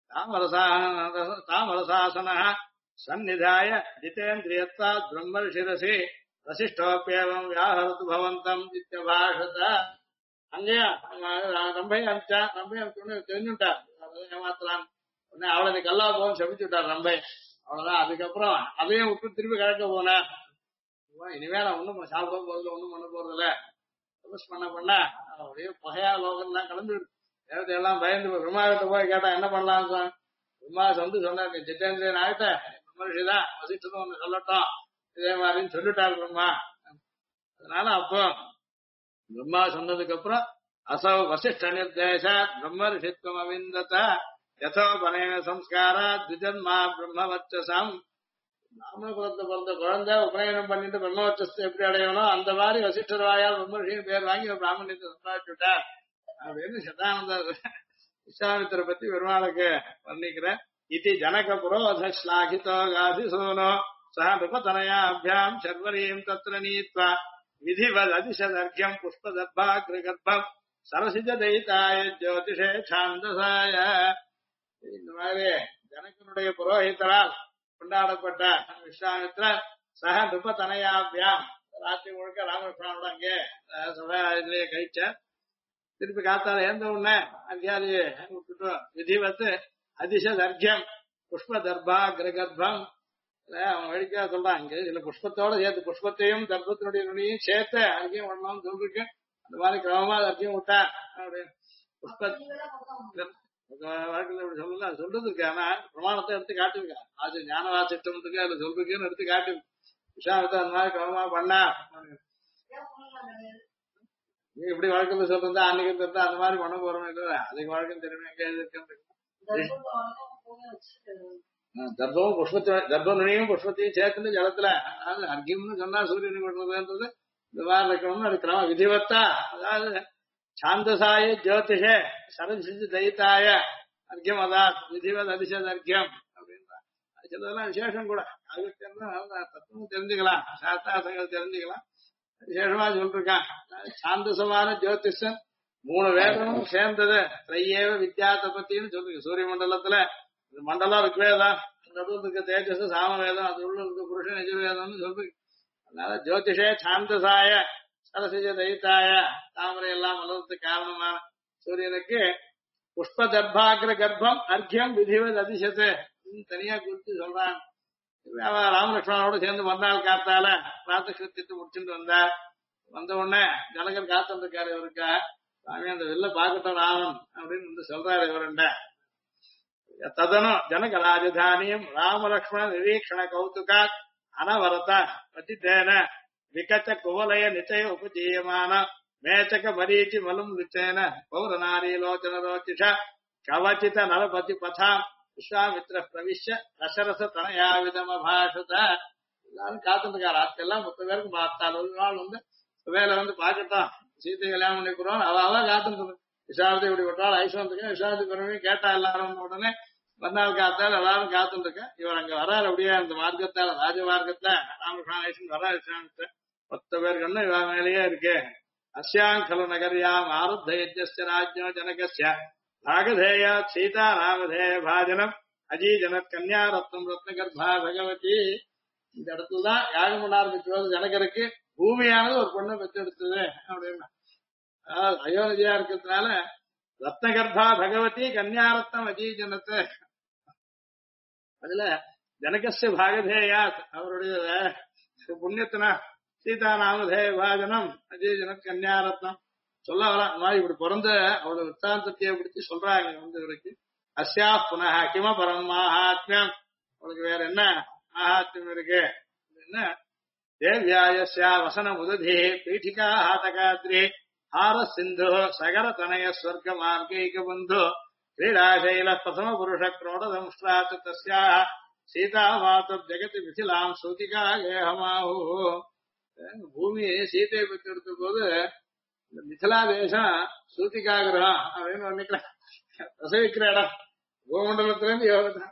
தாமரசாசன சந்நிதாய ஜிதேந்திரியத்வா பிரம்மர்ஷிரசி வசிஷ்டோப்பியவம் வியாஹரத்து பவந்தம் இத்தியபாஷத. அங்கேயா ரம்பை அனுப்பிச்சான். ரம்பை அனுப்பிச்சு தெரிஞ்சுட்டார் ஏமாத்தலாம் உடனே அவளை நீ கல்லா போகும் சபிச்சு விட்டார் ரம்பை. அவ்வளவுதான். அதுக்கப்புறம் அதையும் விட்டு திருப்பி கிழக்க போனேன். இனிமே நான் ஒண்ணும் சாப்பிட போறதில்ல, ஒண்ணும் பண்ண போறதில்ல. தபஸ் பண்ண அப்படியே பகையா லோகம் தான் கிளம்பிடு. தேவதை எல்லாம் பயந்து பிரம்மாவிட்ட போய் கேட்டா என்ன பண்ணலாம் சார். பிரம்மா வந்து சொன்னாரு, ஜிதேந்திரன் ஆகிட்ட மனுஷிதான் வசிச்சதும் ஒண்ணு சொல்லட்டும் இதே மாதிரின்னு சொல்லிட்டாரு பிரம்மா. அதனால அப்போ பிரம்மா சொன்னதுக்கு அப்புறம் அசௌ வசிஷ்ட நிர்தேசா பிரம்ம ரிஷித்வம் அவிந்தத யதோபனேன சம்ஸ்காரா த்விஜன்மா பிரம்மவச்சசம். பிராமண குலத்தை பிறந்த குழந்தை உபநயனம் பண்ணிட்டு பிரம்மவச்சத்தை எப்படி அடையணும் அந்த மாதிரி வசிஷ்டர் வாயால் பிரம்ம ரிஷின்னு பேர் வாங்கி பிராமணியத்தை சம்பாதிச்சுட்டார் அப்படின்னு சதானந்தர் விஸ்வாமித்திர பத்தி பெருமாளுக்கு வர்ணிக்கிறேன். இது ஜனக புரோத ஸ்லாகிதோ காதிசூனோ சஹ நிருபதனயாபியாம் சர்வரீம் தத்ர நீத்வா விதிவத் அதிசதர்க்யம் புஷ்பதர்பாக்ரகர்ப்பம் சரசிஜ தைதாய ஜோதிஷே சாந்தசாய. இந்த மாதிரி ஜனகனுடைய புரோஹிதரால் கொண்டாடப்பட்ட விஸ்வாமித்ரர் சஹ நிருபதனயாபியாம் ராத்திரி முழுக்க ராமகிருஷ்ணனோட அங்கே சபையிலேயே கழிச்சார். திருப்பி காத்தால ஏந்த உடனே அத்தியாரியை விட்டுட்டு விதிவத்து அதிசதர்க்யம் புஷ்ப தர்பா கிரகர்ப்பம் அவன் வழிக்கா சொல்றான். இங்க இதுல புஷ்பத்தோட சேர்த்து புஷ்பத்தையும் தர்ப்பத்தினுடைய நுனியும் சேர்த்து அங்கேயும் வரணும்னு சொல்லிருக்கு. அந்த மாதிரி கிரமமா அர்க்கியம் விட்டா அப்படின்னு புஷ்ப வழக்கில் இப்படி சொல்லல அது சொல்றது இருக்கு. ஆனா பிரமாணத்தை எடுத்து காட்டிருக்கா. அது ஞானவாசிட்டத்துக்கு அதுல சொல்றதுக்குன்னு எடுத்து காட்டி விஷாமத்தை அந்த மாதிரி கிரமமா பண்ணா நீ இப்படி வழக்கத்துல சொல்றதா அன்னைக்கு தெரிஞ்சா அந்த மாதிரி பண்ண போறோம் இல்ல. அதுக்கு வழக்கம் தெரியுமே எங்க இருக்கு. தர்ப்பமும் புஷ்பத்தையும் தர்ப்ப நுனியும் புஷ்பத்தையும் சேர்த்துட்டு ஜலத்துல அதாவது அர்க்கியம்னு சொன்னா சூரியனுக்கு விடுறதுன்றது இந்த மாதிரி இருக்கணும்னு அது கிரம விதிவத்தா. அதாவது சாந்தசாய ஜோதிஷ சரசிஜ தைத்தாய அர்க்கியம் அதான் விதிவத் அதிசத அர்க்கியம் அப்படின்னா அது சிலதெல்லாம் விசேஷம் கூட. அதுக்கு தத்துவம் தெரிஞ்சுக்கலாம், சாஸ்திராசங்கள் தெரிஞ்சுக்கலாம். விசேஷமா சொல்லிருக்கான். சாந்தசமான ஜோதிஷன் 3 வேதமும் சேர்ந்தது திரையேவ வித்யா தபத்தின்னு சொல்லுங்க. சூரிய மண்டலத்துல மண்டலம் இருக்கு வேதம், நடுவில் இருக்க தேஜஸ் சாம வேதம், அது உள்ள இருக்க புருஷன் எஜுர்வேதம்னு சொல்றீங்க. அதனால ஜோதிஷே சாந்தசாய சரசிஜ தைத்தாய தாமரை எல்லாம் வளர்றதுக்கு காரணமான சூரியனுக்கு புஷ்ப தர்பாகிர கர்ப்பம் அர்க்கியம் விதிவத் அதிசத்து தனியா குறித்து சொல்றான். ராமகிருஷ்ணனோட சேர்ந்து மறுநாள் காத்தால பிரார்த்தத்தை முடிச்சுட்டு வந்தார். வந்த உடனே ஜனகர் காத்து இருக்காரு இவருக்கா சாமி அந்த வெளில பாக்கட்டும் ராமன் அப்படின்னு வந்து சொல்றாரு இவருண்ட. ததனு ஜனக ராஜதானியம் ராமலக்ஷ்மண நிரீக்ஷண கௌதுகா அனவரத பத்திதேன விகச்ச குவலய நிச்சய உபஜீயமான மேச்சக மரீச்சி மலும் லிச்சேன பௌரநாரி லோச்சன ரோச்சிஷ கவச்சித நலபதி பதாம் விஸ்வாமித்ர பிரவிஷ்ய ரசரச தனயா விதமபாஷத. எல்லாரும் காத்துட்டு இருக்காரு. ஆட்கள்லாம் 10 பேருக்கு பார்த்தாள். ஒரு நாள் வேலை பார்க்கட்டும், சீத்தை கல்யாணம் பண்ணிக்கிறோம் அவ காத்துட்டு இருக்கு. விசாரத்தை இப்படி விட்டால் ஐஸ்வரத்துக்கு விசாரத்தை பிறகு கேட்டா எல்லாரும் உடனே மறுநாள் காத்தால் எல்லாரும் காத்துட்டு இருக்கேன். இவர் அங்க வராரு. அப்படியே அந்த மார்க்கத்தால் ராஜ மார்க்கத்துல ராமகிருஷ்ணன் வர விசாரத்தை 10 பேர் கண்ணு இவ மேலேயே இருக்கு. அஸ்யாங்கல நகரியாம் ஆருத்த யஜ்ஞஸ்ய ராஜ்யோ ஜனகஸ்ய நாகதேயா சீதா ராமதேய பாஜனம் அஜீஜனத் கன்யா ரத்னம் ரத்னகர்பா பகவதி. இந்த இடத்துலதான் யாகம் பண்ண ஆரம்பிச்சு ஜனகருக்கு பூமியானது ஒரு பொண்ணை பெற்றெடுத்தது அப்படின்னா. அயோத்தியா இருக்கிறதுனால ரத்னகர்பா பகவதி கன்யாரத்னம் அஜீஜனத்தை அதுல ஜனகஸ்ய பாகதேயா அவருடைய புண்ணியத்தினா சீதா ராமதேய பாஜனம் அஜீஜனத் கன்யாரத்னம் சொல்ல வரா. இப்படி பிறந்த அவரோட வித்தாந்தத்தையை பிடிச்சி சொல்றாங்க இவருக்கு. அஸ்யா புனः கிம பரம் மகாத்மியம், அவளுக்கு வேற என்ன மகாத்மியம் இருக்கு என்ன? தேவ்யாயஸ்யா வசன உததி பீఠிகா ஹாதகாத்ரி ஹார சிந்து சகர தனய ஸ்வர்க மார்கைக பந்து கிரீடாசைல பிரதம புருஷ கிரோடதம்ஸ்ராத் தஸ்யாஹ சீதா மாத ஜெகதி மிथिलाம் சூதிகா கேஹமாஹு. பூமியை சீதையை பற்றி எடுத்த போது இந்த மிथिला தேசம் சூதிகா கிரகம் அப்படின்னு நினைக்கிறேன். பிரசவிக்கிற இடம் பூமண்டலத்திலிருந்து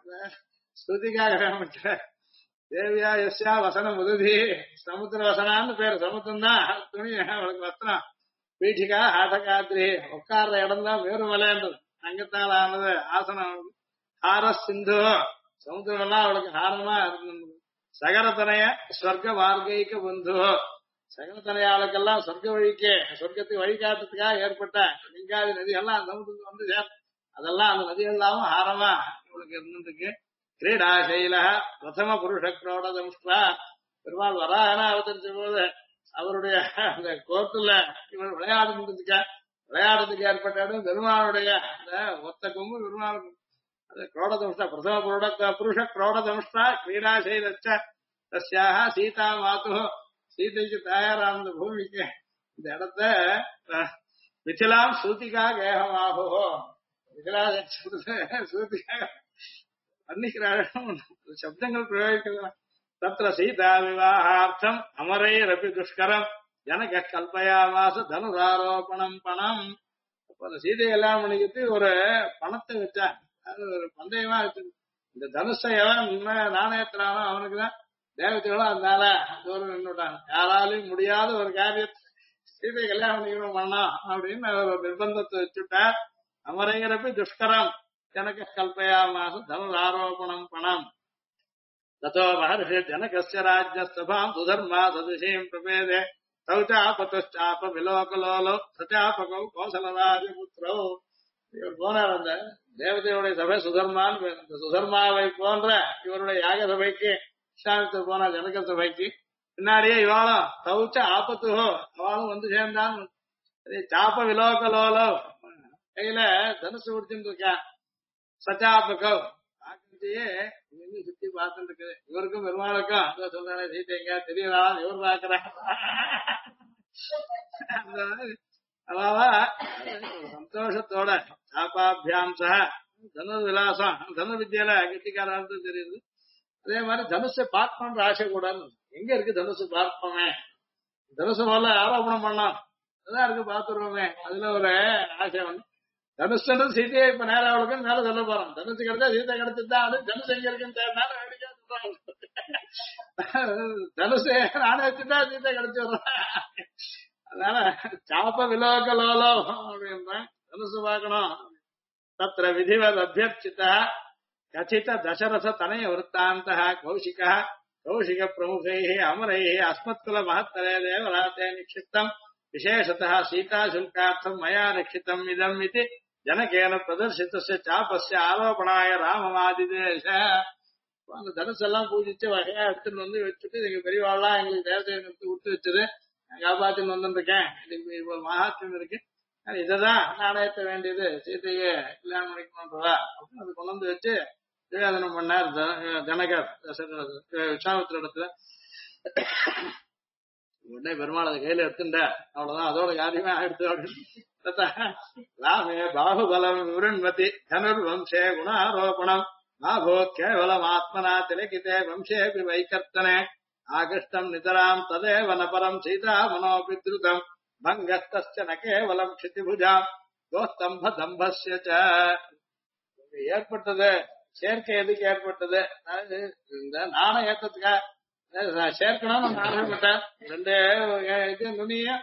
சூதிகா கிரகம். தேவியா யஸ்யா வசனம் உதவி சமுத்திர வசனான்னு பேரு. சமுத்திரம் தான் துணி அவளுக்கு வஸ்திரம். பீఠிகா ஆட்டகாத்திரி உட்கார்ற இடம் தான் மேருமலைன்றது. அங்கத்தால் ஆனது ஆசனம். ஹார சிந்து சமுத்திரம் எல்லாம் அவளுக்கு ஹாரமா இருந்தது. சகரத்தனைய ஸ்வர்க மார்கைக்க பந்து சகலத்தனையாளுக்கெல்லாம் சொர்க்க வழிக்கு சொர்க்கத்துக்கு வழிகாட்டுறதுக்காக ஏற்பட்ட கங்காதி நதிகள்லாம் சமுத்திரத்துக்கு சேர். அதெல்லாம் அந்த நதிகள் இல்லாம ஹாரமா இவளுக்கு இருந்துருக்கு. கிரீடாசைல பிரதம புருஷ கிரோடதம்ஸ்ரா பெருமாள் வராகனா அவதரிச்ச போது அவருடைய அந்த கோர்ட்டுல இவர் விளையாடுறதுக்கு ஏற்பட்ட இடம் பெருமாளுடைய ஒத்த கொம்பு பெருமாளுக்கு क्रोडदंष्टा प्रथम पुरुष क्रोडदंष्टा क्रीडाशैलश्च तस्याः सीता मातुः सीतैக்கு தாயாரான பூமிக்கு இந்த இடத்தை மிथिलाம் சூதிகா கேஹமாஹோ. மிथिला சூதிகா வர்ணிக்கிறார். சப்தங்கள் பிரயோகிக்கிறார். தத்ர சீதா விவாஹார்த்தம் அமரைரபி துஷ்கரம் ஜனக கல்பயாமாச தனுராரோபணம் பணம். அப்ப அந்த சீதை கல்யாணம் பண்ணிக்கிட்டு ஒரு பணத்தை வச்சா. அது ஒரு பந்தயமா இருக்கு. இந்த தனுஷை எவன் நாணயத்தினானோ அவனுக்குதான் தேவதைகளும் அதனால தூரம் நின்றுட்டாங்க. யாராலையும் முடியாத ஒரு காரியத்தை சீதை கல்யாணம் பண்ணிக்கணும் பண்ணோம் அப்படின்னு ஒரு நிர்பந்தத்தை வச்சுட்டார். அமரையரப்பி துஷ்கரம் ஜனக கல்பயாமாச தனுராரோபணம் பணம். ததோ மகர்ஷி ஜனகஸ்ய ராஜ்யஸ்தபாம் சுதர்மா சதுஷீம் பிரபேதே சௌச்சாபதாப விலோகலோலோ சச்சாபகோ கோசலராஜபுத்திரோ. இவர் போனார் அந்த தேவதையுடைய சபை சுதர்மான். சுதர்மாவை போன்ற இவருடைய யாக சபைக்கு விஸ்வாமித்திரர் போனா ஜனக சபைக்கு. பின்னாடியே இவாளும் சௌச்ச ஆபத்துகோ அவளும் வந்து சேர்ந்தான். சாப்ப விலோகலோலோ கையில தனுசு பிடிச்சுட்டு இருக்கா. சச்சாபகோ ஆக்கியே சுத்தி பார்த்துட்டு இருக்குது. இவருக்கும் பெருமாளுக்கும் அந்த சொல்றானே சீத்தை எங்க தெரியலா இவர் பாக்குறான். அவாவா சந்தோஷத்தோட சாப்பாபியாம் சக தனுர் விலாசம் தனுர் வித்தியால கெட்டிக்காரத்து தெரியுது. அதே மாதிரி தனுஷை பார்ப்போம்ன்ற ஆசை கூட எங்க இருக்கு தனுஷு பார்ப்போமே, தனுஷு போல ஆரோபணம் பண்ணோம் அதான் இருக்கு பாத்துருவோமே. அதுல ஒரு ஆசை வந்து தனுஷன்றது சீதையை இப்ப நேரம் அவளுக்கு மேல சொல்ல போறோம். தனுசு கிடைச்சா சீதை கிடைச்சிதான் அது தனுஷ் எங்க இருக்குன்னு தேவைனால வேடிக்கை சொல்றாங்க. தனுஷு நானே வச்சுட்டா சீதை கிடைச்சிடுறேன். அதனால சாப்ப விலோக லோலோ அப்படின்ற தனுசு பார்க்கணும். தத்திர விதிவத் அபியர்ச்சித கச்சித தசரச தனய விற்த்தாந்த கௌஷிக கௌஷிக பிரமுகை அமரை அஸ்மத்குல மகத்தரே தேவராத்தே நிக்ஷிப்தம் விசேஷतः சீதா சுல்கார்த்தம் மயா நிக்ஷிதம் இதம் இது ஜனகேன பிரதர்சிதஸ்ய சாபஸ்ய ஆரோபணாய ராமமாதிதேச. அந்த தனுசெல்லாம் பூஜிச்சு வகையா எடுத்துட்டு வந்து வச்சுட்டு எங்க பெரியவாள்லாம் எங்களுக்கு தேவதையை விட்டு வச்சது காப்பாத்தின்னு வந்துருக்கேன். இதுக்கு மகாத்மியம் இருக்கு. இதைதான் நாணயத்த வேண்டியது சீதையை கல்யாணம் பண்ணிக்கணும்ன்றதா அப்படின்னு அது கொண்டு வந்து வச்சு நிவேதனம் பண்ணார் ஜனகர் விஸ்வாமித்திர இடத்துல. உடனே பெருமாள் அதை கையில எடுத்துட்ட அவ்வளவுதான் அதோட காரியமே ஆயிடுத்து அப்படின்னு ராமே பாகுபலம் விருண்மதி தனுர் வம்சே குணாரோபணம் மாபோத் கேவலம் ஆத்மனா திலகிதே வம்சேபி வைகர்த்தனே ஆகிருஷ்டம் நிதராம் ததேவ நபரம் சீதா மனோபித்ருதம் பங்கஸ்தஸ்ய ந கேவலம் க்ஷிதிபுஜாம் கோஸ்தம்ப தம்பஸ்ய ச. ஏற்பட்டது சேர்க்கை எதுக்கு ஏற்பட்டது? அதாவது இந்த நாணம் ஏற்றத்துக்காக சேர்க்கணும்னு நான் ஆசைப்பட்டேன். ரெண்டு இது நுனியும்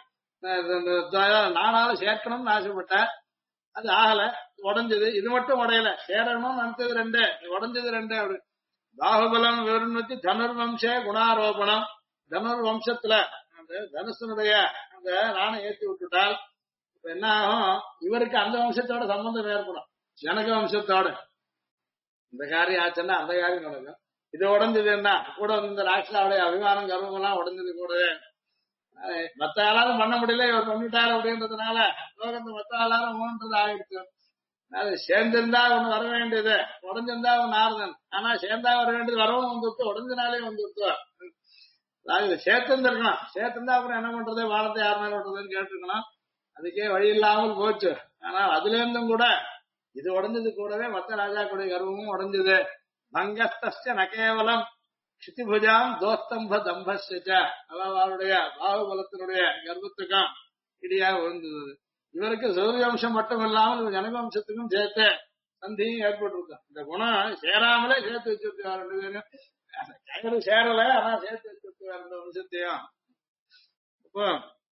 நானாலும் சேர்க்கணும்னு ஆசைப்பட்டேன். அது ஆகல, உடஞ்சது. இது மட்டும் உடையல, சேரணும்னு நினைச்சது ரெண்டு, உடஞ்சது ரெண்டு. அப்படி பாகுபலம் விருண்மதி தனுர்வம்சே குணாரோபணம். தனுர் வம்சத்துல அந்த தனுசனுடைய அந்த நாணம் ஏற்றி விட்டுட்டால் இப்ப என்ன ஆகும்? இவருக்கு அந்த வம்சத்தோட சம்பந்தம் ஏற்படும், ஜனக வம்சத்தோட. இந்த காரியம் ஆச்சுன்னா அந்த காரியம் நடக்கும். இது உடஞ்சதுன்னா கூட இந்த ராட்சசாவுடைய அபிமானம் கர்வம் எல்லாம் உடஞ்சது கூட. மத்த ஆளாலும் பண்ண முடியல, இவர் பண்ணிட்டாரு அப்படின்றதுனால லோகத்தை மத்த ஆளாலும் மூன்றது ஆயிடுச்சு. அது சேர்ந்திருந்தா ஒண்ணு வர வேண்டியது, உடஞ்சிருந்தா ஒண்ணு ஆறுதல். ஆனா சேர்ந்தா வர வேண்டியது வரவும் வந்துருத்து, உடஞ்சனாலே வந்துருத்து. அதாவது சேர்த்திருந்திருக்கணும், சேர்த்திருந்தா அப்புறம் என்ன பண்றது, வானத்தை யார் மேல விட்டுறதுன்னு கேட்டிருக்கணும். அதுக்கே வழி இல்லாமல் போச்சு. ஆனால் அதுல இருந்தும் கூட இது உடஞ்சது கூடவே மத்த ராஜாக்குடைய கர்வமும் உடஞ்சது. பங்கஸ்தஸ்ய ந கேவலம் க்ஷிதிபுஜாம் தோஸ்தம்ப தம்பஸ்ய. அவருடைய பாகுபலத்தினுடைய கர்வத்துக்கும் இடியாக விழுந்தது. இவருக்கு சூரியவம்சம் மட்டும் இல்லாமல் ஜனகவம்சத்துக்கும் சேர்த்து சந்தியும் ஏற்பட்டு இந்த குணம் சேராமலே சேர்த்து வச்சிருக்காரு. ரெண்டு பேரும் கயிறு சேரல, ஆனா சேர்த்து வச்சிருக்காரு இந்த வம்சத்தையும். இப்போ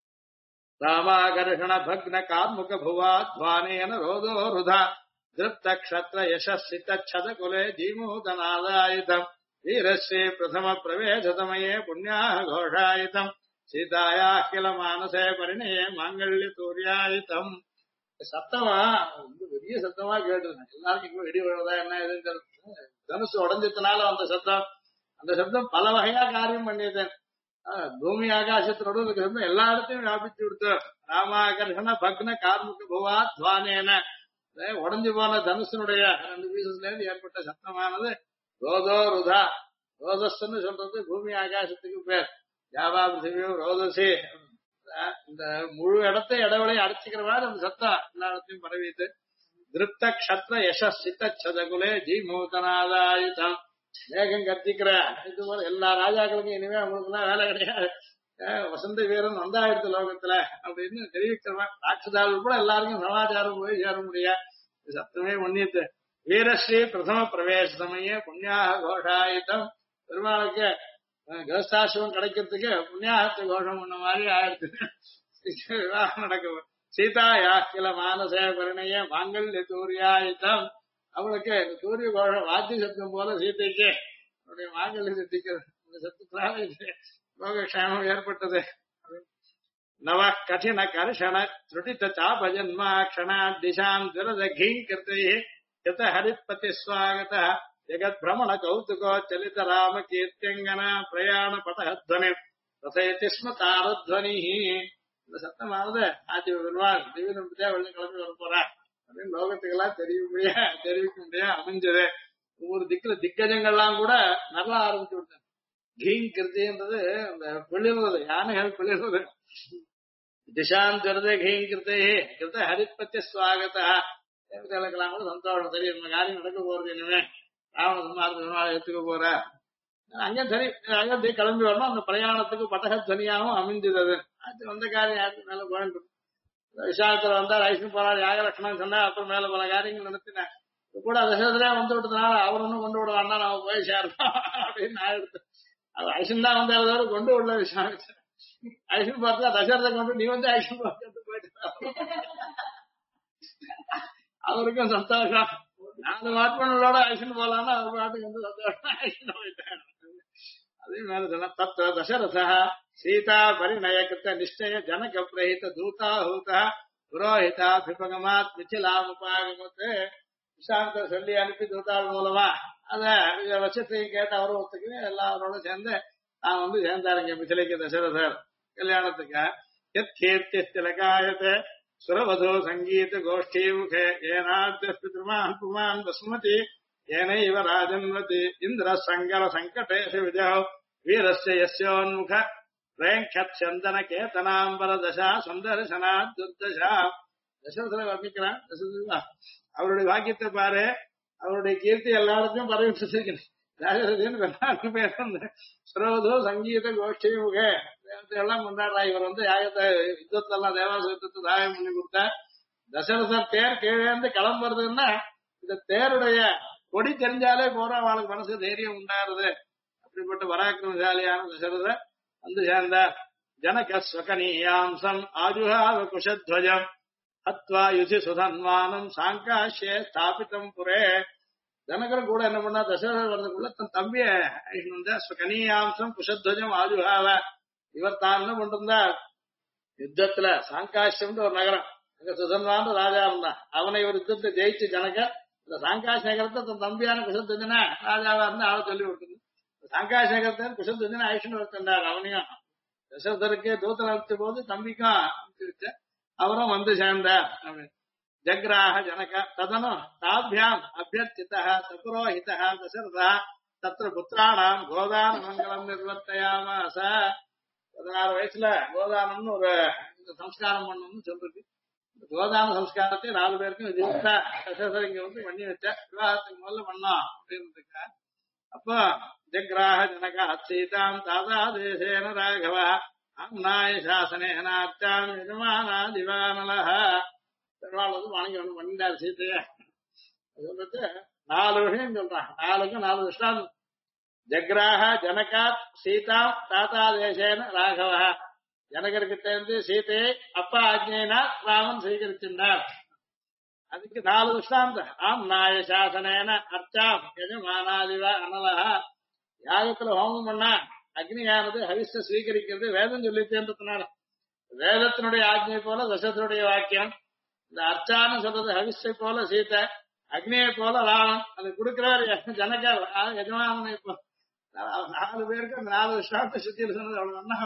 ராமாகர்ஷண பக்ன கார்முக புவா துவானேன ரோதோ ருதா திருப்த க்ஷத்ர யசித்த குலே ஜீமூதநாதாயுதம் வீரஸ்ரீ பிரதம பிரவேசதமயே புண்ணியாக கோஷாயுதம் சீதாயா கில மானசே பரிணயே மாங்கல்ய தூரியாயுதம். சத்தமா ரொம்ப பெரிய சத்தமா கேட்டுருந்தேன். எல்லாருக்கும் இங்க வெடி விழுறதா என்ன எதுன்னு தனுசு உடஞ்சதுனால அந்த சத்தம், அந்த சப்தம் பல வகையா காரியம் பண்ணியது. பூமி ஆகாசத்தோட சப்தம் எல்லா இடத்தையும் வியாபிச்சு கொடுத்து. ராமாகர்ஷண பக்ன கார்முக புவா துவானேன உடஞ்சு போன தனுசனுடைய ரெண்டு பீசஸ்ல இருந்து ஏற்பட்ட சத்தமானது ரோதோ ருதா. ரோதஸ்ன்னு சொல்றது பூமி ஆகாசத்துக்கு பேர். ஜாவா பிருத்திவியோ ரோதசி. இந்த முழு இடத்தை இடவெளி அடைச்சிக்கிற மாதிரி அந்த சத்தம் எல்லா இடத்தையும் பரவிட்டு. திருப்த க்ஷத்ர யசித்த சதகுலே ஜீமூதநாதாயுதம். மேகம் கத்திக்கிற இது போல எல்லா ராஜாக்களுக்கும் இனிமே அவங்களுக்கு எல்லாம் வேலை கிடையாது, வசந்த வீரன் வந்தாயிடுத்து லோகத்துல அப்படின்னு தெரிவிக்கிறவன். ராட்சதால் கூட எல்லாருக்கும் சமாச்சாரம் போய் சேர முடியாது. சத்தமே ஒன்னியத்து. வீரஸ்ரீ பிரதம பிரவேச சமய புண்ணியாக கோஷாயுதம். பெருமாளுக்கு கஸ்தாசிரமம் கிடைக்கிறதுக்கு புண்ணியாகத்தை கோஷம் பண்ண மாதிரி ஆயிடுச்சு. விவாகம் நடக்கும். சீதாயா கில மானசே பரிணைய மாங்கல்ய தூரியாயுதம். அவளுக்கு சூரிய கோஷம் வாத்திய சத்தம் போல சீதைக்கு அவருடைய மாங்கல்ய சத்திக்கிறது. இந்த சத்தத்தினால லோகக்ஷேமம் ஏற்பட்டது. நவ கடின கர்ஷண திருட்டித்த சாப ஜன்மா க்ஷணா திசாம் துரத கீங்கிருத்தை யத ஹரித்பதி ஸ்வாகத ஜெகத் பிரமண கௌதுகோ சலித ராம கீர்த்தியங்கன பிரயாண படஹத்வனி ரசயதி ஸ்ம தாரத்வனி. இந்த சத்தமானது ஆட்சி பெருமாள் திவ்யதம்பதியா வெள்ளி கிளம்பி வர போறார் அப்படின்னு லோகத்துக்கெல்லாம் தெரிவிக்க முடியாது அமைஞ்சது. ஒவ்வொரு திக்குல திக்கஜங்கள்லாம் கூட நல்லா ஆரம்பிச்சு விட்டாங்க. கீங் கிருத்தின்றது இந்த பிளிர்றது, யானைகள் பிளிர்றது. திசாந்தரது கீங் கிருத்தை கிருத்த ஹரித்பத்திய ஸ்வாகதா. தேவதைகளுக்கெல்லாம் கூட சந்தோஷம். சரி, இந்த காரியம் நடக்க போறது, இனிமே ராவண சம்மாரத்தை எடுத்துக்க போற அங்கே சரி அயோத்தி கிளம்பி வரணும். அந்த பிரயாணத்துக்கு பட்டகத்வனியாகவும் அமைஞ்சது. அது வந்த காரியம் யாருக்கு மேல போயிட்டு விசாலத்துல வந்தா ஐஸ்வன் போறாரு யாகலட்சணம் சொன்னா அப்புறம் மேல பல காரியங்கள் நடத்தினேன். கூட தசரதரே வந்து விட்டதுனால அவர் ஒன்னும் கொண்டு விட வேண்டாம், நாம போய் சேரலாம் அப்படின்னு நான் எடுத்தேன். அது ஐஸ்வன் தான் வந்தாலும் கொண்டு விடல விசாலத்தை. ஐஸ்வன் பார்த்தா தசரதை கொண்டு நீ வந்து ஐஸ்வன் பார்த்து போயிட்டு அவருக்கும் சந்தோஷம். 4 வாட்மனோட ஐஸ்வன் போலாம்னா அவர் பாட்டுக்கு வந்து சந்தோஷம் ஐஸ்வன் போயிட்டாங்க. அதே மேல சொன்னா தத்துவ தசரதா சீதா பரிணய கிருத்த நிச்சய ஜனக பிரஹித தூதாஹூத புரோஹிதாபிபகமாத் மிச்சிலாமுபாகமத்து. விசாரத்தை சொல்லி அனுப்பி தூதாள் மூலமா அத வருஷத்தையும் கேட்டு அவரும் ஒத்துக்கு எல்லாரோட சேர்ந்து நான் வந்து சேர்ந்தாருங்க மிச்சிலைக்கு தசரதர் கல்யாணத்துக்கு. எத் கீர்த்தி திலகாயத்தை சுரவதோ சங்கீத கோஷ்டி முகே ஏனாத்மான் புமான் வசுமதி ஏனைவ ராஜன்வதி இந்திர சங்கர சங்கடேஷ விஜோ வீரஸ்ய யஸ்யோன்முக பிரேங்கத் சந்தன கேதனாம்பர தசா சுந்தர்சனா துர்தசா தசரதரை வர்ணிக்கிறான். அவருடைய வாக்கியத்தை பாரு, அவருடைய கீர்த்தி எல்லாருக்கும் பரவிட்டு ராஜரதின்னு பேர் ஸ்ரோதோ சங்கீத கோஷ்டி முக எல்லாம் கொண்டாடுறா. இவர் யாகத்தை யுத்தத்துல எல்லாம் தேவாச யுத்தத்தை தாயம் பண்ணி கொடுத்தார். தசரதர் தேர் கீழேந்து கிளம்புறதுன்னா இந்த தேருடைய கொடி தெரிஞ்சாலே போற அவளுக்கு மனசு தைரியம் உண்டாருது. அப்படிப்பட்ட பராக்கிரமசாலியான தசரதர் சேர்ந்தார். ஜனகஸ்வகனீயாம்சம் ஆஜுஹாவ குஷத்வஜம் ஹத்வா யுதி சுதன்வானம் சாங்காஷ்யே ஸ்தாபிதம் புரே. ஜனகரும் கூட என்ன பண்ணா, தசரதர் வர்றதுக்குள்ள தன் தம்பிய கனீயாம்சம் குஷத்வஜம் ஆஜுஹாவ. இவர் தான் என்ன பண்றா, யுத்தத்துல சாங்காஷ்யம் ஒரு நகரம், அங்க சுதன்வான் ராஜா இருந்தான். அவனை ஒரு யுத்தத்தை ஜெயிச்சு ஜனக இந்த சாங்காஷ் நகரத்தை தன் தம்பியான குஷத்வஜன ராஜாவா இருந்து ஆள சொல்லி கொடுத்தது. சாங்காஷ் நகரத்தை குஷத்வஜன ஐஷன் வந்தார். அவனையும் தசரதருக்கு தூத்தம் அளித்த போது தம்பிக்கும் அவரும் சேர்ந்தார். ஜக்ராஹ ஜனக ததனு தாபியாம் அபியர்ச்சிதா சபுரோஹிதா தசரதா தத்ர புத்திராணாம் கோதான மங்கலம் நிர்வர்த்தயாமாச. 16 வயசுல கோதானம்னு ஒரு சம்ஸ்காரம் பண்ணணும்னு சொல்றது. கோதான சம்ஸ்காரத்தை 4 பேருக்கும் விதிவிட்டா தசரதர் இங்க பண்ணி வச்சா. விவாகத்துக்கு முதல்ல பண்ணோம் அப்படின்னு. அப்போ ஜக்ராஹ ஜனக அச்சீதாம் தாதா தேசேன ராகவ அம்நாய சாசனேனாச்சாம் யஜமானா திவானலஹ. பெருமாள் வணங்கி பண்ணிட்டார் சீத்தைய. சொல்லிட்டு 4 விஷயம் சொல்றான். 4க்கும் 4 திருஷ்டாந்தம். ஜக்ராஹ ஜனகாத் சீதாம் தாத்தா தேசேன ராகவ. ஜனகர்கிட்ட இருந்து சீதையை அப்பா ஆஜ்ஞையினா ராமன் சுவீகரிச்சிருந்தார். அதுக்கு 4 திருஷ்டாந்தம். ஆம் நாய சாசனேன அர்ச்சாம் யஜமானாதிவா அனலஹ. யாகத்துல ஹோமம் பண்ணா அக்னியானது ஹவிஷ்ட ஸ்வீகரிக்கிறது வேதம் சொல்லித்தேன்றதுனால வேதத்தினுடைய ஆஜ்ஞை போல தசரதனுடைய வாக்கியம். இந்த அர்ச்சான்னு சொல்றது ஹவிஷ்டை போல சீதை, அக்னியை போல ராமன். அது கொடுக்கிறார் ஜனகர் எஜமானனை. இப்போ 4 பேருக்கு அந்த 4 விஷயத்தை சுத்தியில் சொன்னது அவ்வளவு ஒன்னா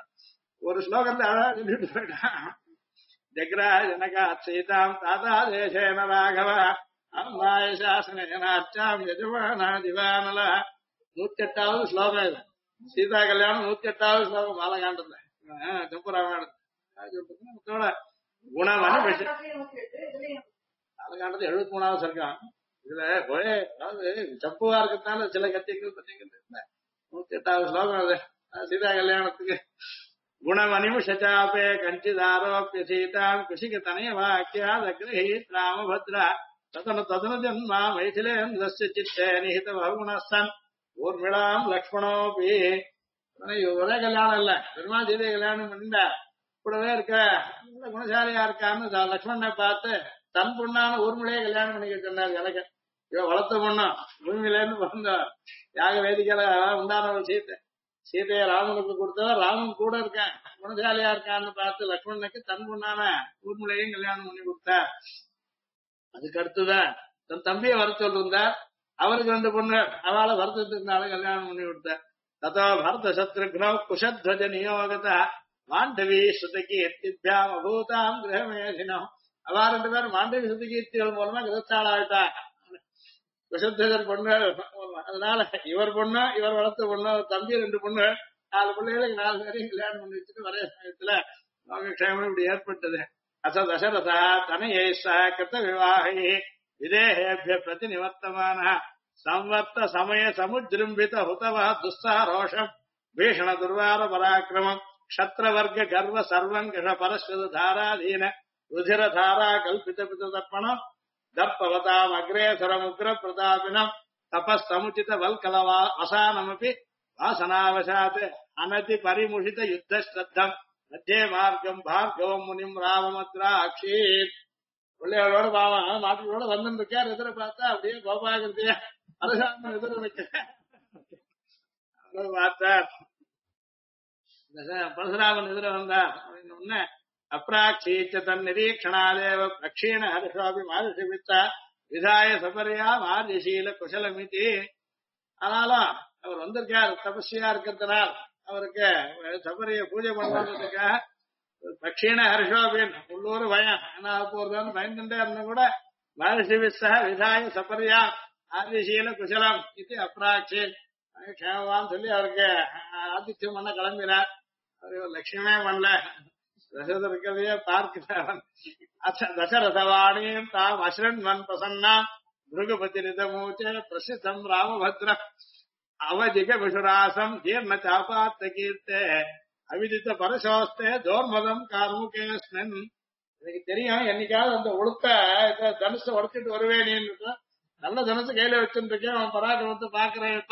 ஒரு ஸ்லோகத்தை அழகா சொல்லிட்டு போயிட்டான். ஜக்ரா ஜனகா சீதாம் தாதா தேசேன ராகவ அம்நாய சாசனேனாச்சாம் யஜமானா திவானல. 108வது ஸ்லோகம் இது. சீதா கல்யாணம் 108வது ஸ்லோகம் பாலகாண்டத்துல சம்புராமாயணத்தோட குணவனி பாலகாண்டத்து 73வது சர்க்கம். இதுல அதாவது சப்புவா இருக்கிறதுனால சில கத்திகள் பத்திகள் 108வது ஸ்லோகம் அது சீதா கல்யாணத்துக்கு. குணவனிமுஷாபே கஞ்சிதாரோப்பிய சீதாம் குஷிக தனய வாக்கியாதகிரஹீத் ராமபத்ரா ததனு ததனு ஜன்மா மைथिलेन्द्रस्य चित्ते निहित बहुगुणस्तन् ஊர்மிளாம் லக்ஷ்மணோபி. ஒரே கல்யாணம் இல்ல, பெருமாள் சீதை கல்யாணம் பண்ணிட்டா கூடவே இருக்க குணசாலியா இருக்கான்னு லக்ஷ்மணனை பார்த்து தன் பொண்ணான ஊர்மிளையே கல்யாணம் பண்ணிக்க சொன்னார். எனக்கு இவ வளர்த்த பொண்ணும் பூமியில இருந்து பிறந்த யாக வேதிக்கையில உண்டானவள் சீதை. சீதையை ராமனுக்கு கொடுத்தவர் ராமன் கூட இருக்கேன் குணசாலியா இருக்கான்னு பார்த்து லக்ஷ்மணனுக்கு தன் பொண்ணான ஊர்மிளையும் கல்யாணம் பண்ணி கொடுத்தார். அதுக்கு அடுத்துதான் தன் தம்பியை வர சொல்லிருந்தார். அவருக்கு 2 பொண்ணு, அவளை வருத்தத்தினால கல்யாணம் பண்ணி கொடுத்தார். ததோ பரத சத்ருக்னோ குஷத்வஜ நியோகத மாண்டவி ஸ்ருதகீர்த்திபியாம் அபூதாம் கிரகமேதினம். அவா 2 பேரும் மாண்டவி ஸ்ருதகீர்த்திகள் மூலமா கிரகஸ்தாளாயிட்டா. குஷத்வஜர் பொண்ணு. அதனால இவர் பொண்ணு, இவர் வளர்த்த பொண்ணு, தம்பி 2 பொண்ணு, 4 பிள்ளைகளுக்கு 4 பேரையும் கல்யாணம் பண்ணி வச்சுட்டு ஒரே சமயத்துல லோகக்ஷேமம் இப்படி ஏற்பட்டது. அச தசரதா தனயை ச கிருத விவாகை விதேகேபிய பிரதி நிவர்த்தமான संवर्त समय समुद्रिंबित हुतव दुस्सारोषम भीषण दुर्वार पराक्रमम क्षत्रवर्ग गर्व सर्वंकष परश्वत धाराधीन रुधिर धारा कल्पित पित तर्पण दर्पवताम अग्रेसरम उग्र प्रतापिनम तपस्तमुचित वल्कलवा असानमपि वासनावशात् अनति परिमुषित युद्ध श्रद्धम मध्ये मार्गम भार्गवम मुनिम राममद्राक्षीत பிள்ளையோட பாவம் நாட்டுகளோட வந்து இருக்கார். எதிர பார்த்தா அப்படியே கோபாகிருத்தியா அரசாங்கம் எதிர வைக்க பார்த்தார். பரசுராமன் எதிர வந்தார் அப்படின்னு அப்ராட்சீச்ச தன் நிரீட்சணாதேவ பிரக்ஷீண ஹரிஷாபி மாரிஷிவித்தா விதாய சபரியா மாரிஷீல குசலமிதி. ஆனாலும் அவர் வந்திருக்கார் தபஸ்வியா இருக்கிறதுனால் அவருக்கு சபரிய பூஜை பண்றதுக்காக தட்சிண ஹர்ஷோபின் உள்ளூர் பயம் என்ன போறதுன்னு பயந்துட்டே இருந்த கூட மகர்ஷி விசா விதாய சபரியா ஆதிசீல குசலம் இது அப்ராட்சி க்ஷேமவான்னு சொல்லி அவருக்கு ஆதித்யம் பண்ண கிளம்பினார். அது ஒரு லட்சியமே பண்ணல. தசரதர் இருக்கிறதையே பார்க்கிறான். தசரதவாணியும் தாம் அஸ்ரண்மன் பிரசன்னாம் மிருகபதி நிதமூச்ச பிரசித்தம் ராமபத்ரம் அவதிக விஷுராசம் ஜீர்ண சாபாத்த கீர்த்தே அவிதித்த பரசோஸ்தே தோர்மதம் கார்முகேஸ்மன். எனக்கு தெரியும் என்னைக்காவது அந்த உளுத்த தனுசை உடச்சிட்டு வருவேன்னு. நல்ல தனுசு கையில வச்சுருக்கேன், அவன் பராக்கிரமத்தை பாக்குறேன். இப்ப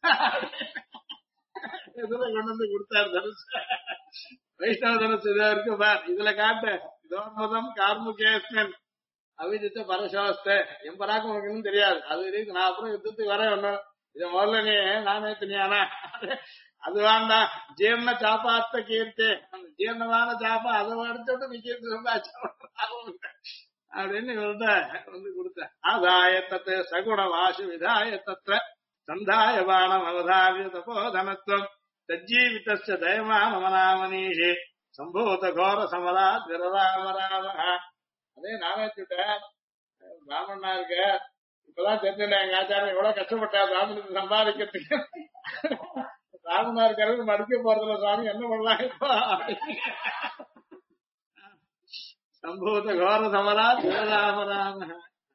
இதுல கொண்டு வந்து கொடுத்தாரு தனுசு. வைஷ்ணவ தனுசு இதா இருக்கு பார், இதுல காட்டு தோர்மதம் கார்முகேஸ்மன் அவிதித்த பரசோஸ்தே. என் பராக்கிரம் உனக்கு தெரியாது, அது இருக்கு. நான் அப்புறம் யுத்தத்துக்கு வரேன் ஒண்ணு. இத முதல்ல நீ நானே தனியானா அது வேண்டாம். ஜீர்ண சாப்பாத்த கீர்த்தி, ஜீர்ணமான சாப்பா அதை எடுத்துட்டு நீ கீர்த்தி அப்படின்னு இவர்கிட்ட வந்து கொடுத்த. ஆதாய தத்து சகுண வாசு விதாய தத்ர சந்தாய பானம் அவதாரிய தபோதனத்துவம் தஜ்ஜீவித்த தயமான மனாமனீஷி சம்பூத கோர சமரா விரராம ராம. அதே நானே சொல்லிட்டேன், பிராமணனா இருக்க இப்பதான் தெரிஞ்சுட்டேன் எங்க ஆச்சாரம் எவ்வளவு கஷ்டப்பட்டா பிராமணனுக்கு சம்பாதிக்கிறதுக்கு. பிராமணா இருக்கிறது மறுக்க போறதுல சுவாமி என்ன பண்ணலாம் இப்போ. சம்பூத கோர சமரா விரராம ராம.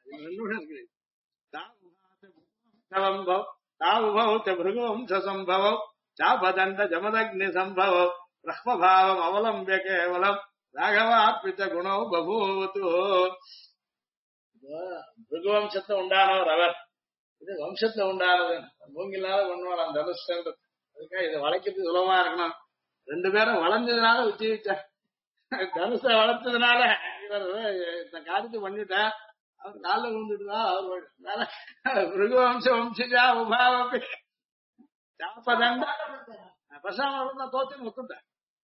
भृगुवंश संभव चापदंड जमदग्नि संभव ब्रह्मभाव अवलंब्य केवलम राघवार्पित गुणो बभूवतु. பிருகுவம்சத்தை உண்டானவர் அவர். இது வம்சத்தை உண்டானது. மூங்கிலால பண்ணுவான் அந்த தனுஷ்ன்றது. அதுக்காக இதை வளைக்கிறது சுலபமா இருக்கணும். ரெண்டு பேரும் வளைஞ்சதுனால உச்சிவிச்சார். தனுஷ வளர்த்ததுனால இவர் இந்த காரியத்தை பண்ணிட்டார். அவர் காலில் விழுந்துட்டுதான் அவர் பிருகுவம்ச வம்சஜா உபாவப்பி சாப்பதண்ட பசாம தோத்து ஒத்துட்டேன்.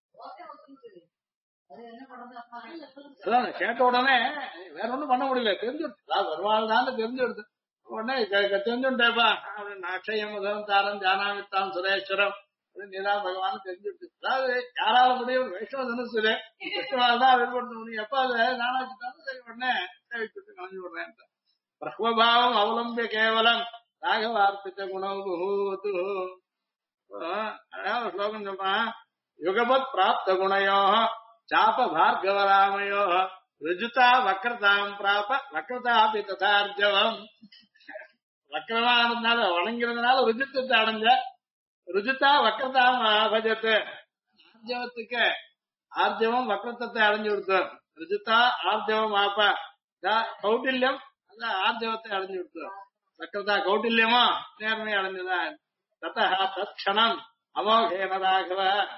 கேட்ட உடனே வேற ஒண்ணும் பண்ண முடியல, தெரிஞ்சுடுது. வருவாள் தான் தெரிஞ்சுடுது. உடனே தெரிஞ்சுட்டேப்பா அப்படின்னு அக்ஷயம் முதலம் தாரம் ஜானாமித்தான் சுரேஸ்வரம் நீதான் பகவான் தெரிஞ்சுடுது. அதாவது யாரால முடியும், வைஷ்ணவ தனுசு விஷ்ணுவால் தான் வெளிப்படுத்த முடியும். எப்ப அதை நானாச்சுட்டாலும் சரி உடனே சேவிச்சுட்டு கலந்து விடுறேன். பிரஹ்மபாவம் அவலம்பிய கேவலம் ராகவார்ப்பித்த குணபூத்து. அதாவது ஸ்லோகம் சொல்றான், யுகபத் பிராப்த குணயோ சாப பார்கவராமயோ ருஜுதா வக்ரதாம் பிராப வக்ரதாபி ததார்ஜவம். வக்ரமா இருந்தனால வணங்கிறதுனால ருஜுத்தத்தை அடைஞ்ச, ருஜுதா வக்ரதாம் பஜத்து. ஆர்ஜவத்துக்கு ஆர்ஜவம் வக்ரத்தத்தை அடைஞ்சு கொடுத்தோம். ருஜுதா ஆர்ஜவம் ஆப்ப கௌட்டில்யம் அந்த ஆர்ஜவத்தை அடைஞ்சு கொடுத்தோம். வக்ரதா கௌட்டில்யமோ நேர்மையை அடைஞ்சுதான். ததா தத்க்ஷணம் அமோகேன ராகவ.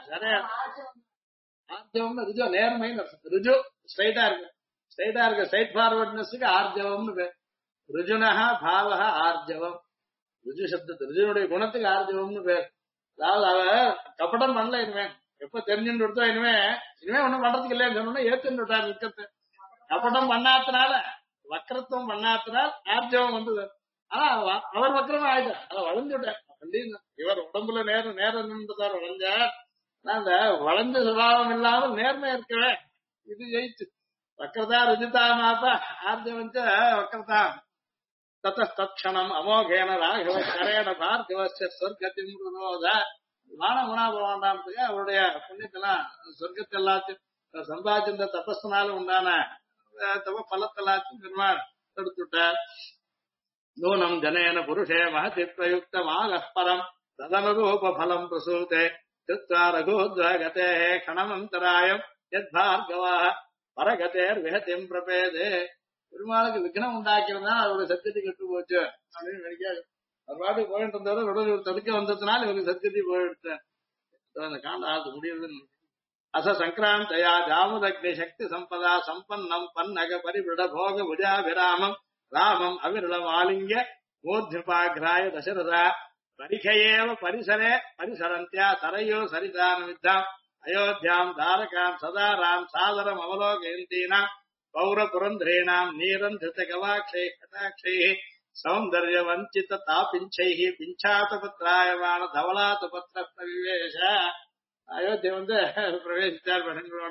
ஆர்ஜவம் ருஜு நேர்மை, ருஜு ஸ்ட்ரைட்டா இருக்கு, ஸ்ட்ரைட்டா இருக்கு, ஸ்ட்ரைட் ஃபார்வர்ட்னஸுக்கு ஆர்ஜவம்னு பேர். ருஜுனஹ பாவஹ ஆர்ஜவம். ருஜு சப்தத்து ருஜுனுடைய குணத்துக்கு ஆர்ஜவம்னு பேர். அதாவது அவ கப்படம் பண்ணல. இனிமே எப்ப தெரிஞ்சுட்டு கொடுத்தோம், இனிமே ஒண்ணும் பண்றதுக்கு இல்லைன்னு சொன்னோம்னா ஏத்துன்னு விட்டார் விக்கத்தை. கப்படம் பண்ணாத்தினால வக்கரத்துவம் பண்ணாத்தினால் ஆர்ஜவம் வந்தது. ஆனா அவர் வக்கரமா ஆயிட்டார், அதை வளைஞ்சுட்டார். இவர் உடம்புல நேரம் நின்றுதான் வளைஞ்சார். அந்த வளைஞ்ச சுபாவம் இல்லாமல் நேர்மை இருக்கவே இது ஜெயிச்சு. வக்கரதா ருஜிதா மாப்பா ஆர்ஜவஞ்ச வக்கரதா தத்தக்ஷணம் அமோகேன ராகவ கரேன பார்கவஸ்ய சொர்க்கத்தி முருகோத. வான குணாபவாண்டாமத்துக்கு அவருடைய புண்ணியத்தெல்லாம் சொர்க்கத்தை எல்லாத்தையும் சம்பாதிச்சிருந்த தபஸ்னால உண்டான தப பலத்தெல்லாத்தையும் பெருமாள் எடுத்துட்டார். நூனம் ஜனேன புருஷே மகதி பிரயுக்தமாக பரம் ததனுரூபலம் பிரசூதே கிருத்வா ரகோத்வகதே கணமந்தராயம் யத் பார்கவா பரகதேர் விஹதிம் பிரபேதே. பெருமாளுக்கு விக்னம் உண்டாக்கிறதா அவருடைய சத்தியத்தை கெட்டு போச்சு அப்படின்னு நினைக்காது. அவர் பாட்டுக்கு போயிட்டு இருந்தவரை உடல் தடுக்க வந்ததுனால இவருக்கு சத்தியத்தை போயிடுத்தேன். அந்த காண்ட ஆத்து முடியுதுன்னு அச சங்கராந்தயா ஜாமுதக்னி சக்தி சம்பதா சம்பன்னம் பன்னக பரிபிருட போக புஜாபிராமம் ராமம் அவிரளம் ஆலிங்க மூர்த்திபாகிராய தசரதா பரிகையேவ பரிசரே பரிசரந்தியா சரையோ சரிதானவித்தாம் அயோத்தியாம் தாரகாம் சதாராம் சாதரம் அவலோகயந்தீனாம் பௌர புரந்திரேணாம் நீரம் திருத்த கவாட்சை கடாட்சை சௌந்தர்ய வஞ்சித தாபிஞ்சை பிஞ்சாத பத்திராயமான தவளாத பத்திர விவேஷ. அயோத்திய வந்து பிரவேசித்தார் பெண்களோட.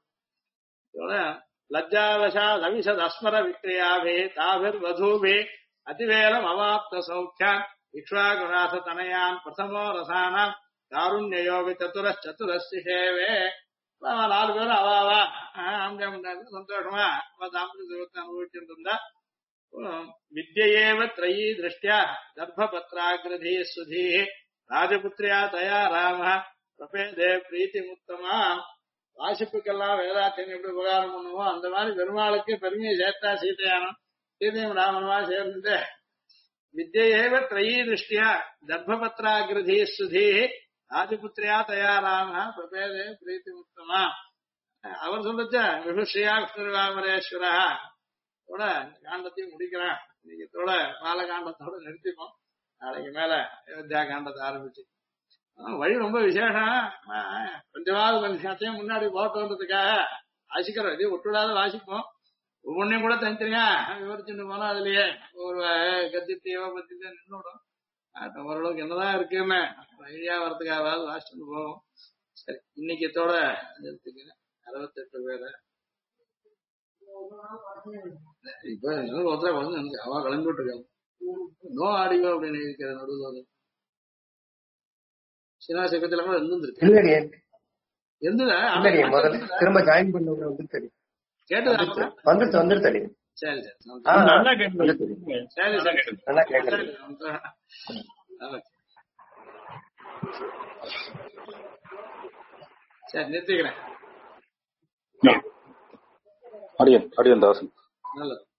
லஜ்ஜாவசா லவிசத் அஸ்மர விக்ரியாபி தாபிர் வதூபி அதிவேலம் அவாப்த சௌக்கியம் இக்ஷ்வாகுராச தனயான் பிரதமோ ரசானாம் காருண்யோபி சதுரஸ்திஷேவே 4 பேரும் அவாவா சந்தோஷமா தாம்பத்திய சுகத்தை அனுபவிச்சுட்டு இருந்தா வித்யேவ த்ரயீ திருஷ்டியா தர்ப்பபத்ராகிருதி சுதி ராஜபுத்திரியா தயா ராம பிரபேதே பிரீத்தி முத்தமா வாசிப்புக்கெல்லாம் வேதாத்தியம் எப்படி உபகாரம் பண்ணுவோம் அந்த மாதிரி பெருமாளுக்கு பெருமையை சேர்த்தா சீதையானம் சீதையும் ராமனுமா சேர்ந்து வித்யேவ த்ரயீ திருஷ்டியா தர்ப்பபத்ராகிருதி சுதி ராஜபுத்திரியா தயா ராம பிரபேதே பிரீத்தி முத்தமா அவர் சொல்லுச்ச விபுஸ்ரீயா விஷ்ணுராமரேஸ்வரா கூட காண்டத்தையும் முடிக்கிறேன் இன்னைக்கத்தோட பாலகாண்டத்தோட நிறுத்திப்போம் நாளைக்கு மேல அயோத்தியா காண்டத்தை ஆரம்பிச்சு வழி ரொம்ப விசேஷம் கொஞ்சமாவது கொஞ்சத்தையும் முன்னாடி போட்டோன்றதுக்காக வாசிக்கிறோம் இதே ஒட்டுடாத வாசிப்போம் ஒவ்வொன்னையும் கூட தனித்தனியா விவரிச்சுட்டு போனா அதுலயே ஒரு கத்தியோ பத்தியோ நின்றுடும் ஓரளவுக்கு என்னதான் இருக்குன்னு வழியா வர்றதுக்காவது வாசிச்சுட்டு போவோம் சரி இன்னைக்கத்தோட நிறுத்திக்கிறேன் 68 பேரை இப்ப ஒருத்தர வந்து அவ கிளம்பிட்டு இருக்காங்க நோ ஆடியோ அப்படின்னு இருக்கிற நடுவில் சினா சக்கத்துல கூட இருந்ததா திரும்ப ஜாயின் பண்ண கேட்டதா வந்துட்டு சரி சரி சரி நிறுத்திக்கிறேன் அடியன் தாசன் நல்லது